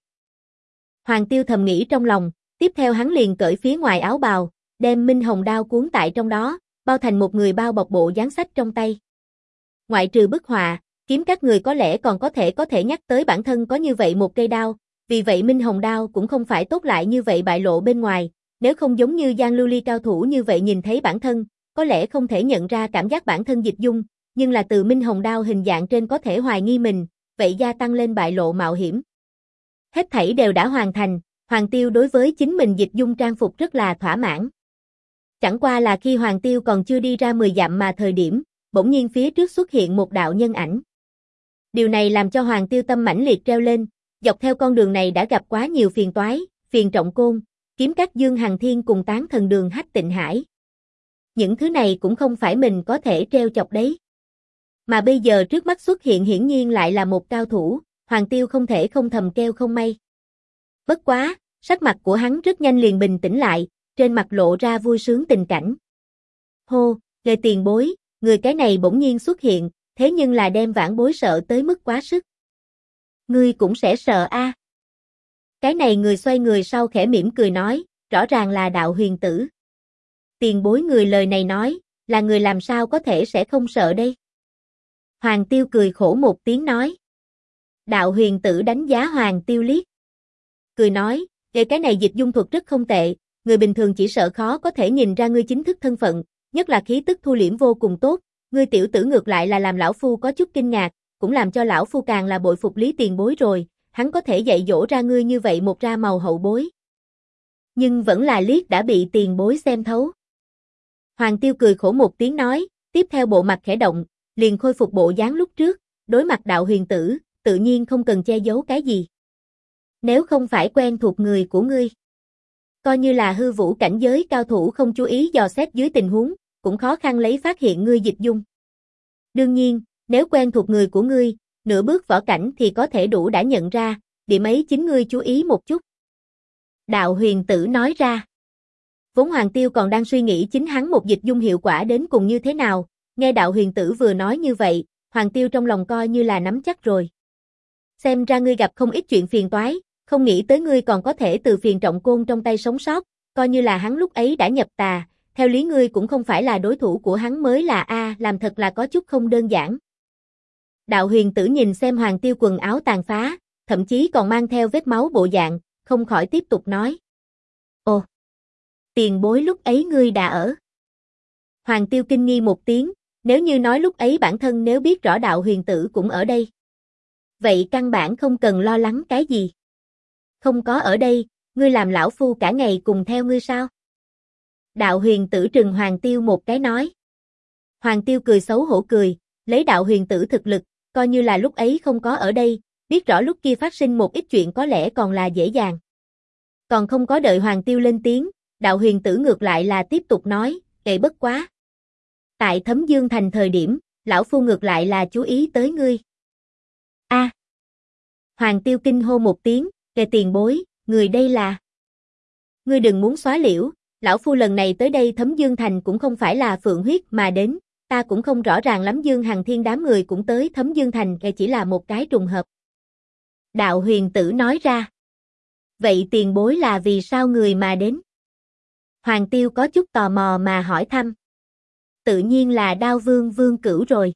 Hoàng Tiêu thầm nghĩ trong lòng, tiếp theo hắn liền cởi phía ngoài áo bào, đem Minh Hồng đao cuốn tại trong đó, bao thành một người bao bọc bộ dáng sách trong tay. Ngoại trừ bức họa, kiếm các người có lẽ còn có thể nhắc tới bản thân có như vậy một cây đao, vì vậy Minh Hồng đao cũng không phải tốt lại như vậy bại lộ bên ngoài, nếu không giống như Giang Lưu Ly cao thủ như vậy nhìn thấy bản thân, có lẽ không thể nhận ra cảm giác bản thân dịch dung, nhưng là từ Minh Hồng đao hình dạng trên có thể hoài nghi mình, vậy gia tăng lên bại lộ mạo hiểm. Hết thảy đều đã hoàn thành, Hoàng Tiêu đối với chính mình dịch dung trang phục rất là thỏa mãn. Chẳng qua là khi Hoàng Tiêu còn chưa đi ra 10 dặm mà thời điểm, bỗng nhiên phía trước xuất hiện một đạo nhân ảnh. Điều này làm cho Hoàng Tiêu tâm mãnh liệt treo lên, dọc theo con đường này đã gặp quá nhiều phiền toái, phiền trọng côn, kiếm các Dương Hằng Thiên cùng tán thần đường Hách Tịnh Hải. Những thứ này cũng không phải mình có thể treo chọc đấy. Mà bây giờ trước mắt xuất hiện hiển nhiên lại là một cao thủ, Hoàng Tiêu không thể không thầm kêu không may. Bất quá, sắc mặt của hắn rất nhanh liền bình tĩnh lại, trên mặt lộ ra vui sướng tình cảnh. Hô, Lê tiền bối, người cái này bỗng nhiên xuất hiện, thế nhưng là đem vãn bối sợ tới mức quá sức. Ngươi cũng sẽ sợ a? Cái này người xoay người sau khẽ mỉm cười nói, rõ ràng là đạo huyền tử. Tiền bối người lời này nói, là người làm sao có thể sẽ không sợ đây? Hoàng Tiêu cười khổ một tiếng nói. Đạo huyền tử đánh giá Hoàng Tiêu liếc. Cười nói, cái này dịch dung thuật rất không tệ, người bình thường chỉ sợ khó có thể nhìn ra ngươi chính thức thân phận, nhất là khí tức thu liễm vô cùng tốt, ngươi tiểu tử ngược lại là làm lão phu có chút kinh ngạc, cũng làm cho lão phu càng là bội phục Lý tiền bối rồi, hắn có thể dạy dỗ ra ngươi như vậy một ra màu hậu bối. Nhưng vẫn là liếc đã bị tiền bối xem thấu. Hoàng Tiêu cười khổ một tiếng nói, tiếp theo bộ mặt khẽ động, liền khôi phục bộ dáng lúc trước, đối mặt đạo huyền tử, tự nhiên không cần che giấu cái gì. Nếu không phải quen thuộc người của ngươi, coi như là hư vũ cảnh giới cao thủ không chú ý dò xét dưới tình huống, cũng khó khăn lấy phát hiện ngươi dịch dung. Đương nhiên, nếu quen thuộc người của ngươi, nửa bước võ cảnh thì có thể đủ đã nhận ra, điểm ấy chính ngươi chú ý một chút. Đạo huyền tử nói ra. Vốn Hoàng Tiêu còn đang suy nghĩ chính hắn một dịch dung hiệu quả đến cùng như thế nào, nghe đạo huyền tử vừa nói như vậy, Hoàng Tiêu trong lòng coi như là nắm chắc rồi. Xem ra ngươi gặp không ít chuyện phiền toái, không nghĩ tới ngươi còn có thể từ phiền trọng côn trong tay sống sót, coi như là hắn lúc ấy đã nhập tà, theo lý ngươi cũng không phải là đối thủ của hắn mới là a, làm thật là có chút không đơn giản. Đạo huyền tử nhìn xem Hoàng Tiêu quần áo tàn phá, thậm chí còn mang theo vết máu bộ dạng, không khỏi tiếp tục nói. Ồ, tiền bối lúc ấy ngươi đã ở. Hoàng Tiêu kinh nghi một tiếng, nếu như nói lúc ấy bản thân nếu biết rõ đạo huyền tử cũng ở đây. Vậy căn bản không cần lo lắng cái gì. Không có ở đây, ngươi làm lão phu cả ngày cùng theo ngươi sao? Đạo huyền tử trừng Hoàng Tiêu một cái nói. Hoàng Tiêu cười xấu hổ cười, lấy đạo huyền tử thực lực, coi như là lúc ấy không có ở đây, biết rõ lúc kia phát sinh một ít chuyện có lẽ còn là dễ dàng. Còn không có đợi Hoàng Tiêu lên tiếng, đạo huyền tử ngược lại là tiếp tục nói, bất quá. Tại Thấm Dương Thành thời điểm, lão phu ngược lại là chú ý tới ngươi. A. Hoàng Tiêu kinh hô một tiếng, tiền bối, người đây là. Ngươi đừng muốn xóa liễu, lão phu lần này tới đây Thấm Dương Thành cũng không phải là phượng huyết mà đến, ta cũng không rõ ràng lắm Dương Hằng Thiên đám người cũng tới Thấm Dương Thành, chỉ là một cái trùng hợp. Đạo huyền tử nói ra. Vậy tiền bối là vì sao người mà đến? Hoàng Tiêu có chút tò mò mà hỏi thăm. Tự nhiên là Đao Vương Vương Cửu rồi.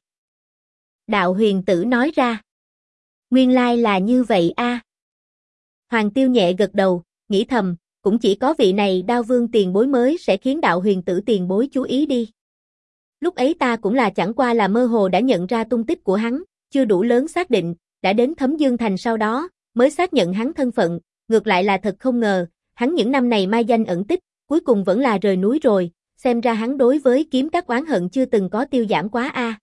Đạo huyền tử nói ra. Nguyên lai là như vậy a. Hoàng Tiêu nhẹ gật đầu, nghĩ thầm, cũng chỉ có vị này Đao Vương tiền bối mới sẽ khiến đạo huyền tử tiền bối chú ý đi. Lúc ấy ta cũng là chẳng qua là mơ hồ đã nhận ra tung tích của hắn, chưa đủ lớn xác định, đã đến Thấm Dương Thành sau đó, mới xác nhận hắn thân phận, ngược lại là thật không ngờ, hắn những năm này mai danh ẩn tích, cuối cùng vẫn là rời núi rồi, xem ra hắn đối với kiếm các oán hận chưa từng có tiêu giảm quá a.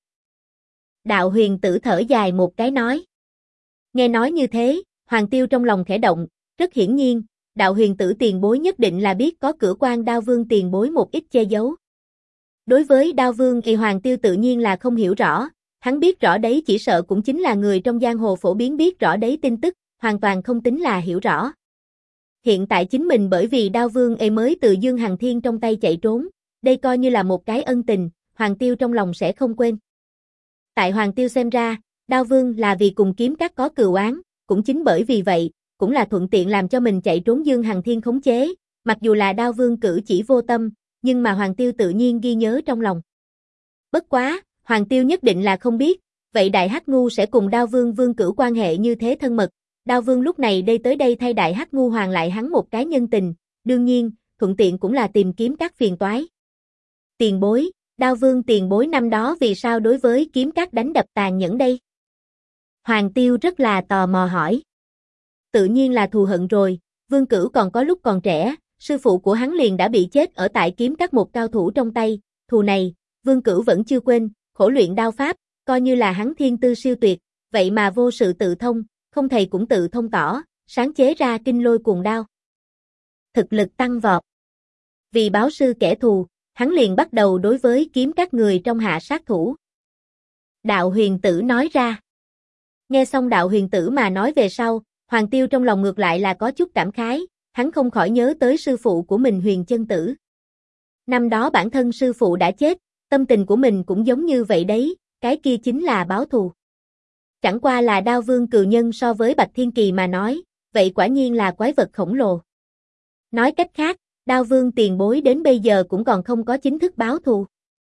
Đạo Huyền Tử thở dài một cái nói. Nghe nói như thế, Hoàng Tiêu trong lòng khẽ động, rất hiển nhiên, Đạo Huyền Tử tiền bối nhất định là biết có cửa quan Đao Vương tiền bối một ít che giấu. Đối với Đao Vương thì Hoàng Tiêu tự nhiên là không hiểu rõ, hắn biết rõ đấy chỉ sợ cũng chính là người trong giang hồ phổ biến biết rõ đấy tin tức, hoàn toàn không tính là hiểu rõ. Hiện tại chính mình bởi vì Đao Vương mới từ Dương Hằng Thiên trong tay chạy trốn, đây coi như là một cái ân tình, Hoàng Tiêu trong lòng sẽ không quên. Tại Hoàng Tiêu xem ra, Đao Vương là vì cùng kiếm các có cừu oán, cũng chính bởi vì vậy, cũng là thuận tiện làm cho mình chạy trốn Dương Hằng Thiên khống chế, mặc dù là Đao Vương cử chỉ vô tâm, nhưng mà Hoàng Tiêu tự nhiên ghi nhớ trong lòng. Bất quá, Hoàng Tiêu nhất định là không biết, vậy Đại Hắc Ngu sẽ cùng Đao Vương Vương cử quan hệ như thế thân mật. Đao Vương lúc này tới đây thay Đại Hắc Ngu hoàn lại hắn một cái nhân tình, đương nhiên, thuận tiện cũng là tìm kiếm các phiền toái. Tiền bối, Đao Vương tiền bối năm đó vì sao đối với kiếm các đánh đập tàn nhẫn đây? Hoàng Tiêu rất là tò mò hỏi. Tự nhiên là thù hận rồi, Vương Cửu còn có lúc còn trẻ, sư phụ của hắn liền đã bị chết ở tại kiếm các một cao thủ trong tay, thù này, Vương Cửu vẫn chưa quên, khổ luyện đao pháp, coi như là hắn thiên tư siêu tuyệt, vậy mà vô sự tự thông, không thầy cũng tự thông tỏ, sáng chế ra kinh lôi cuồng đao. Thực lực tăng vọt. Vì báo sư kẻ thù, hắn liền bắt đầu đối với kiếm các người trong hạ sát thủ. Đạo Huyền Tử nói ra. Nghe xong Đạo Huyền Tử mà nói về sau, Hoàng Tiêu trong lòng ngược lại là có chút cảm khái, hắn không khỏi nhớ tới sư phụ của mình Huyền Chân Tử. Năm đó bản thân sư phụ đã chết, tâm tình của mình cũng giống như vậy đấy, cái kia chính là báo thù. Chẳng qua là Đao Vương cừu nhân so với Bạch Thiên Kỳ mà nói, vậy quả nhiên là quái vật khổng lồ. Nói cách khác, Đao Vương tiền bối đến bây giờ cũng còn không có chính thức báo thù.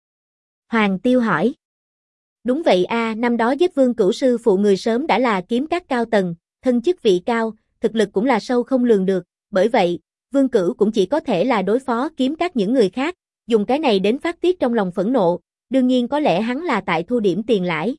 Hoàng Tiêu hỏi. Đúng vậy a, năm đó giết Vương Cửu sư phụ người sớm đã là kiếm các cao tầng, thân chức vị cao, thực lực cũng là sâu không lường được, bởi vậy, Vương Cửu cũng chỉ có thể là đối phó kiếm các những người khác, dùng cái này đến phát tiết trong lòng phẫn nộ, đương nhiên có lẽ hắn là tại thu điểm tiền lãi.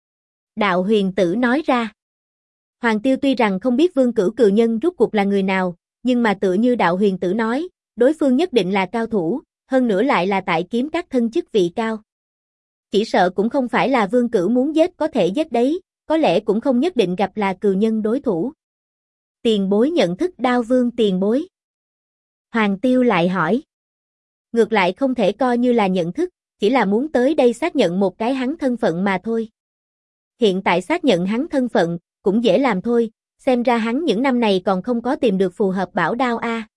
Đạo Huyền Tử nói ra. Hoàng Tiêu tuy rằng không biết Vương Cửu cừu nhân rốt cuộc là người nào, nhưng mà tựa như Đạo Huyền Tử nói, đối phương nhất định là cao thủ, hơn nữa lại là tại kiếm các thân chức vị cao. Chỉ sợ cũng không phải là Vương Cửu muốn giết có thể giết đấy, có lẽ cũng không nhất định gặp là cừu nhân đối thủ. Tiền bối nhận thức Đao Vương tiền bối. Hoàng Tiêu lại hỏi. Ngược lại không thể coi như là nhận thức, chỉ là muốn tới đây xác nhận một cái hắn thân phận mà thôi. Hiện tại xác nhận hắn thân phận, cũng dễ làm thôi, xem ra hắn những năm này còn không có tìm được phù hợp bảo đao a.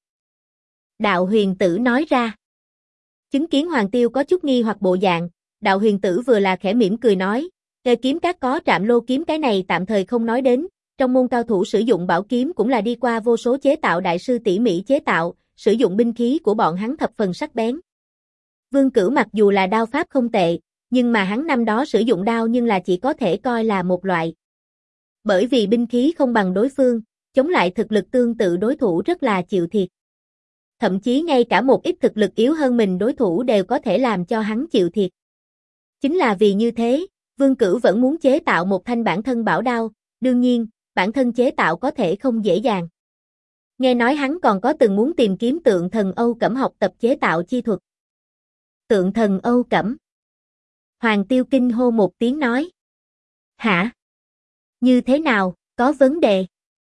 Đạo Huyền Tử nói ra. Chứng kiến Hoàng Tiêu có chút nghi hoặc bộ dạng, Đạo Huyền Tử vừa là khẽ mỉm cười nói, Nghề kiếm các có Trạm Lô kiếm cái này tạm thời không nói đến, trong môn cao thủ sử dụng bảo kiếm cũng là đi qua vô số chế tạo đại sư tỉ mỉ chế tạo, sử dụng binh khí của bọn hắn thập phần sắc bén. Vương Cửu mặc dù là đao pháp không tệ, nhưng mà hắn năm đó sử dụng đao nhưng là chỉ có thể coi là một loại. Bởi vì binh khí không bằng đối phương, chống lại thực lực tương tự đối thủ rất là chịu thiệt. Thậm chí ngay cả một ít thực lực yếu hơn mình đối thủ đều có thể làm cho hắn chịu thiệt. Chính là vì như thế, Vương Cửu vẫn muốn chế tạo một thanh bản thân bảo đao, đương nhiên, bản thân chế tạo có thể không dễ dàng. Nghe nói hắn còn có từng muốn tìm kiếm Tượng Thần Âu Cẩm học tập chế tạo chi thuật. Tượng Thần Âu Cẩm. Hoàng Tiêu kinh hô một tiếng nói. Hả? Như thế nào, có vấn đề?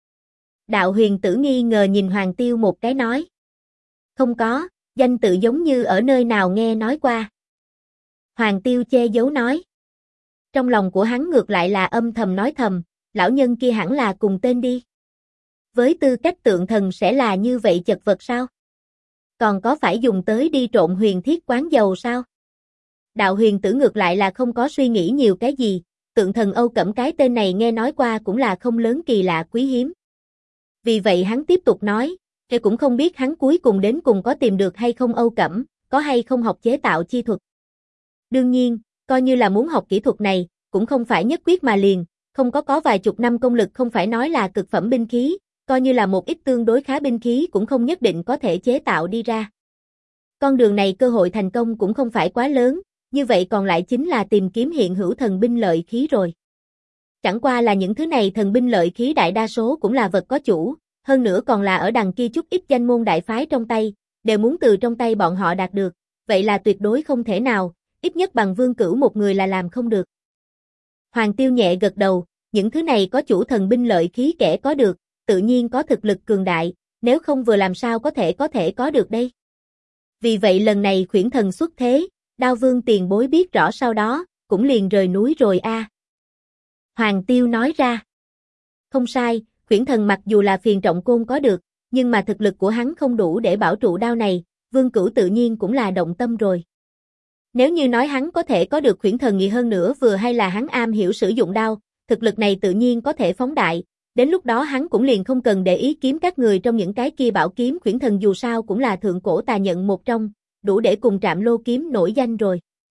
Đạo Huyền Tử nghi ngờ nhìn Hoàng Tiêu một cái nói. Không có, danh tự giống như ở nơi nào nghe nói qua. Hoàng Tiêu che giấu nói. Trong lòng của hắn ngược lại là âm thầm nói thầm, lão nhân kia hẳn là cùng tên đi. Với tư cách tượng thần sẽ là như vậy chật vật sao? Còn có phải dùng tới đi trộn huyền thiết quán dầu sao? Đạo Huyền Tử ngược lại là không có suy nghĩ nhiều cái gì, tượng thần Âu Cẩm cái tên này nghe nói qua cũng là không lớn kỳ lạ quý hiếm. Vì vậy hắn tiếp tục nói, cái cũng không biết hắn cuối cùng đến cùng có tìm được hay không Âu Cẩm, có hay không học chế tạo chi thuật. Đương nhiên, coi như là muốn học kỹ thuật này, cũng không phải nhất quyết mà liền, không có vài chục năm công lực không phải nói là cực phẩm binh khí, coi như là một ít tương đối khá binh khí cũng không nhất định có thể chế tạo đi ra. Con đường này cơ hội thành công cũng không phải quá lớn, như vậy còn lại chính là tìm kiếm hiện hữu thần binh lợi khí rồi. Chẳng qua là những thứ này thần binh lợi khí đại đa số cũng là vật có chủ, hơn nữa còn là ở đằng kia chút ít danh môn đại phái trong tay, đều muốn từ trong tay bọn họ đạt được, vậy là tuyệt đối không thể nào, ít nhất bằng Vương Cửu một người là làm không được. Hoàng Tiêu nhẹ gật đầu, những thứ này có chủ thần binh lợi khí kẻ có được, tự nhiên có thực lực cường đại, nếu không vừa làm sao có thể có được đây. Vì vậy lần này Khuyển Thần xuất thế, Đao Vương tiền bối biết rõ sau đó, cũng liền rời núi rồi a. Hoàng Tiêu nói ra. Không sai, Khuyển Thần mặc dù là Phiền Trọng Côn có được, nhưng mà thực lực của hắn không đủ để bảo trụ đao này, Vương Cửu tự nhiên cũng là động tâm rồi. Nếu như nói hắn có thể có được Khuyển Thần nghị hơn nữa vừa hay là hắn am hiểu sử dụng đao, thực lực này tự nhiên có thể phóng đại, đến lúc đó hắn cũng liền không cần để ý kiếm các người trong những cái kia bảo kiếm Khuyển Thần dù sao cũng là thượng cổ tà nhận một trong, đủ để cùng Trạm Lô kiếm nổi danh rồi.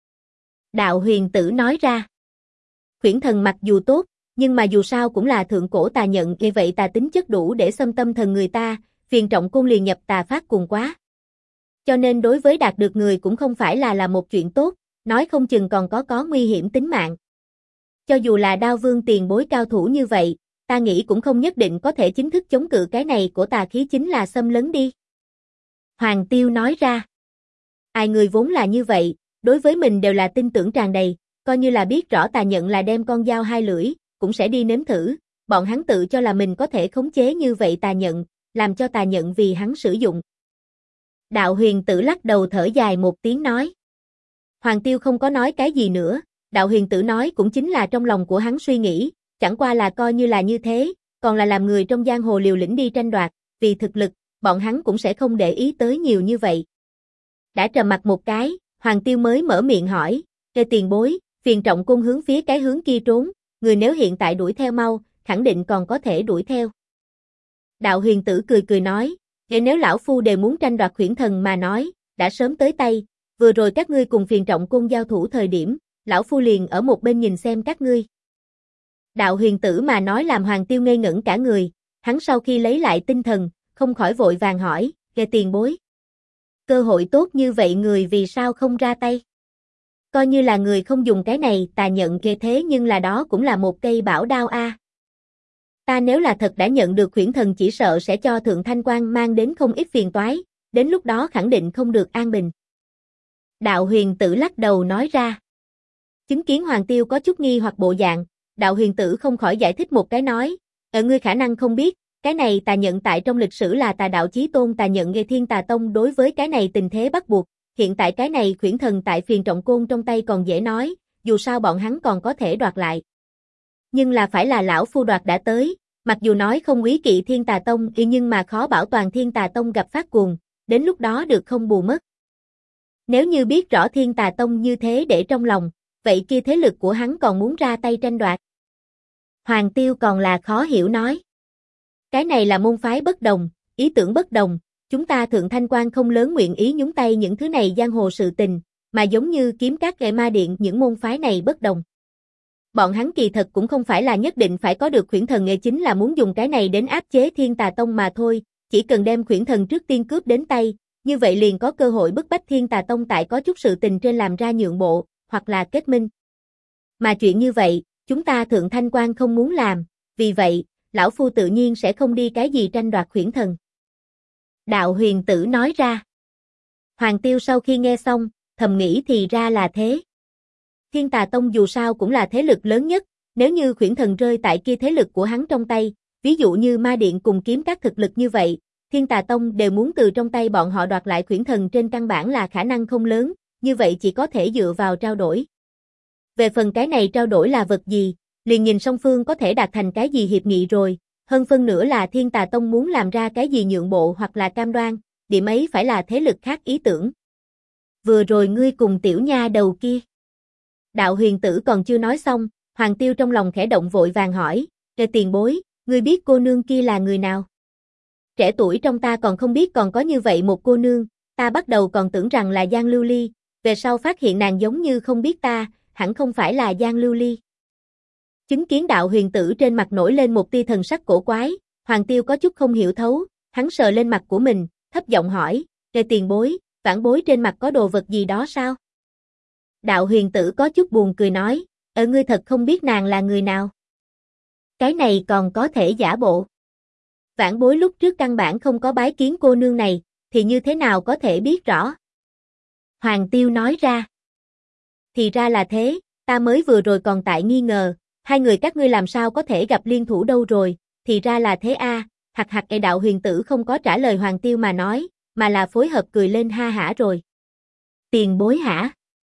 Đạo Huyền Tử nói ra. Khuyển Thần mặc dù tốt, nhưng mà dù sao cũng là thượng cổ tà nhận, vì vậy tà tính chất đủ để xâm tâm thần người ta, Phiền Trọng Côn liền nhập tà phát cùng quá. Cho nên đối với đạt được người cũng không phải là một chuyện tốt, nói không chừng còn có nguy hiểm tính mạng. Cho dù là Đao Vương tiền bối cao thủ như vậy, ta nghĩ cũng không nhất định có thể chính thức chống cự cái này của tà khí chính là xâm lấn đi. Hoàng Tiêu nói ra. Ai người vốn là như vậy, đối với mình đều là tin tưởng tràn đầy, coi như là biết rõ tà nhận là đem con dao hai lưỡi, cũng sẽ đi nếm thử, bọn hắn tự cho là mình có thể khống chế như vậy tà nhận, làm cho tà nhận vì hắn sử dụng. Đạo Huyền Tử lắc đầu thở dài một tiếng nói. Hoàng Tiêu không có nói cái gì nữa, Đạo Huyền Tử nói cũng chính là trong lòng của hắn suy nghĩ, chẳng qua là coi như là như thế, còn là làm người trong giang hồ liều lĩnh đi tranh đoạt, vì thực lực, bọn hắn cũng sẽ không để ý tới nhiều như vậy. Đã trầm mặt một cái, Hoàng Tiêu mới mở miệng hỏi, "Ê tiền bối, Phiền Trọng Côn hướng phía cái hướng kia trốn, người nếu hiện tại đuổi theo mau, khẳng định còn có thể đuổi theo." Đạo Huyền Tử cười cười nói, nếu lão phu đều muốn tranh đoạt Khuyển Thần mà nói, đã sớm tới tay, vừa rồi các ngươi cùng Phiền Trọng Côn giao thủ thời điểm, lão phu liền ở một bên nhìn xem các ngươi." Đạo Huyền Tử mà nói làm Hoàng Tiêu ngây ngẩn cả người, hắn sau khi lấy lại tinh thần, không khỏi vội vàng hỏi, tiền bối. Cơ hội tốt như vậy người vì sao không ra tay? Coi như là người không dùng cái này tà nhận thế nhưng là đó cũng là một cây bảo đao a. Ta nếu là thật đã nhận được Khuyển Thần chỉ sợ sẽ cho Thượng Thanh Quan mang đến không ít phiền toái, đến lúc đó khẳng định không được an bình. Đạo Huyền Tử lắc đầu nói ra. Chứng kiến Hoàng Tiêu có chút nghi hoặc bộ dạng, Đạo Huyền Tử không khỏi giải thích một cái nói, ngươi khả năng không biết, cái này tà nhận tại trong lịch sử là tà đạo chí tôn tà nhận Nghê Thiên Tà Tông đối với cái này tình thế bắt buộc, hiện tại cái này Khuyển Thần tại Phiền Trọng Côn trong tay còn dễ nói, dù sao bọn hắn còn có thể đoạt lại. Nhưng là phải là lão phu đoạt đã tới, mặc dù nói không úy kỵ Thiên Tà Tông nhưng mà khó bảo toàn Thiên Tà Tông gặp phát cuồng, đến lúc đó được không bù mất. Nếu như biết rõ Thiên Tà Tông như thế để trong lòng, vậy kia thế lực của hắn còn muốn ra tay tranh đoạt. Hoàng Tiêu còn là khó hiểu nói. Cái này là môn phái bất đồng, ý tưởng bất đồng, chúng ta Thượng Thanh Quan không lớn nguyện ý nhúng tay những thứ này giang hồ sự tình, mà giống như Kiếm Các Ghệ Ma Điện những môn phái này bất đồng. Bọn hắn kỳ thật cũng không phải là nhất định phải có được Khuyển Thần nghề, chính là muốn dùng cái này đến áp chế Thiên Tà Tông mà thôi, chỉ cần đem Khuyển Thần trước tiên cướp đến tay, như vậy liền có cơ hội bức bách Thiên Tà Tông tại có chút sự tình trên làm ra nhượng bộ, hoặc là kết minh. Mà chuyện như vậy, chúng ta Thượng Thanh Quan không muốn làm, vì vậy, lão phu tự nhiên sẽ không đi cái gì tranh đoạt Khuyển Thần. Đạo Huyền Tử nói ra. Hoàng Tiêu sau khi nghe xong, thầm nghĩ thì ra là thế. Thiên Tà Tông dù sao cũng là thế lực lớn nhất, nếu như Khuyển Thần rơi tại kia thế lực của hắn trong tay, ví dụ như Ma Điện cùng Kiếm Các thực lực như vậy, Thiên Tà Tông đều muốn từ trong tay bọn họ đoạt lại Khuyển Thần trên căn bản là khả năng không lớn, như vậy chỉ có thể dựa vào trao đổi. Về phần cái này trao đổi là vật gì, liền nhìn song phương có thể đạt thành cái gì hiệp nghị rồi, hơn phân nữa là Thiên Tà Tông muốn làm ra cái gì nhượng bộ hoặc là cam đoan, điểm ấy phải là thế lực khác ý tưởng. Vừa rồi ngươi cùng tiểu nha đầu kia. Đạo Huyền Tử còn chưa nói xong, Hoàng Tiêu trong lòng khẽ động vội vàng hỏi, tiền bối, ngươi biết cô nương kia là người nào? Trẻ tuổi trong ta còn không biết còn có như vậy một cô nương, ta bắt đầu còn tưởng rằng là Giang Lưu Ly, về sau phát hiện nàng giống như không biết ta, hẳn không phải là Giang Lưu Ly. Chứng kiến Đạo Huyền Tử trên mặt nổi lên một tia thần sắc cổ quái, Hoàng Tiêu có chút không hiểu thấu, hắn sờ lên mặt của mình, thấp giọng hỏi, tiền bối, vãn bối trên mặt có đồ vật gì đó sao? Đạo Huyền Tử có chút buồn cười nói, ngươi thật không biết nàng là người nào? Cái này còn có thể giả bộ. Vãn bối lúc trước căn bản không có bái kiến cô nương này, thì như thế nào có thể biết rõ? Hoàng Tiêu nói ra. Thì ra là thế, ta mới vừa rồi còn tại nghi ngờ, hai người các ngươi làm sao có thể gặp liên thủ đâu rồi, thì ra là thế a. Hặc hặc. Đạo huyền tử không có trả lời Hoàng Tiêu mà nói, mà là phối hợp cười lên ha hả rồi. Tiền bối hả?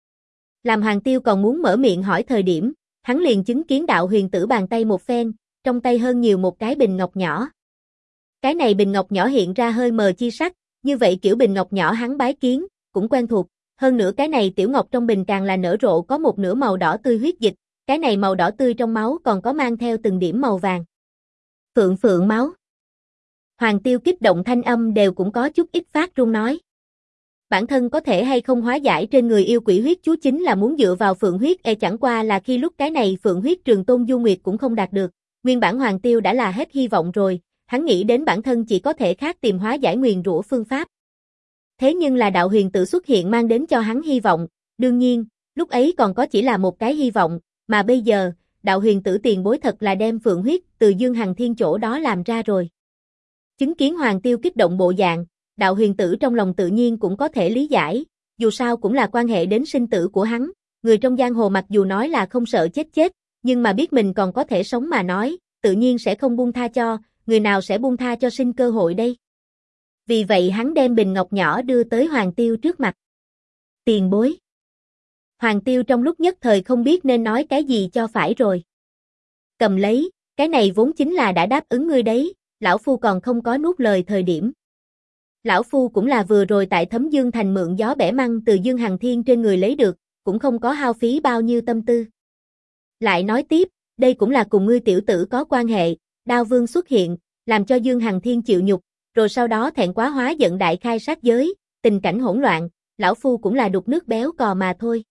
Làm Hoàng Tiêu còn muốn mở miệng hỏi thời điểm, hắn liền chứng kiến đạo huyền tử bàn tay một phen, trong tay hơn nhiều một cái bình ngọc nhỏ. Cái này bình ngọc nhỏ hiện ra hơi mờ chi sắc, như vậy kiểu bình ngọc nhỏ hắn bái kiến, cũng quen thuộc, hơn nữa cái này tiểu ngọc trong bình càng là nở rộ có một nửa màu đỏ tươi huyết dịch, cái này màu đỏ tươi trong máu còn có mang theo từng điểm màu vàng. Phượng phượng máu. Hoàng Tiêu kích động thanh âm đều cũng có chút ít phát run nói. Bản thân có thể hay không hóa giải trên người yêu quỷ huyết chú chính là muốn dựa vào phượng huyết, chẳng qua là khi lúc cái này phượng huyết Trường Tôn Du Nguyệt cũng không đạt được, nguyên bản Hoàng Tiêu đã là hết hy vọng rồi, hắn nghĩ đến bản thân chỉ có thể khác tìm hóa giải nguyền rủa phương pháp. Thế nhưng là đạo huyền tử xuất hiện mang đến cho hắn hy vọng, đương nhiên, lúc ấy còn có chỉ là một cái hy vọng, mà bây giờ, đạo huyền tử tiền bối thật là đem phượng huyết từ Dương Hằng Thiên chỗ đó làm ra rồi. Chứng kiến Hoàng Tiêu kích động bộ dạng, đạo huyền tử trong lòng tự nhiên cũng có thể lý giải, dù sao cũng là quan hệ đến sinh tử của hắn, người trong giang hồ mặc dù nói là không sợ chết, nhưng mà biết mình còn có thể sống mà nói, tự nhiên sẽ không buông tha cho, người nào sẽ buông tha cho sinh cơ hội đây. Vì vậy hắn đem bình ngọc nhỏ đưa tới Hoàng Tiêu trước mặt. Tiền bối. Hoàng Tiêu trong lúc nhất thời không biết nên nói cái gì cho phải rồi. Cầm lấy, cái này vốn chính là đã đáp ứng ngươi đấy, lão phu còn không có nuốt lời thời điểm. Lão phu cũng là vừa rồi tại Thấm Dương Thành mượn gió bẻ măng từ Dương Hằng Thiên trên người lấy được, cũng không có hao phí bao nhiêu tâm tư. Lại nói tiếp, đây cũng là cùng ngươi tiểu tử có quan hệ, Đao Vương xuất hiện, làm cho Dương Hằng Thiên chịu nhục, rồi sau đó thẹn quá hóa giận đại khai sát giới, tình cảnh hỗn loạn, lão phu cũng là đục nước béo cò mà thôi.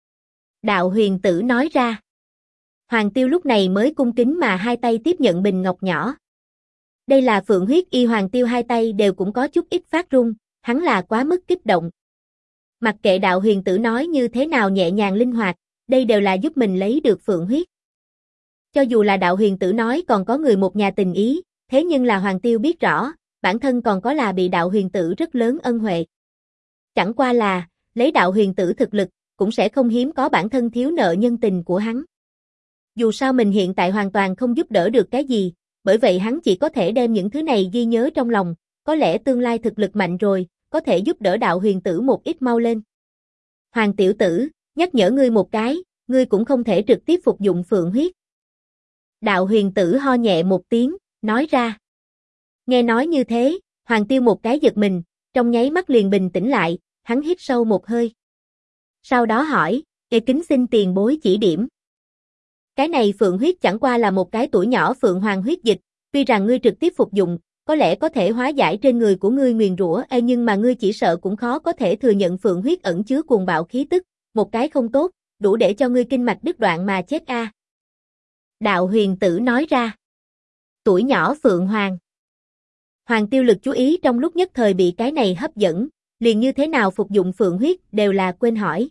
Đạo huyền tử nói ra. Hoàng Tiêu lúc này mới cung kính mà hai tay tiếp nhận bình ngọc nhỏ. Đây là phượng huyết y. Hoàng Tiêu hai tay đều cũng có chút ít phát run, hắn là quá mức kích động. Mặc kệ đạo huyền tử nói như thế nào nhẹ nhàng linh hoạt, đây đều là giúp mình lấy được phượng huyết. Cho dù là đạo huyền tử nói còn có người một nhà tình ý, thế nhưng là Hoàng Tiêu biết rõ, bản thân còn có là bị đạo huyền tử rất lớn ân huệ. Chẳng qua là, lấy đạo huyền tử thực lực, cũng sẽ không hiếm có bản thân thiếu nợ nhân tình của hắn. Dù sao mình hiện tại hoàn toàn không giúp đỡ được cái gì, bởi vậy hắn chỉ có thể đem những thứ này ghi nhớ trong lòng, có lẽ tương lai thực lực mạnh rồi, có thể giúp đỡ đạo huyền tử một ít mau lên. Hoàng tiểu tử, nhắc nhở ngươi một cái, ngươi cũng không thể trực tiếp phục dụng phượng huyết. Đạo huyền tử ho nhẹ một tiếng, nói ra. Nghe nói như thế, Hoàng Tiêu một cái giật mình, trong nháy mắt liền bình tĩnh lại, hắn hít sâu một hơi. Sau đó hỏi, kính xin tiền bối chỉ điểm. Cái này phượng huyết chẳng qua là một cái tuổi nhỏ phượng hoàng huyết dịch, tuy rằng ngươi trực tiếp phục dụng, có lẽ có thể hóa giải trên người của ngươi nguyền rủa, nhưng mà ngươi chỉ sợ cũng khó có thể thừa nhận phượng huyết ẩn chứa cuồng bạo khí tức, một cái không tốt, đủ để cho ngươi kinh mạch đứt đoạn mà chết a. Đạo huyền tử nói ra. Tuổi nhỏ phượng hoàng. Hoàng Tiêu lực chú ý trong lúc nhất thời bị cái này hấp dẫn, liền như thế nào phục dụng phượng huyết đều là quên hỏi.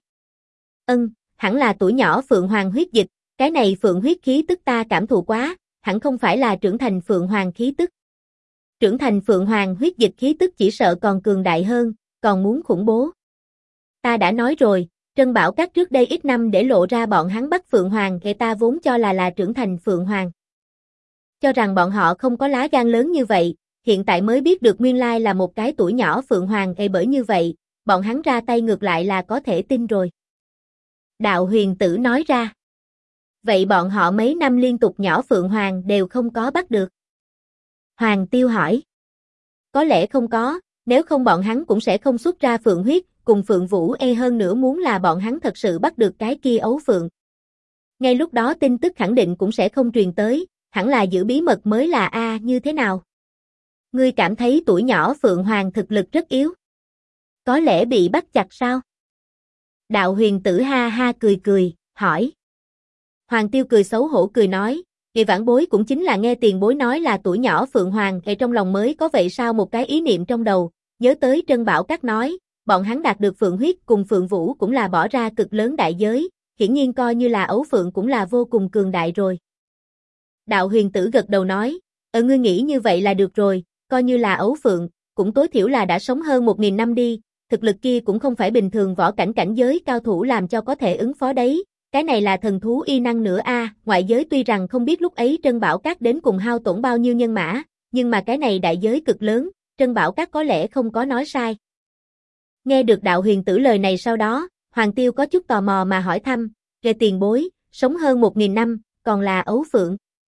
Hẳn là tuổi nhỏ phượng hoàng huyết dịch, cái này phượng huyết khí tức ta cảm thụ quá, hẳn không phải là trưởng thành phượng hoàng khí tức. Trưởng thành phượng hoàng huyết dịch khí tức chỉ sợ còn cường đại hơn, còn muốn khủng bố. Ta đã nói rồi, Trân Bảo Các trước đây ít năm để lộ ra bọn hắn bắt phượng hoàng, ta vốn cho là trưởng thành phượng hoàng. Cho rằng bọn họ không có lá gan lớn như vậy, hiện tại mới biết được nguyên lai là một cái tuổi nhỏ phượng hoàng, bởi như vậy, bọn hắn ra tay ngược lại là có thể tin rồi. Đạo huyền tử nói ra. Vậy bọn họ mấy năm liên tục nhỏ phượng hoàng đều không có bắt được. Hoàng Tiêu hỏi. Có lẽ không có, nếu không bọn hắn cũng sẽ không xuất ra phượng huyết, cùng phượng vũ hơn nữa muốn là bọn hắn thật sự bắt được cái kia ấu phượng. Ngay lúc đó tin tức khẳng định cũng sẽ không truyền tới, hẳn là giữ bí mật mới là như thế nào? Ngươi cảm thấy tuổi nhỏ phượng hoàng thực lực rất yếu. Có lẽ bị bắt chặt sao? Đạo huyền tử ha ha cười, hỏi. Hoàng Tiêu cười xấu hổ cười nói, vãn bối cũng chính là nghe tiền bối nói là tuổi nhỏ phượng hoàng, trong lòng mới có vậy sao một cái ý niệm trong đầu, nhớ tới Trân Bảo Các nói, bọn hắn đạt được phượng huyết cùng phượng vũ cũng là bỏ ra cực lớn đại giới, hiển nhiên coi như là ấu phượng cũng là vô cùng cường đại rồi. Đạo huyền tử gật đầu nói, Ngươi nghĩ như vậy là được rồi, coi như là ấu phượng, cũng tối thiểu là đã sống hơn 1.000 năm đi, thực lực kia cũng không phải bình thường võ cảnh cảnh giới cao thủ làm cho có thể ứng phó đấy, cái này là thần thú y năng nữa a. Ngoại giới tuy rằng không biết lúc ấy Trân Bảo Các đến cùng hao tổn bao nhiêu nhân mã, nhưng mà cái này đại giới cực lớn, Trân Bảo Các có lẽ không có nói sai. Nghe được đạo huyền tử lời này sau đó, Hoàng Tiêu có chút tò mò mà hỏi thăm, "Kẻ tiền bối, sống hơn 1.000 năm, còn là ấu phượng.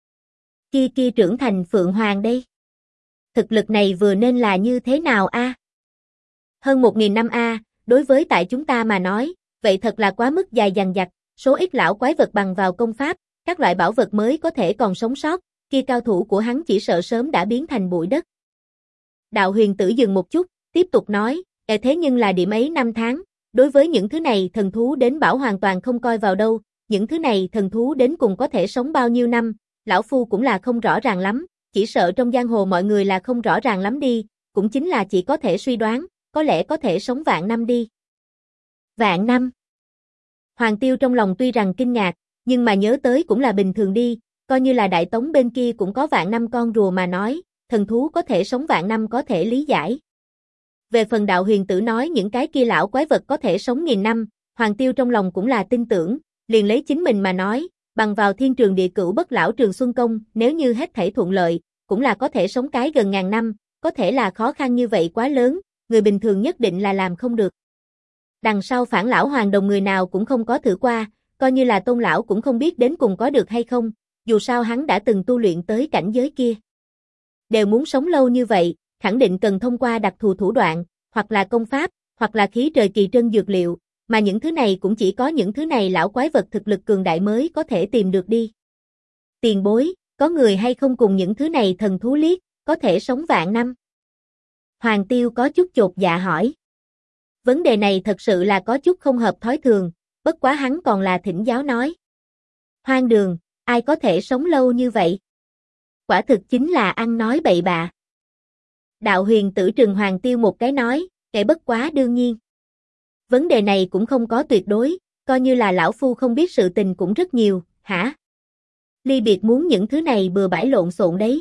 Kia trưởng thành phượng hoàng đây. Thực lực này vừa nên là như thế nào a?" Hơn 1.000 năm a, đối với tại chúng ta mà nói, vậy thật là quá mức dài dằng dặc, số ít lão quái vật bằng vào công pháp, các loại bảo vật mới có thể còn sống sót, kia cao thủ của hắn chỉ sợ sớm đã biến thành bụi đất. Đạo huyền tử dừng một chút, tiếp tục nói, thế nhưng là điểm ấy năm tháng, đối với những thứ này thần thú đến bảo hoàn toàn không coi vào đâu, những thứ này thần thú đến cùng có thể sống bao nhiêu năm, lão phu cũng là không rõ ràng lắm, chỉ sợ trong giang hồ mọi người là không rõ ràng lắm đi, cũng chính là chỉ có thể suy đoán, có lẽ có thể sống vạn năm đi. Vạn năm? Hoàng Tiêu trong lòng tuy rằng kinh ngạc, nhưng mà nhớ tới cũng là bình thường đi, coi như là Đại Tống bên kia cũng có vạn năm con rùa mà nói, thần thú có thể sống vạn năm có thể lý giải. Về phần đạo huyền tử nói những cái kia lão quái vật có thể sống 1.000 năm, Hoàng Tiêu trong lòng cũng là tin tưởng, liền lấy chính mình mà nói, bằng vào thiên trường địa cửu bất lão trường xuân công, nếu như hết thảy thuận lợi, cũng là có thể sống cái gần ngàn năm, có thể là khó khăn như vậy quá lớn, người bình thường nhất định là làm không được. Đằng sau Phản lão hoàng đồng người nào cũng không có thử qua, coi như là Tôn lão cũng không biết đến cùng có được hay không, dù sao hắn đã từng tu luyện tới cảnh giới kia. Đều muốn sống lâu như vậy, khẳng định cần thông qua đặc thù thủ đoạn, hoặc là công pháp, hoặc là khí trời kỳ trân dược liệu, mà những thứ này cũng chỉ có những thứ này lão quái vật thực lực cường đại mới có thể tìm được đi. Tiền bối, có người hay không cùng những thứ này thần thú liếc, có thể sống vạn năm? Hoàng Tiêu có chút chột dạ hỏi. Vấn đề này thật sự là có chút không hợp thói thường, bất quá hắn còn là thỉnh giáo nói. Hoang đường, ai có thể sống lâu như vậy? Quả thực chính là ăn nói bậy bạ. Đạo huyền tử trừng Hoàng Tiêu một cái nói, kẻ bất quá đương nhiên. Vấn đề này cũng không có tuyệt đối, coi như là lão phu không biết sự tình cũng rất nhiều, hả? Ly biệt muốn những thứ này bừa bãi lộn xộn đấy.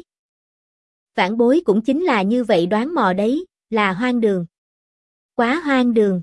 Vãn bối cũng chính là như vậy đoán mò đấy, là hoang đường. Quá hoang đường.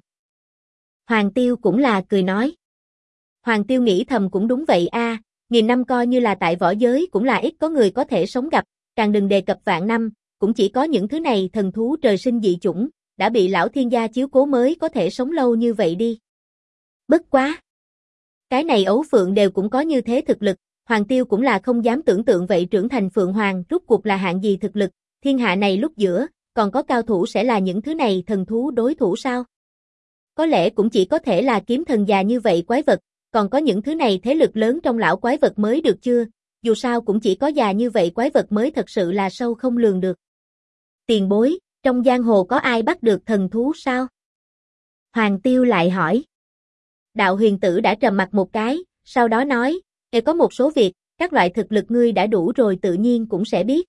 Hoàng Tiêu cũng là cười nói. Hoàng Tiêu nghĩ thầm cũng đúng vậy a, 1.000 năm coi như là tại võ giới cũng là ít có người có thể sống gặp, càng đừng đề cập vạn năm, cũng chỉ có những thứ này thần thú trời sinh dị chủng, đã bị lão thiên gia chiếu cố mới có thể sống lâu như vậy đi. Bất quá. Cái này ấu phượng đều cũng có như thế thực lực, Hoàng Tiêu cũng là không dám tưởng tượng vậy trưởng thành phượng hoàng rút cuộc là hạng gì thực lực, thiên hạ này lúc giữa, còn có cao thủ sẽ là những thứ này thần thú đối thủ sao? Có lẽ cũng chỉ có thể là kiếm thần già như vậy quái vật, còn có những thứ này thế lực lớn trong lão quái vật mới được chưa, dù sao cũng chỉ có già như vậy quái vật mới thật sự là sâu không lường được. Tiền bối, trong giang hồ có ai bắt được thần thú sao? Hoàng Tiêu lại hỏi. Đạo huyền tử đã trầm mặt một cái, sau đó nói, có một số việc, các loại thực lực ngươi đã đủ rồi tự nhiên cũng sẽ biết.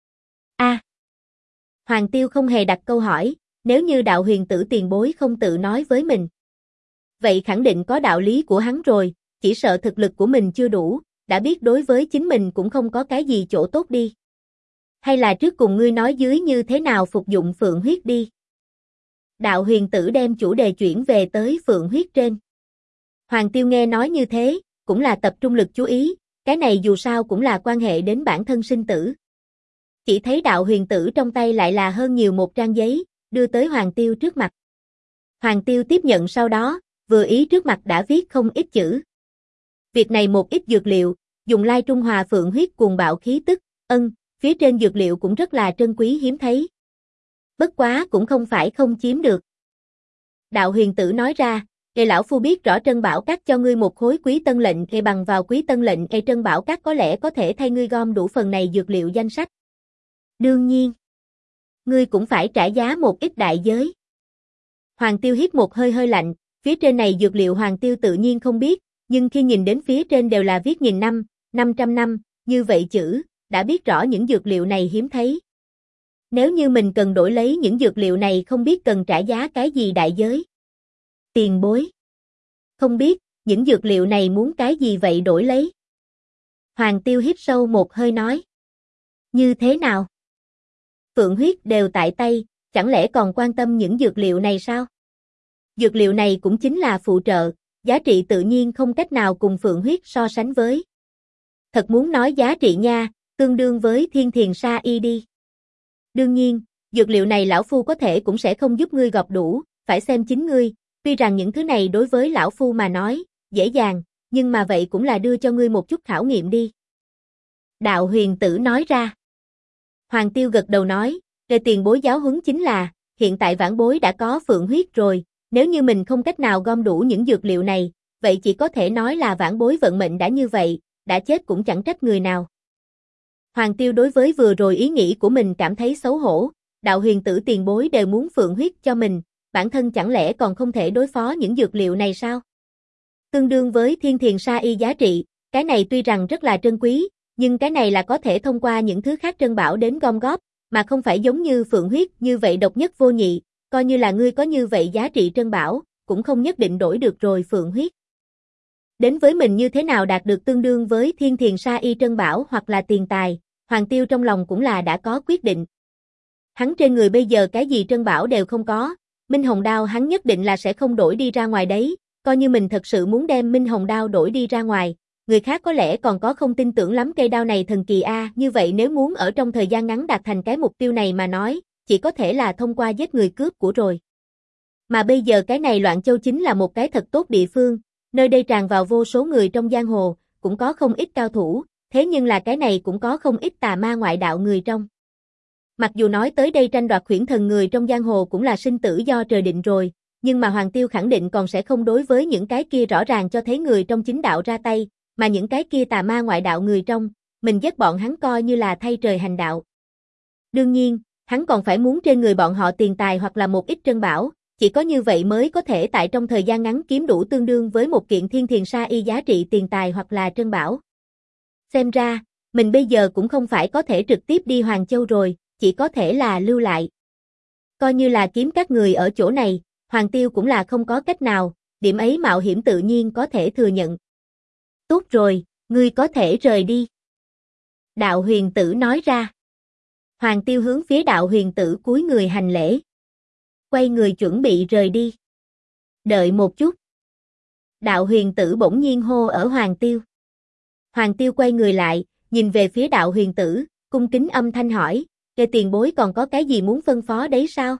Hoàng Tiêu không hề đặt câu hỏi, nếu như đạo huyền tử tiền bối không tự nói với mình. Vậy khẳng định có đạo lý của hắn rồi, chỉ sợ thực lực của mình chưa đủ, đã biết đối với chính mình cũng không có cái gì chỗ tốt đi. Hay là trước cùng ngươi nói dưới như thế nào phục dụng phượng huyết đi. Đạo huyền tử đem chủ đề chuyển về tới phượng huyết trên. Hoàng Tiêu nghe nói như thế, cũng là tập trung lực chú ý, cái này dù sao cũng là quan hệ đến bản thân sinh tử. Chỉ thấy đạo huyền tử trong tay lại là hơn nhiều một trang giấy, đưa tới Hoàng Tiêu trước mặt. Hoàng Tiêu tiếp nhận sau đó, vừa ý trước mặt đã viết không ít chữ. Việc này một ít dược liệu, dùng lai trung hòa phượng huyết cuồng bạo khí tức, phía trên dược liệu cũng rất là trân quý hiếm thấy. Bất quá cũng không phải không chiếm được. Đạo huyền tử nói ra, lão phu biết rõ Trân Bảo Các cho ngươi một khối quý tân lệnh, bằng vào quý tân lệnh, Trân Bảo Các có lẽ có thể thay ngươi gom đủ phần này dược liệu danh sách. Đương nhiên, ngươi cũng phải trả giá một ít đại giới. Hoàng Tiêu hít một hơi hơi lạnh, phía trên này dược liệu Hoàng Tiêu tự nhiên không biết, nhưng khi nhìn đến phía trên đều là viết 1.000 năm, 500 năm, như vậy chữ, đã biết rõ những dược liệu này hiếm thấy. Nếu như mình cần đổi lấy những dược liệu này không biết cần trả giá cái gì đại giới. Tiền bối. Không biết, những dược liệu này muốn cái gì vậy đổi lấy? Hoàng Tiêu hít sâu một hơi nói. Như thế nào? Phượng huyết đều tại tay, chẳng lẽ còn quan tâm những dược liệu này sao? Dược liệu này cũng chính là phụ trợ, giá trị tự nhiên không cách nào cùng phượng huyết so sánh với. Thật muốn nói giá trị nha, tương đương với thiên thiền sa y đi. Đương nhiên, dược liệu này lão phu có thể cũng sẽ không giúp ngươi gọp đủ, phải xem chính ngươi, tuy rằng những thứ này đối với lão phu mà nói, dễ dàng, nhưng mà vậy cũng là đưa cho ngươi một chút khảo nghiệm đi. Đạo huyền tử nói ra. Hoàng Tiêu gật đầu nói, về tiền bối giáo huấn chính là, hiện tại vãn bối đã có phượng huyết rồi, nếu như mình không cách nào gom đủ những dược liệu này, vậy chỉ có thể nói là vãn bối vận mệnh đã như vậy, đã chết cũng chẳng trách người nào. Hoàng Tiêu đối với vừa rồi ý nghĩ của mình cảm thấy xấu hổ, đạo huyền tử tiền bối đều muốn phượng huyết cho mình, bản thân chẳng lẽ còn không thể đối phó những dược liệu này sao? Tương đương với thiên thiền sa y giá trị, cái này tuy rằng rất là trân quý, nhưng cái này là có thể thông qua những thứ khác trân bảo đến gom góp, mà không phải giống như phượng huyết như vậy độc nhất vô nhị, coi như là ngươi có như vậy giá trị trân bảo, cũng không nhất định đổi được rồi phượng huyết. Đến với mình như thế nào đạt được tương đương với thiên thiền sa y trân bảo hoặc là tiền tài, Hoàng Tiêu trong lòng cũng là đã có quyết định. Hắn trên người bây giờ cái gì trân bảo đều không có, Minh Hồng Đao hắn nhất định là sẽ không đổi đi ra ngoài đấy, coi như mình thật sự muốn đem Minh Hồng Đao đổi đi ra ngoài, người khác có lẽ còn có không tin tưởng lắm cây đao này thần kỳ a, như vậy nếu muốn ở trong thời gian ngắn đạt thành cái mục tiêu này mà nói, chỉ có thể là thông qua giết người cướp của rồi. Mà bây giờ cái này Loạn Châu chính là một cái thật tốt địa phương, nơi đây tràn vào vô số người trong giang hồ, cũng có không ít cao thủ, thế nhưng là cái này cũng có không ít tà ma ngoại đạo người trong. Mặc dù nói tới đây tranh đoạt khuyển thần người trong giang hồ cũng là sinh tử do trời định rồi, nhưng mà Hoàng Tiêu khẳng định còn sẽ không đối với những cái kia rõ ràng cho thấy người trong chính đạo ra tay, mà những cái kia tà ma ngoại đạo người trong, mình giết bọn hắn coi như là thay trời hành đạo. Đương nhiên, hắn còn phải muốn trên người bọn họ tiền tài hoặc là một ít trân bảo, chỉ có như vậy mới có thể tại trong thời gian ngắn kiếm đủ tương đương với một kiện thiên thiền sa y giá trị tiền tài hoặc là trân bảo. Xem ra, mình bây giờ cũng không phải có thể trực tiếp đi Hoàng Châu rồi, chỉ có thể là lưu lại. Coi như là kiếm các người ở chỗ này, Hoàng Tiêu cũng là không có cách nào, điểm ấy mạo hiểm tự nhiên có thể thừa nhận. Tốt rồi, ngươi có thể rời đi. Đạo huyền tử nói ra. Hoàng Tiêu hướng phía đạo huyền tử cúi người hành lễ. Quay người chuẩn bị rời đi. Đợi một chút. Đạo huyền tử bỗng nhiên hô ở Hoàng Tiêu. Hoàng Tiêu quay người lại, nhìn về phía đạo huyền tử, cung kính âm thanh hỏi, kê tiền bối còn có cái gì muốn phân phó đấy sao?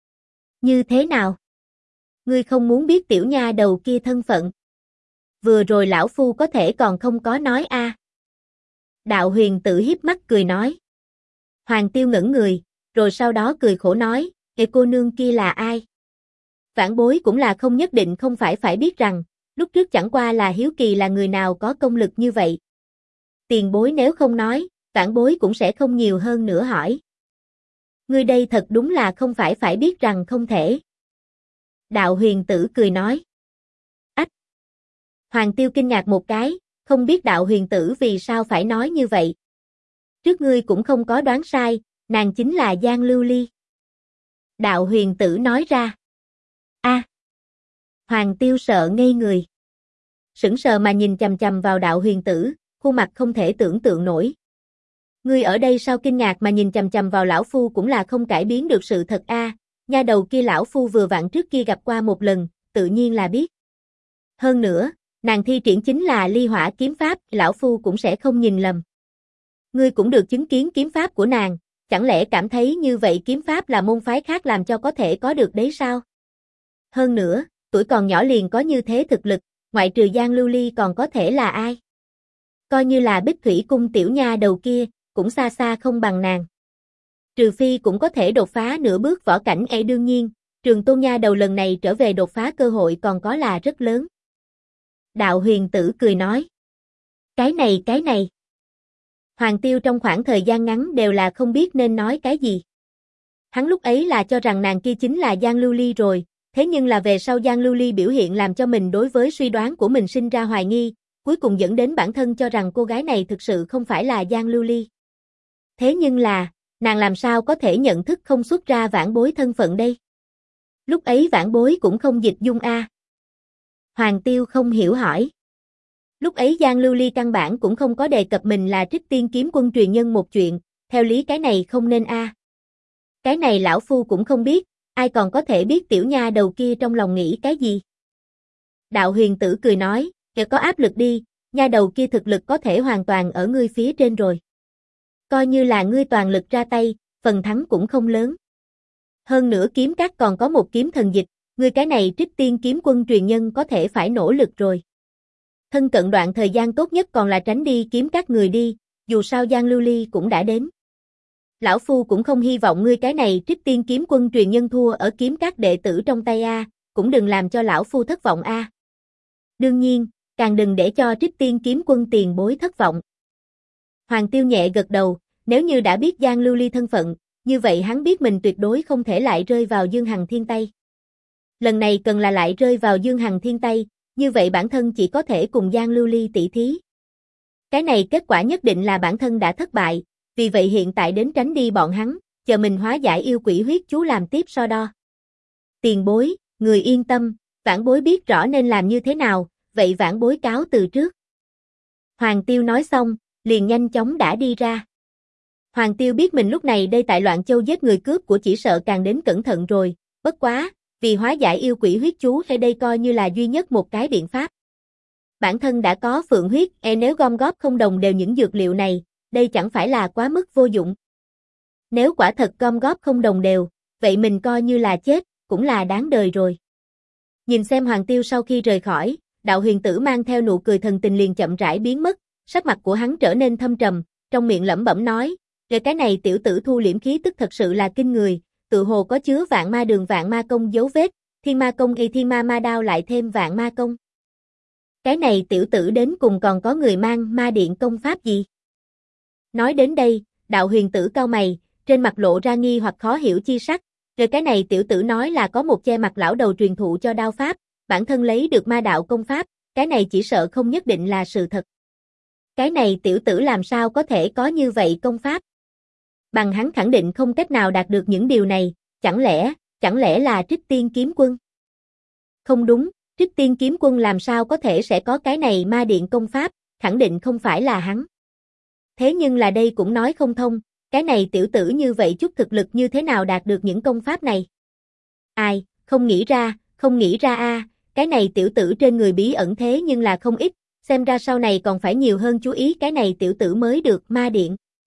Như thế nào? Ngươi không muốn biết tiểu nha đầu kia thân phận? Vừa rồi lão phu có thể còn không có nói a. Đạo huyền tử hiếp mắt cười nói. Hoàng Tiêu ngẩn người, rồi sau đó cười khổ nói, kệ cô nương kia là ai? Vãn bối cũng là không nhất định không phải biết rằng, lúc trước chẳng qua là hiếu kỳ là người nào có công lực như vậy. Tiền bối nếu không nói, vãn bối cũng sẽ không nhiều hơn nữa hỏi. Ngươi đây thật đúng là không phải biết rằng không thể. Đạo huyền tử cười nói. Ách! Hoàng Tiêu kinh ngạc một cái, không biết đạo huyền tử vì sao phải nói như vậy. Trước ngươi cũng không có đoán sai, nàng chính là Giang Lưu Ly. Đạo huyền tử nói ra. A! Hoàng Tiêu sợ ngây người. Sững sờ mà nhìn chằm chằm vào đạo huyền tử, khuôn mặt không thể tưởng tượng nổi. Ngươi ở đây sao kinh ngạc mà nhìn chằm chằm vào lão phu cũng là không cải biến được sự thật a, nha đầu kia lão phu vừa vặn trước kia gặp qua một lần, tự nhiên là biết. Hơn nữa, nàng thi triển chính là ly hỏa kiếm pháp, lão phu cũng sẽ không nhìn lầm. Ngươi cũng được chứng kiến kiếm pháp của nàng, chẳng lẽ cảm thấy như vậy kiếm pháp là môn phái khác làm cho có thể có được đấy sao? Hơn nữa, tuổi còn nhỏ liền có như thế thực lực, ngoại trừ Giang Lưu Ly còn có thể là ai? Coi như là Bích Thủy cung tiểu nha đầu kia, cũng xa xa không bằng nàng. Trừ phi cũng có thể đột phá nửa bước võ cảnh đương nhiên, Trường Tôn nha đầu lần này trở về đột phá cơ hội còn có là rất lớn. Đạo huyền tử cười nói. Cái này. Hoàng Tiêu trong khoảng thời gian ngắn đều là không biết nên nói cái gì. Hắn lúc ấy là cho rằng nàng kia chính là Giang Lưu Ly rồi, thế nhưng là về sau Giang Lưu Ly biểu hiện làm cho mình đối với suy đoán của mình sinh ra hoài nghi, cuối cùng dẫn đến bản thân cho rằng cô gái này thực sự không phải là Giang Lưu Ly. Thế nhưng là, nàng làm sao có thể nhận thức không xuất ra vãn bối thân phận đây? Lúc ấy vãn bối cũng không dịch dung a. Hoàng Tiêu không hiểu hỏi. Lúc ấy Giang Lưu Ly căn bản cũng không có đề cập mình là Trích Tiên kiếm quân truyền nhân một chuyện, theo lý cái này không nên a. Cái này lão phu cũng không biết, ai còn có thể biết tiểu nha đầu kia trong lòng nghĩ cái gì. Đạo huyền tử cười nói, kìa có áp lực đi, nha đầu kia thực lực có thể hoàn toàn ở ngươi phía trên rồi. Coi như là ngươi toàn lực ra tay, phần thắng cũng không lớn. Hơn nữa kiếm các còn có một kiếm thần dịch, ngươi cái này Trích Tiên kiếm quân truyền nhân có thể phải nỗ lực rồi. Thân cận đoạn thời gian tốt nhất còn là tránh đi kiếm các người đi, dù sao Giang Lưu Ly cũng đã đến. Lão phu cũng không hy vọng ngươi cái này Trích Tiên kiếm quân truyền nhân thua ở kiếm các đệ tử trong tay a, cũng đừng làm cho lão phu thất vọng a. Đương nhiên, càng đừng để cho Trích Tiên kiếm quân tiền bối thất vọng. Hoàng Tiêu nhẹ gật đầu, nếu như đã biết Giang Lưu Ly thân phận, như vậy hắn biết mình tuyệt đối không thể lại rơi vào Dương Hằng Thiên tay. Lần này cần là lại rơi vào Dương Hằng Thiên tay, như vậy bản thân chỉ có thể cùng Giang Lưu Ly tỷ thí. Cái này kết quả nhất định là bản thân đã thất bại, vì vậy hiện tại đến tránh đi bọn hắn, chờ mình hóa giải yêu quỷ huyết chú làm tiếp so đo. Tiền bối, người yên tâm, vãn bối biết rõ nên làm như thế nào, vậy vãn bối cáo từ trước. Hoàng Tiêu nói xong, liền nhanh chóng đã đi ra. Hoàng Tiêu biết mình lúc này đây tại Loạn Châu giết người cướp của chỉ sợ càng đến cẩn thận rồi, bất quá, vì hóa giải yêu quỷ huyết chú hay đây coi như là duy nhất một cái biện pháp. Bản thân đã có phượng huyết, nếu gom góp không đồng đều những dược liệu này, đây chẳng phải là quá mức vô dụng. Nếu quả thật gom góp không đồng đều, vậy mình coi như là chết, cũng là đáng đời rồi. Nhìn xem Hoàng Tiêu sau khi rời khỏi, đạo huyền tử mang theo nụ cười thần tình liền chậm rãi biến mất, sắc mặt của hắn trở nên thâm trầm, trong miệng lẩm bẩm nói, cái này tiểu tử thu liễm khí tức thật sự là kinh người, tự hồ có chứa vạn ma đường vạn ma công dấu vết, thiên ma công y thiên ma ma đao lại thêm vạn ma công. Cái này tiểu tử đến cùng còn có người mang ma điện công pháp gì? Nói đến đây, đạo huyền tử cau mày, trên mặt lộ ra nghi hoặc khó hiểu chi sắc, rồi cái này tiểu tử nói là có một che mặt lão đầu truyền thụ cho đao pháp, bản thân lấy được ma đạo công pháp, cái này chỉ sợ không nhất định là sự thật. Cái này tiểu tử làm sao có thể có như vậy công pháp? Bằng hắn khẳng định không cách nào đạt được những điều này, chẳng lẽ là Trích Tiên kiếm quân? Không đúng, Trích Tiên kiếm quân làm sao có thể sẽ có cái này ma điện công pháp, khẳng định không phải là hắn. Thế nhưng là đây cũng nói không thông, cái này tiểu tử như vậy chút thực lực như thế nào đạt được những công pháp này? Ai, không nghĩ ra a, cái này tiểu tử trên người bí ẩn thế nhưng là không ít, xem ra sau này còn phải nhiều hơn chú ý cái này tiểu tử mới được ma điện.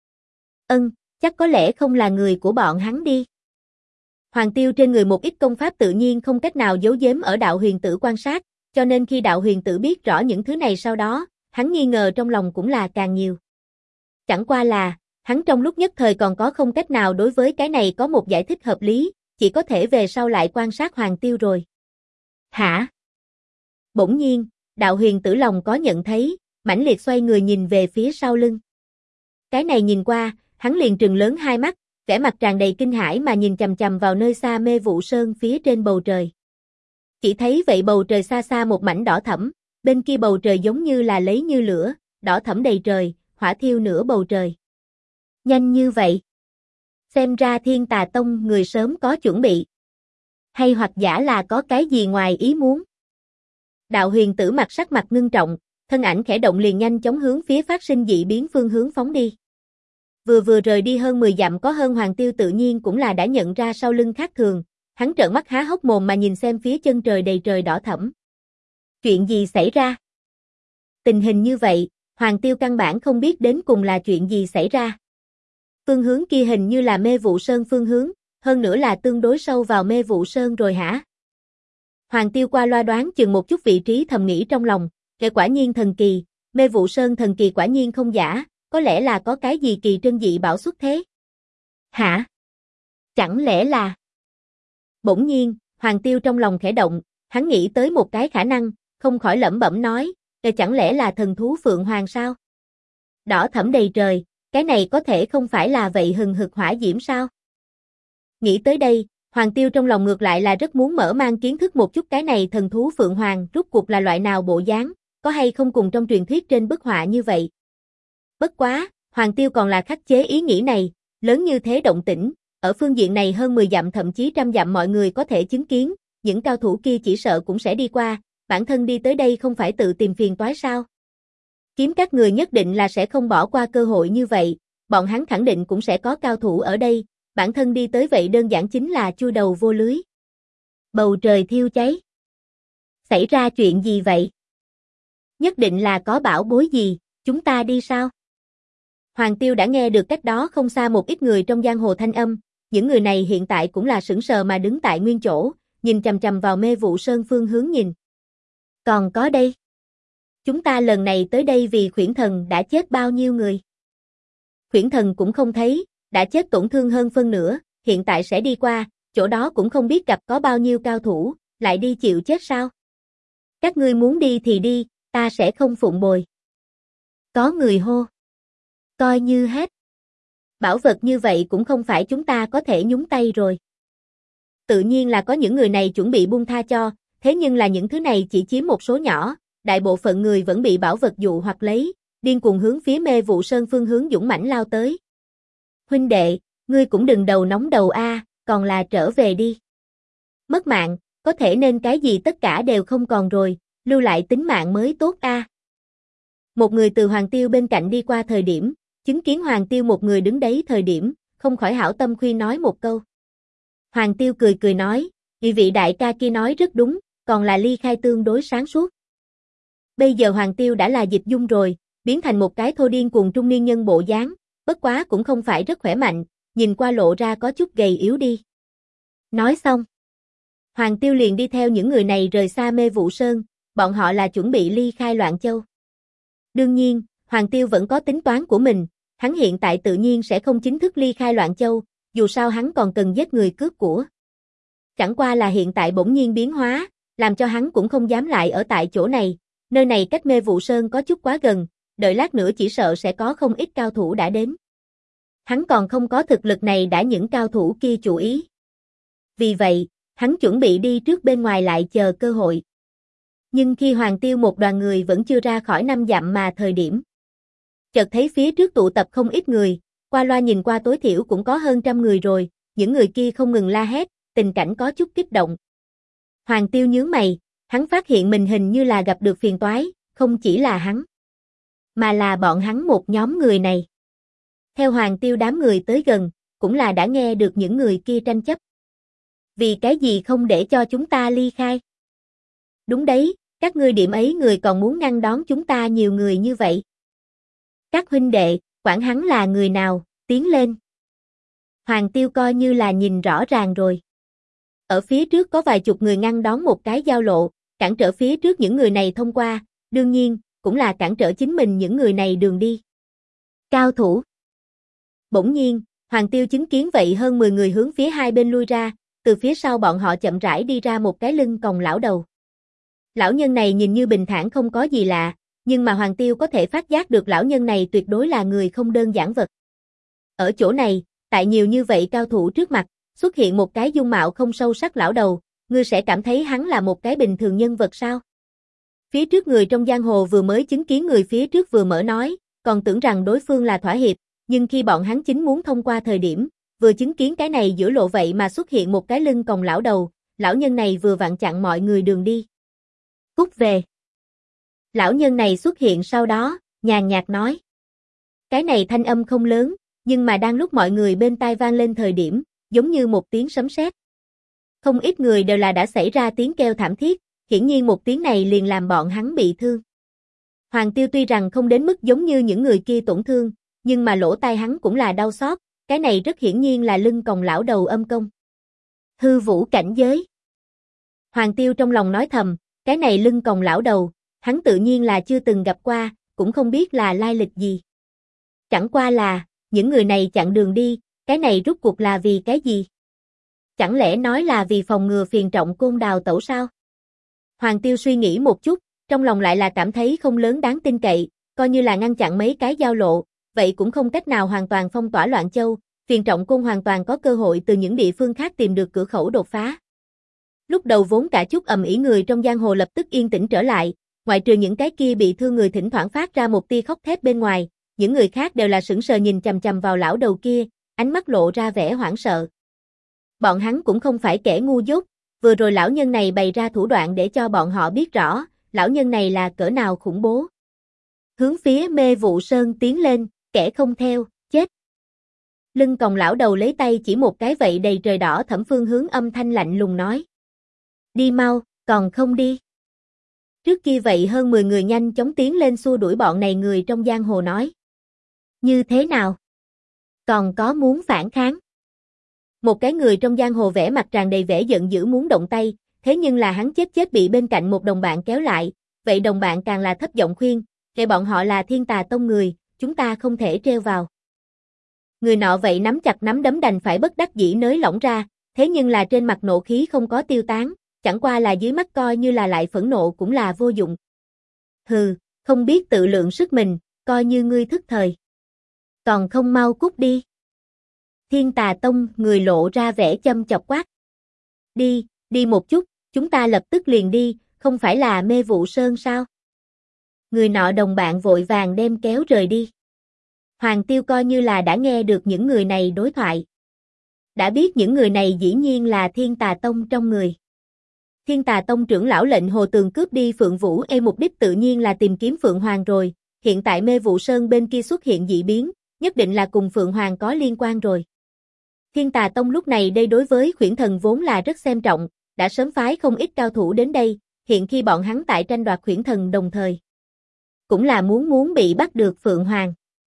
Chắc có lẽ không là người của bọn hắn đi. Hoàng Tiêu trên người một ít công pháp tự nhiên không cách nào giấu giếm ở đạo huyền tử quan sát, cho nên khi đạo huyền tử biết rõ những thứ này sau đó, hắn nghi ngờ trong lòng cũng là càng nhiều. Chẳng qua là, hắn trong lúc nhất thời còn có không cách nào đối với cái này có một giải thích hợp lý, chỉ có thể về sau lại quan sát Hoàng Tiêu rồi. Hả? Bỗng nhiên, đạo huyền tử lòng có nhận thấy, mãnh liệt xoay người nhìn về phía sau lưng. Cái này nhìn qua, hắn liền trừng lớn hai mắt, vẻ mặt tràn đầy kinh hãi mà nhìn chằm chằm vào nơi xa Mê Vụ Sơn phía trên bầu trời. Chỉ thấy vậy bầu trời xa xa một mảnh đỏ thẫm, bên kia bầu trời giống như là lấy như lửa, đỏ thẫm đầy trời, hỏa thiêu nửa bầu trời. Nhanh như vậy. Xem ra Thiên Tà Tông người sớm có chuẩn bị. Hay hoặc giả là có cái gì ngoài ý muốn. Đạo huyền tử sắc mặt ngưng trọng, thân ảnh khẽ động liền nhanh chóng hướng phía phát sinh dị biến phương hướng phóng đi. Vừa rời đi hơn 10 dặm có hơn Hoàng Tiêu tự nhiên cũng là đã nhận ra sau lưng khác thường, hắn trợn mắt há hốc mồm mà nhìn xem phía chân trời đầy trời đỏ thẫm. Chuyện gì xảy ra? Tình hình như vậy, Hoàng Tiêu căn bản không biết đến cùng là chuyện gì xảy ra. Phương hướng kia hình như là Mê Vụ Sơn phương hướng, hơn nữa là tương đối sâu vào Mê Vụ Sơn rồi hả? Hoàng Tiêu qua loa đoán chừng một chút vị trí thầm nghĩ trong lòng, kẻ quả nhiên thần kỳ, Mê Vụ Sơn thần kỳ quả nhiên không giả, có lẽ là có cái gì kỳ trân dị bảo xuất thế. Hả? Chẳng lẽ là... Bỗng nhiên, Hoàng Tiêu trong lòng khẽ động, hắn nghĩ tới một cái khả năng, không khỏi lẩm bẩm nói, chẳng lẽ là thần thú Phượng Hoàng sao? Đỏ thẫm đầy trời, cái này có thể không phải là vậy hừng hực hỏa diễm sao? Nghĩ tới đây, Hoàng Tiêu trong lòng ngược lại là rất muốn mở mang kiến thức một chút cái này thần thú Phượng Hoàng rốt cuộc là loại nào bộ dáng, có hay không cùng trong truyền thuyết trên bức họa như vậy. Bất quá, Hoàng Tiêu còn là khắc chế ý nghĩ này, lớn như thế động tĩnh, ở phương diện này hơn 10 dặm thậm chí trăm dặm mọi người có thể chứng kiến, những cao thủ kia chỉ sợ cũng sẽ đi qua, bản thân đi tới đây không phải tự tìm phiền toái sao? Kiếm các người nhất định là sẽ không bỏ qua cơ hội như vậy, bọn hắn khẳng định cũng sẽ có cao thủ ở đây, bản thân đi tới vậy đơn giản chính là chui đầu vô lưới. Bầu trời thiêu cháy. Xảy ra chuyện gì vậy? Nhất định là có bảo bối gì, chúng ta đi sao? Hoàng Tiêu đã nghe được cách đó không xa một ít người trong giang hồ thanh âm, những người này hiện tại cũng là sững sờ mà đứng tại nguyên chỗ, nhìn chằm chằm vào Mê Vụ Sơn phương hướng nhìn. Còn có đây. Chúng ta lần này tới đây vì Khuyển Thần đã chết bao nhiêu người? Khuyển Thần cũng không thấy, đã chết tổn thương hơn phân nửa, hiện tại sẽ đi qua, chỗ đó cũng không biết gặp có bao nhiêu cao thủ, lại đi chịu chết sao? Các ngươi muốn đi thì đi, ta sẽ không phụng bồi. Có người hô. Coi như hết. Bảo vật như vậy cũng không phải chúng ta có thể nhúng tay rồi. Tự nhiên là có những người này chuẩn bị buông tha cho, thế nhưng là những thứ này chỉ chiếm một số nhỏ, đại bộ phận người vẫn bị bảo vật dụ hoặc lấy, điên cuồng hướng phía Mê Vụ Sơn phương hướng dũng mãnh lao tới. Huynh đệ, ngươi cũng đừng đầu nóng đầu a, còn là trở về đi. Mất mạng, có thể nên cái gì tất cả đều không còn rồi, lưu lại tính mạng mới tốt a. Một người từ Hoàng Tiêu bên cạnh đi qua thời điểm, chứng kiến Hoàng Tiêu một người đứng đấy thời điểm, không khỏi hảo tâm khuyên nói một câu. Hoàng Tiêu cười cười nói, vị đại ca kia nói rất đúng, còn là ly khai tương đối sáng suốt. Bây giờ Hoàng Tiêu đã là dịch dung rồi, biến thành một cái thô điên cuồng trung niên nhân bộ dáng, bất quá cũng không phải rất khỏe mạnh, nhìn qua lộ ra có chút gầy yếu đi. Nói xong, Hoàng Tiêu liền đi theo những người này rời xa Mê Vụ Sơn, bọn họ là chuẩn bị ly khai Loạn Châu. Đương nhiên, Hoàng Tiêu vẫn có tính toán của mình, hắn hiện tại tự nhiên sẽ không chính thức ly khai Loạn Châu, dù sao hắn còn cần giết người cướp của. Chẳng qua là hiện tại bỗng nhiên biến hóa, làm cho hắn cũng không dám lại ở tại chỗ này, nơi này cách Mê Vụ Sơn có chút quá gần, đợi lát nữa chỉ sợ sẽ có không ít cao thủ đã đến. Hắn còn không có thực lực này đã những cao thủ kia chủ ý. Vì vậy, hắn chuẩn bị đi trước bên ngoài lại chờ cơ hội. Nhưng khi Hoàng Tiêu một đoàn người vẫn chưa ra khỏi 5 dặm mà thời điểm, chợt thấy phía trước tụ tập không ít người, qua loa nhìn qua tối thiểu cũng có hơn 100 người rồi, những người kia không ngừng la hét, tình cảnh có chút kích động. Hoàng Tiêu nhướng mày, hắn phát hiện mình hình như là gặp được phiền toái, không chỉ là hắn, mà là bọn hắn một nhóm người này. Theo Hoàng Tiêu đám người tới gần, cũng là đã nghe được những người kia tranh chấp. Vì cái gì không để cho chúng ta ly khai? Đúng đấy, các ngươi điểm ấy người còn muốn ngăn đón chúng ta nhiều người như vậy. Các huynh đệ, quản hắn là người nào, tiến lên. Hoàng Tiêu coi như là nhìn rõ ràng rồi. Ở phía trước có vài chục người ngăn đón một cái giao lộ, cản trở phía trước những người này thông qua, đương nhiên, cũng là cản trở chính mình những người này đường đi. Cao thủ. Bỗng nhiên, Hoàng Tiêu chứng kiến vậy hơn 10 người hướng phía hai bên lui ra, từ phía sau bọn họ chậm rãi đi ra một cái lưng còng lão đầu. Lão nhân này nhìn như bình thản không có gì lạ, nhưng mà Hoàng Tiêu có thể phát giác được lão nhân này tuyệt đối là người không đơn giản vật. Ở chỗ này, tại nhiều như vậy cao thủ trước mặt, xuất hiện một cái dung mạo không sâu sắc lão đầu, ngươi sẽ cảm thấy hắn là một cái bình thường nhân vật sao? Phía trước người trong giang hồ vừa mới chứng kiến người phía trước vừa mở nói, còn tưởng rằng đối phương là thỏa hiệp, nhưng khi bọn hắn chính muốn thông qua thời điểm, vừa chứng kiến cái này giữa lộ vậy mà xuất hiện một cái lưng còng lão đầu, lão nhân này vừa vặn chặn mọi người đường đi. Cút về. Lão nhân này xuất hiện sau đó, nhàn nhạt nói. Cái này thanh âm không lớn, nhưng mà đang lúc mọi người bên tai vang lên thời điểm, giống như một tiếng sấm sét. Không ít người đều là đã xảy ra tiếng kêu thảm thiết, hiển nhiên một tiếng này liền làm bọn hắn bị thương. Hoàng Tiêu tuy rằng không đến mức giống như những người kia tổn thương, nhưng mà lỗ tai hắn cũng là đau xót, cái này rất hiển nhiên là lưng còng lão đầu âm công. Hư vũ cảnh giới. Hoàng Tiêu trong lòng nói thầm, cái này lưng còng lão đầu, hắn tự nhiên là chưa từng gặp qua, cũng không biết là lai lịch gì. Chẳng qua là, những người này chặn đường đi, cái này rút cuộc là vì cái gì? Chẳng lẽ nói là vì phòng ngừa phiền trọng côn đào tẩu sao? Hoàng Tiêu suy nghĩ một chút, trong lòng lại là cảm thấy không lớn đáng tin cậy, coi như là ngăn chặn mấy cái giao lộ, vậy cũng không cách nào hoàn toàn phong tỏa Loạn Châu, phiền trọng côn hoàn toàn có cơ hội từ những địa phương khác tìm được cửa khẩu đột phá. Lúc đầu vốn cả chút ầm ĩ người trong giang hồ lập tức yên tĩnh trở lại, ngoại trừ những cái kia bị thương người thỉnh thoảng phát ra một tia khóc thét bên ngoài, những người khác đều là sững sờ nhìn chằm chằm vào lão đầu kia, ánh mắt lộ ra vẻ hoảng sợ. Bọn hắn cũng không phải kẻ ngu dốt, vừa rồi lão nhân này bày ra thủ đoạn để cho bọn họ biết rõ, lão nhân này là cỡ nào khủng bố. Hướng phía Mê Vụ Sơn tiến lên, kẻ không theo, chết. Lưng còng lão đầu lấy tay chỉ một cái vậy đầy trời đỏ thẫm phương hướng âm thanh lạnh lùng nói. Đi mau, còn không đi. Trước kia vậy hơn 10 người nhanh chóng tiến lên xua đuổi bọn này người trong giang hồ nói. Như thế nào? Còn có muốn phản kháng? Một cái người trong giang hồ vẻ mặt tràn đầy vẻ giận dữ muốn động tay, thế nhưng là hắn chết bị bên cạnh một đồng bạn kéo lại, vậy đồng bạn càng là thấp giọng khuyên, kể bọn họ là Thiên Tà Tông người, chúng ta không thể treo vào. Người nọ vậy nắm chặt nắm đấm đành phải bất đắc dĩ nới lỏng ra, thế nhưng là trên mặt nộ khí không có tiêu tán, chẳng qua là dưới mắt coi như là lại phẫn nộ cũng là vô dụng. Hừ, không biết tự lượng sức mình, coi như ngươi thức thời. Còn không mau cút đi. Thiên Tà Tông người lộ ra vẻ châm chọc quát. Đi một chút, chúng ta lập tức liền đi, không phải là Mê Vụ Sơn sao? Người nọ đồng bạn vội vàng đem kéo rời đi. Hoàng Tiêu coi như là đã nghe được những người này đối thoại. Đã biết những người này dĩ nhiên là Thiên Tà Tông trong người. Thiên Tà Tông trưởng lão lệnh Hồ Tường cướp đi Phượng Vũ mục đích tự nhiên là tìm kiếm Phượng Hoàng rồi, hiện tại Mê Vụ Sơn bên kia xuất hiện dị biến, nhất định là cùng Phượng Hoàng có liên quan rồi. Thiên Tà Tông lúc này đây đối với Khuyển Thần vốn là rất xem trọng, đã sớm phái không ít cao thủ đến đây, hiện khi bọn hắn tại tranh đoạt Khuyển Thần đồng thời. Cũng là muốn bị bắt được Phượng Hoàng.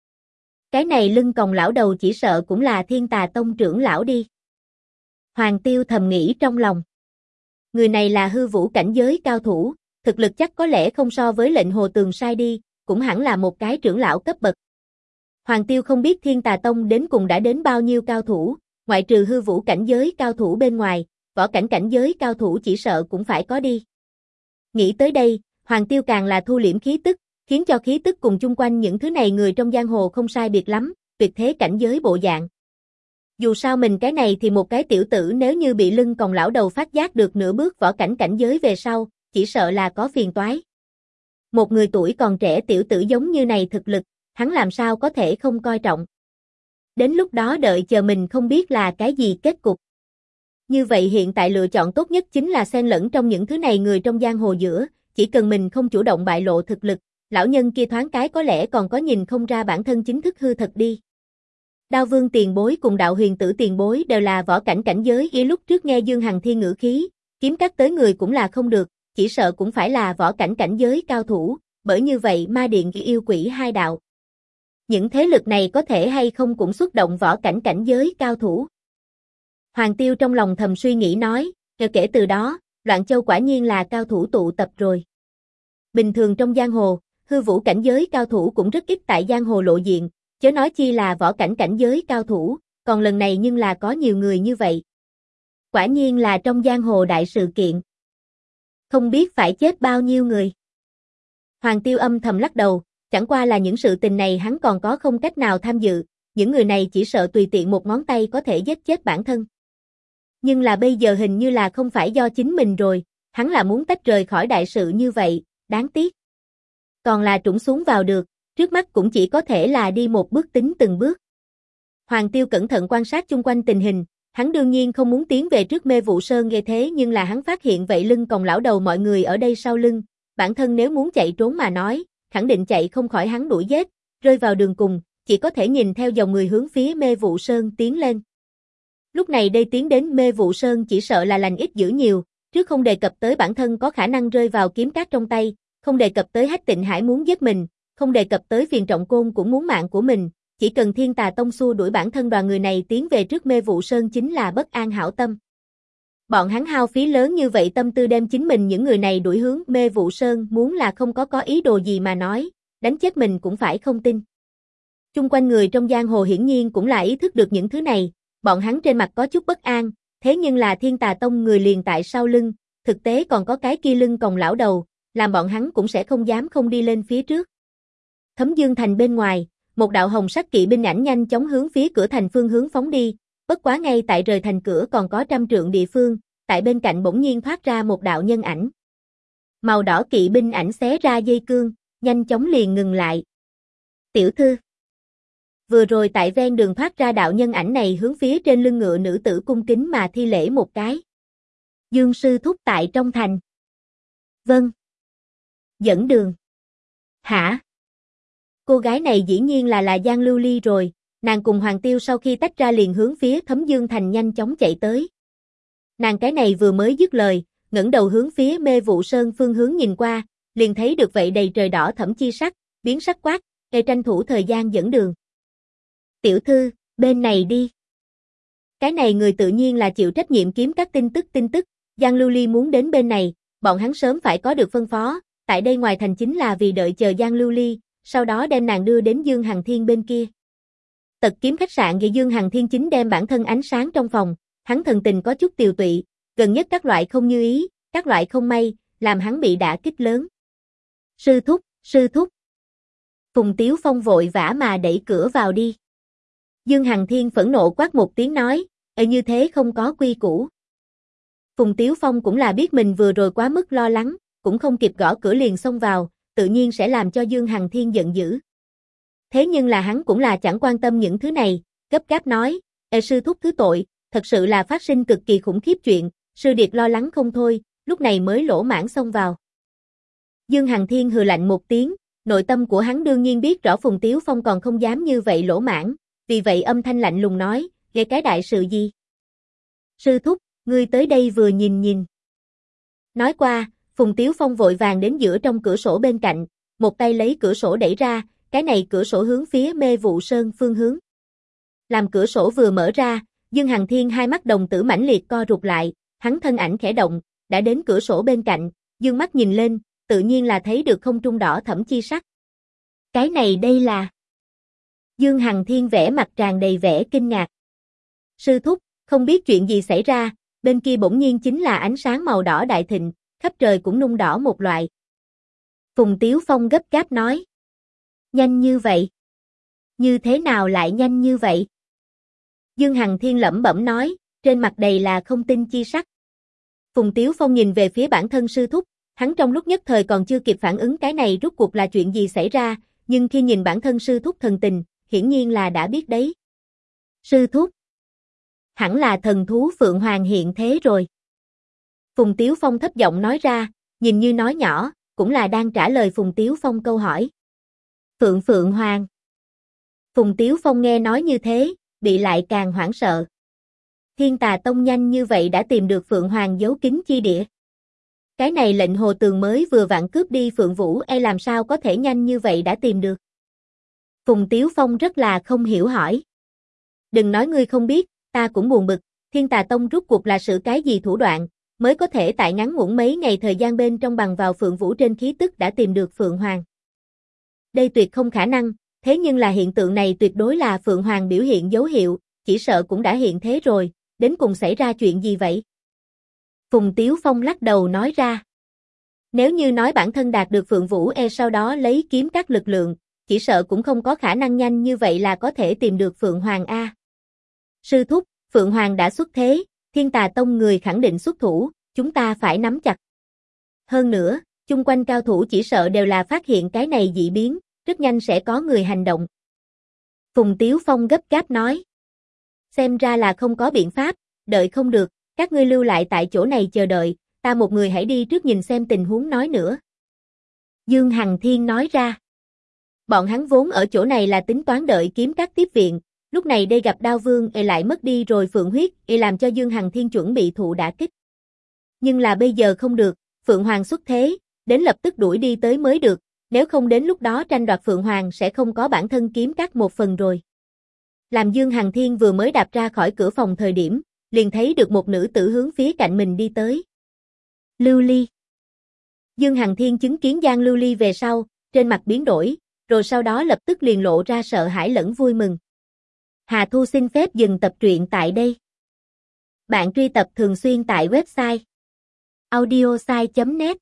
Cái này lưng còng lão đầu chỉ sợ cũng là Thiên Tà Tông trưởng lão đi. Hoàng Tiêu thầm nghĩ trong lòng. Người này là hư vũ cảnh giới cao thủ, thực lực chắc có lẽ không so với lệnh Hồ Tường sai đi, cũng hẳn là một cái trưởng lão cấp bậc. Hoàng Tiêu không biết Thiên Tà Tông đến cùng đã đến bao nhiêu cao thủ, ngoại trừ hư vũ cảnh giới cao thủ bên ngoài, võ cảnh cảnh giới cao thủ chỉ sợ cũng phải có đi. Nghĩ tới đây, Hoàng Tiêu càng là thu liễm khí tức, khiến cho khí tức cùng chung quanh những thứ này người trong giang hồ không sai biệt lắm, tuyệt thế cảnh giới bộ dạng. Dù sao mình cái này thì một cái tiểu tử nếu như bị lưng còng lão đầu phát giác được nửa bước võ cảnh cảnh giới về sau, chỉ sợ là có phiền toái. Một người tuổi còn trẻ tiểu tử giống như này thực lực, hắn làm sao có thể không coi trọng. Đến lúc đó đợi chờ mình không biết là cái gì kết cục. Như vậy hiện tại lựa chọn tốt nhất chính là xen lẫn trong những thứ này người trong giang hồ giữa, chỉ cần mình không chủ động bại lộ thực lực, lão nhân kia thoáng cái có lẽ còn có nhìn không ra bản thân chính thức hư thật đi. Đao Vương tiền bối cùng Đạo Huyền Tử tiền bối đều là võ cảnh cảnh giới, lúc trước nghe Dương Hằng Thiên ngữ khí, kiếm cắt tới người cũng là không được, chỉ sợ cũng phải là võ cảnh cảnh giới cao thủ, bởi như vậy Ma Điện yêu quỷ hai đạo. Những thế lực này có thể hay không cũng xuất động võ cảnh cảnh giới cao thủ. Hoàng Tiêu trong lòng thầm suy nghĩ nói, kể từ đó, Loạn Châu quả nhiên là cao thủ tụ tập rồi. Bình thường trong giang hồ, hư vũ cảnh giới cao thủ cũng rất ít tại giang hồ lộ diện, chớ nói chi là võ cảnh cảnh giới cao thủ, còn lần này nhưng là có nhiều người như vậy. Quả nhiên là trong giang hồ đại sự kiện. Không biết phải chết bao nhiêu người. Hoàng Tiêu âm thầm lắc đầu, chẳng qua là những sự tình này hắn còn có không cách nào tham dự, những người này chỉ sợ tùy tiện một ngón tay có thể giết chết bản thân. Nhưng là bây giờ hình như là không phải do chính mình rồi, hắn là muốn tách rời khỏi đại sự như vậy, đáng tiếc. Còn là trũng xuống vào được, trước mắt cũng chỉ có thể là đi một bước tính từng bước. Hoàng Tiêu cẩn thận quan sát chung quanh tình hình, hắn đương nhiên không muốn tiến về trước Mê Vụ Sơn nghe thế nhưng là hắn phát hiện vậy lưng còng lão đầu mọi người ở đây sau lưng, bản thân nếu muốn chạy trốn mà nói, khẳng định chạy không khỏi hắn đuổi giết, rơi vào đường cùng, chỉ có thể nhìn theo dòng người hướng phía Mê Vụ Sơn tiến lên. Lúc này đây tiến đến Mê Vụ Sơn chỉ sợ là lành ít dữ nhiều, trước không đề cập tới bản thân có khả năng rơi vào kiếm cát trong tay, không đề cập tới Hách Tịnh Hải muốn giết mình, không đề cập tới Phiền Trọng Côn cũng muốn mạng của mình, chỉ cần Thiên Tà Tông xua đuổi bản thân đoàn người này tiến về trước Mê Vụ Sơn chính là bất an hảo tâm. Bọn hắn hao phí lớn như vậy tâm tư đem chính mình những người này đuổi hướng Mê Vụ Sơn muốn là không có ý đồ gì mà nói, đánh chết mình cũng phải không tin. Chung quanh người trong giang hồ hiển nhiên cũng là ý thức được những thứ này, bọn hắn trên mặt có chút bất an, thế nhưng là Thiên Tà Tông người liền tại sau lưng, thực tế còn có cái kia lưng còng lão đầu, làm bọn hắn cũng sẽ không dám không đi lên phía trước. Thấm Dương Thành bên ngoài, một đạo hồng sắc kỵ binh ảnh nhanh chóng hướng phía cửa thành phương hướng phóng đi, bất quá ngay tại rời thành cửa còn có 100 trượng địa phương, tại bên cạnh bỗng nhiên thoát ra một đạo nhân ảnh. Màu đỏ kỵ binh ảnh xé ra dây cương, nhanh chóng liền ngừng lại. Tiểu thư. Vừa rồi tại ven đường thoát ra đạo nhân ảnh này hướng phía trên lưng ngựa nữ tử cung kính mà thi lễ một cái. Dương sư thúc tại trong thành. Vâng. Dẫn đường. Hả? Cô gái này dĩ nhiên là Giang Lưu Ly rồi, nàng cùng Hoàng Tiêu sau khi tách ra liền hướng phía Thấm Dương Thành nhanh chóng chạy tới. Nàng cái này vừa mới dứt lời, ngẩng đầu hướng phía Mê Vụ Sơn phương hướng nhìn qua, liền thấy được vậy đầy trời đỏ thẫm chi sắc, biến sắc quát, tranh thủ thời gian dẫn đường. Tiểu thư, bên này đi. Cái này người tự nhiên là chịu trách nhiệm kiếm các tin tức, Giang Lưu Ly muốn đến bên này, bọn hắn sớm phải có được phân phó, tại đây ngoài thành chính là vì đợi chờ Giang Lưu Ly, sau đó đem nàng đưa đến Dương Hằng Thiên bên kia. Tật kiếm khách sạn và Dương Hằng Thiên chính đem bản thân ánh sáng trong phòng, hắn thần tình có chút tiều tụy, gần nhất các loại không như ý, các loại không may, làm hắn bị đả kích lớn. Sư thúc. Phùng Tiếu Phong vội vã mà đẩy cửa vào đi. Dương Hằng Thiên phẫn nộ quát một tiếng nói, như thế không có quy củ. Phùng Tiếu Phong cũng là biết mình vừa rồi quá mức lo lắng, cũng không kịp gõ cửa liền xông vào, tự nhiên sẽ làm cho Dương Hằng Thiên giận dữ. Thế nhưng là hắn cũng là chẳng quan tâm những thứ này, gấp gáp nói, sư thúc thứ tội, thật sự là phát sinh cực kỳ khủng khiếp chuyện, sư điệt lo lắng không thôi, lúc này mới lỗ mãng xông vào. Dương Hằng Thiên hừ lạnh một tiếng, nội tâm của hắn đương nhiên biết rõ Phùng Tiếu Phong còn không dám như vậy lỗ mãng, vì vậy âm thanh lạnh lùng nói, gây cái đại sự gì? Sư thúc, ngươi tới đây vừa nhìn. Nói qua, Phùng Tiếu Phong vội vàng đến giữa trong cửa sổ bên cạnh, một tay lấy cửa sổ đẩy ra, cái này cửa sổ hướng phía Mê Vụ Sơn phương hướng. Làm cửa sổ vừa mở ra, Dương Hằng Thiên hai mắt đồng tử mãnh liệt co rụt lại, hắn thân ảnh khẽ động, đã đến cửa sổ bên cạnh, dương mắt nhìn lên, tự nhiên là thấy được không trung đỏ thẫm chi sắc. Cái này đây là... Dương Hằng Thiên vẻ mặt tràn đầy vẻ kinh ngạc. Sư thúc, không biết chuyện gì xảy ra, bên kia bỗng nhiên chính là ánh sáng màu đỏ đại thịnh, khắp trời cũng nung đỏ một loại. Phùng Tiếu Phong gấp gáp nói. Nhanh như vậy? Như thế nào lại nhanh như vậy? Dương Hằng Thiên lẩm bẩm nói, trên mặt đầy là không tin chi sắc. Phùng Tiếu Phong nhìn về phía bản thân sư thúc, hắn trong lúc nhất thời còn chưa kịp phản ứng cái này rốt cuộc là chuyện gì xảy ra, nhưng khi nhìn bản thân sư thúc thần tình, hiển nhiên là đã biết đấy. Sư thúc, hẳn là thần thú Phượng Hoàng hiện thế rồi. Phùng Tiếu Phong thấp giọng nói ra, nhìn như nói nhỏ, cũng là đang trả lời Phùng Tiếu Phong câu hỏi. Phượng Hoàng. Phùng Tiếu Phong nghe nói như thế, bị lại càng hoảng sợ. Thiên Tà Tông nhanh như vậy đã tìm được Phượng Hoàng giấu kín chi địa. Cái này lệnh Hồ Tường mới vừa vặn cướp đi Phượng Vũ làm sao có thể nhanh như vậy đã tìm được. Phùng Tiếu Phong rất là không hiểu hỏi. Đừng nói ngươi không biết, ta cũng buồn bực, Thiên Tà Tông rốt cuộc là sự cái gì thủ đoạn, mới có thể tại ngắn ngủn mấy ngày thời gian bên trong bằng vào Phượng Vũ trên khí tức đã tìm được Phượng Hoàng. Đây tuyệt không khả năng, thế nhưng là hiện tượng này tuyệt đối là Phượng Hoàng biểu hiện dấu hiệu, chỉ sợ cũng đã hiện thế rồi, đến cùng xảy ra chuyện gì vậy? Phùng Tiếu Phong lắc đầu nói ra. Nếu như nói bản thân đạt được Phượng Vũ sau đó lấy kiếm các lực lượng, chỉ sợ cũng không có khả năng nhanh như vậy là có thể tìm được Phượng Hoàng a. Sư thúc, Phượng Hoàng đã xuất thế, Thiên Tà Tông người khẳng định xuất thủ, chúng ta phải nắm chặt. Hơn nữa, chung quanh cao thủ chỉ sợ đều là phát hiện cái này dị biến, rất nhanh sẽ có người hành động. Phùng Tiếu Phong gấp gáp nói. Xem ra là không có biện pháp, đợi không được, các ngươi lưu lại tại chỗ này chờ đợi, ta một người hãy đi trước nhìn xem tình huống nói nữa. Dương Hằng Thiên nói ra. Bọn hắn vốn ở chỗ này là tính toán đợi kiếm các tiếp viện, lúc này đây gặp Đao Vương lại mất đi rồi Phượng huyết làm cho Dương Hằng Thiên chuẩn bị thụ đả kích. Nhưng là bây giờ không được, Phượng Hoàng xuất thế, đến lập tức đuổi đi tới mới được, nếu không đến lúc đó tranh đoạt Phượng Hoàng sẽ không có bản thân kiếm các một phần rồi. Làm Dương Hằng Thiên vừa mới đạp ra khỏi cửa phòng thời điểm, liền thấy được một nữ tử hướng phía cạnh mình đi tới. Lưu Ly. Dương Hằng Thiên chứng kiến Giang Lưu Ly về sau, trên mặt biến đổi, rồi sau đó lập tức liền lộ ra sợ hãi lẫn vui mừng. Hà Thu xin phép dừng tập truyện tại đây. Bạn truy tập thường xuyên tại website audiosai.net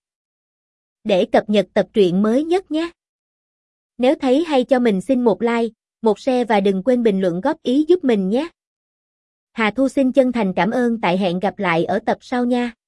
để cập nhật tập truyện mới nhất nhé. Nếu thấy hay cho mình xin một like, một share và đừng quên bình luận góp ý giúp mình nhé. Hà Thu xin chân thành cảm ơn, tại hẹn gặp lại ở tập sau nha.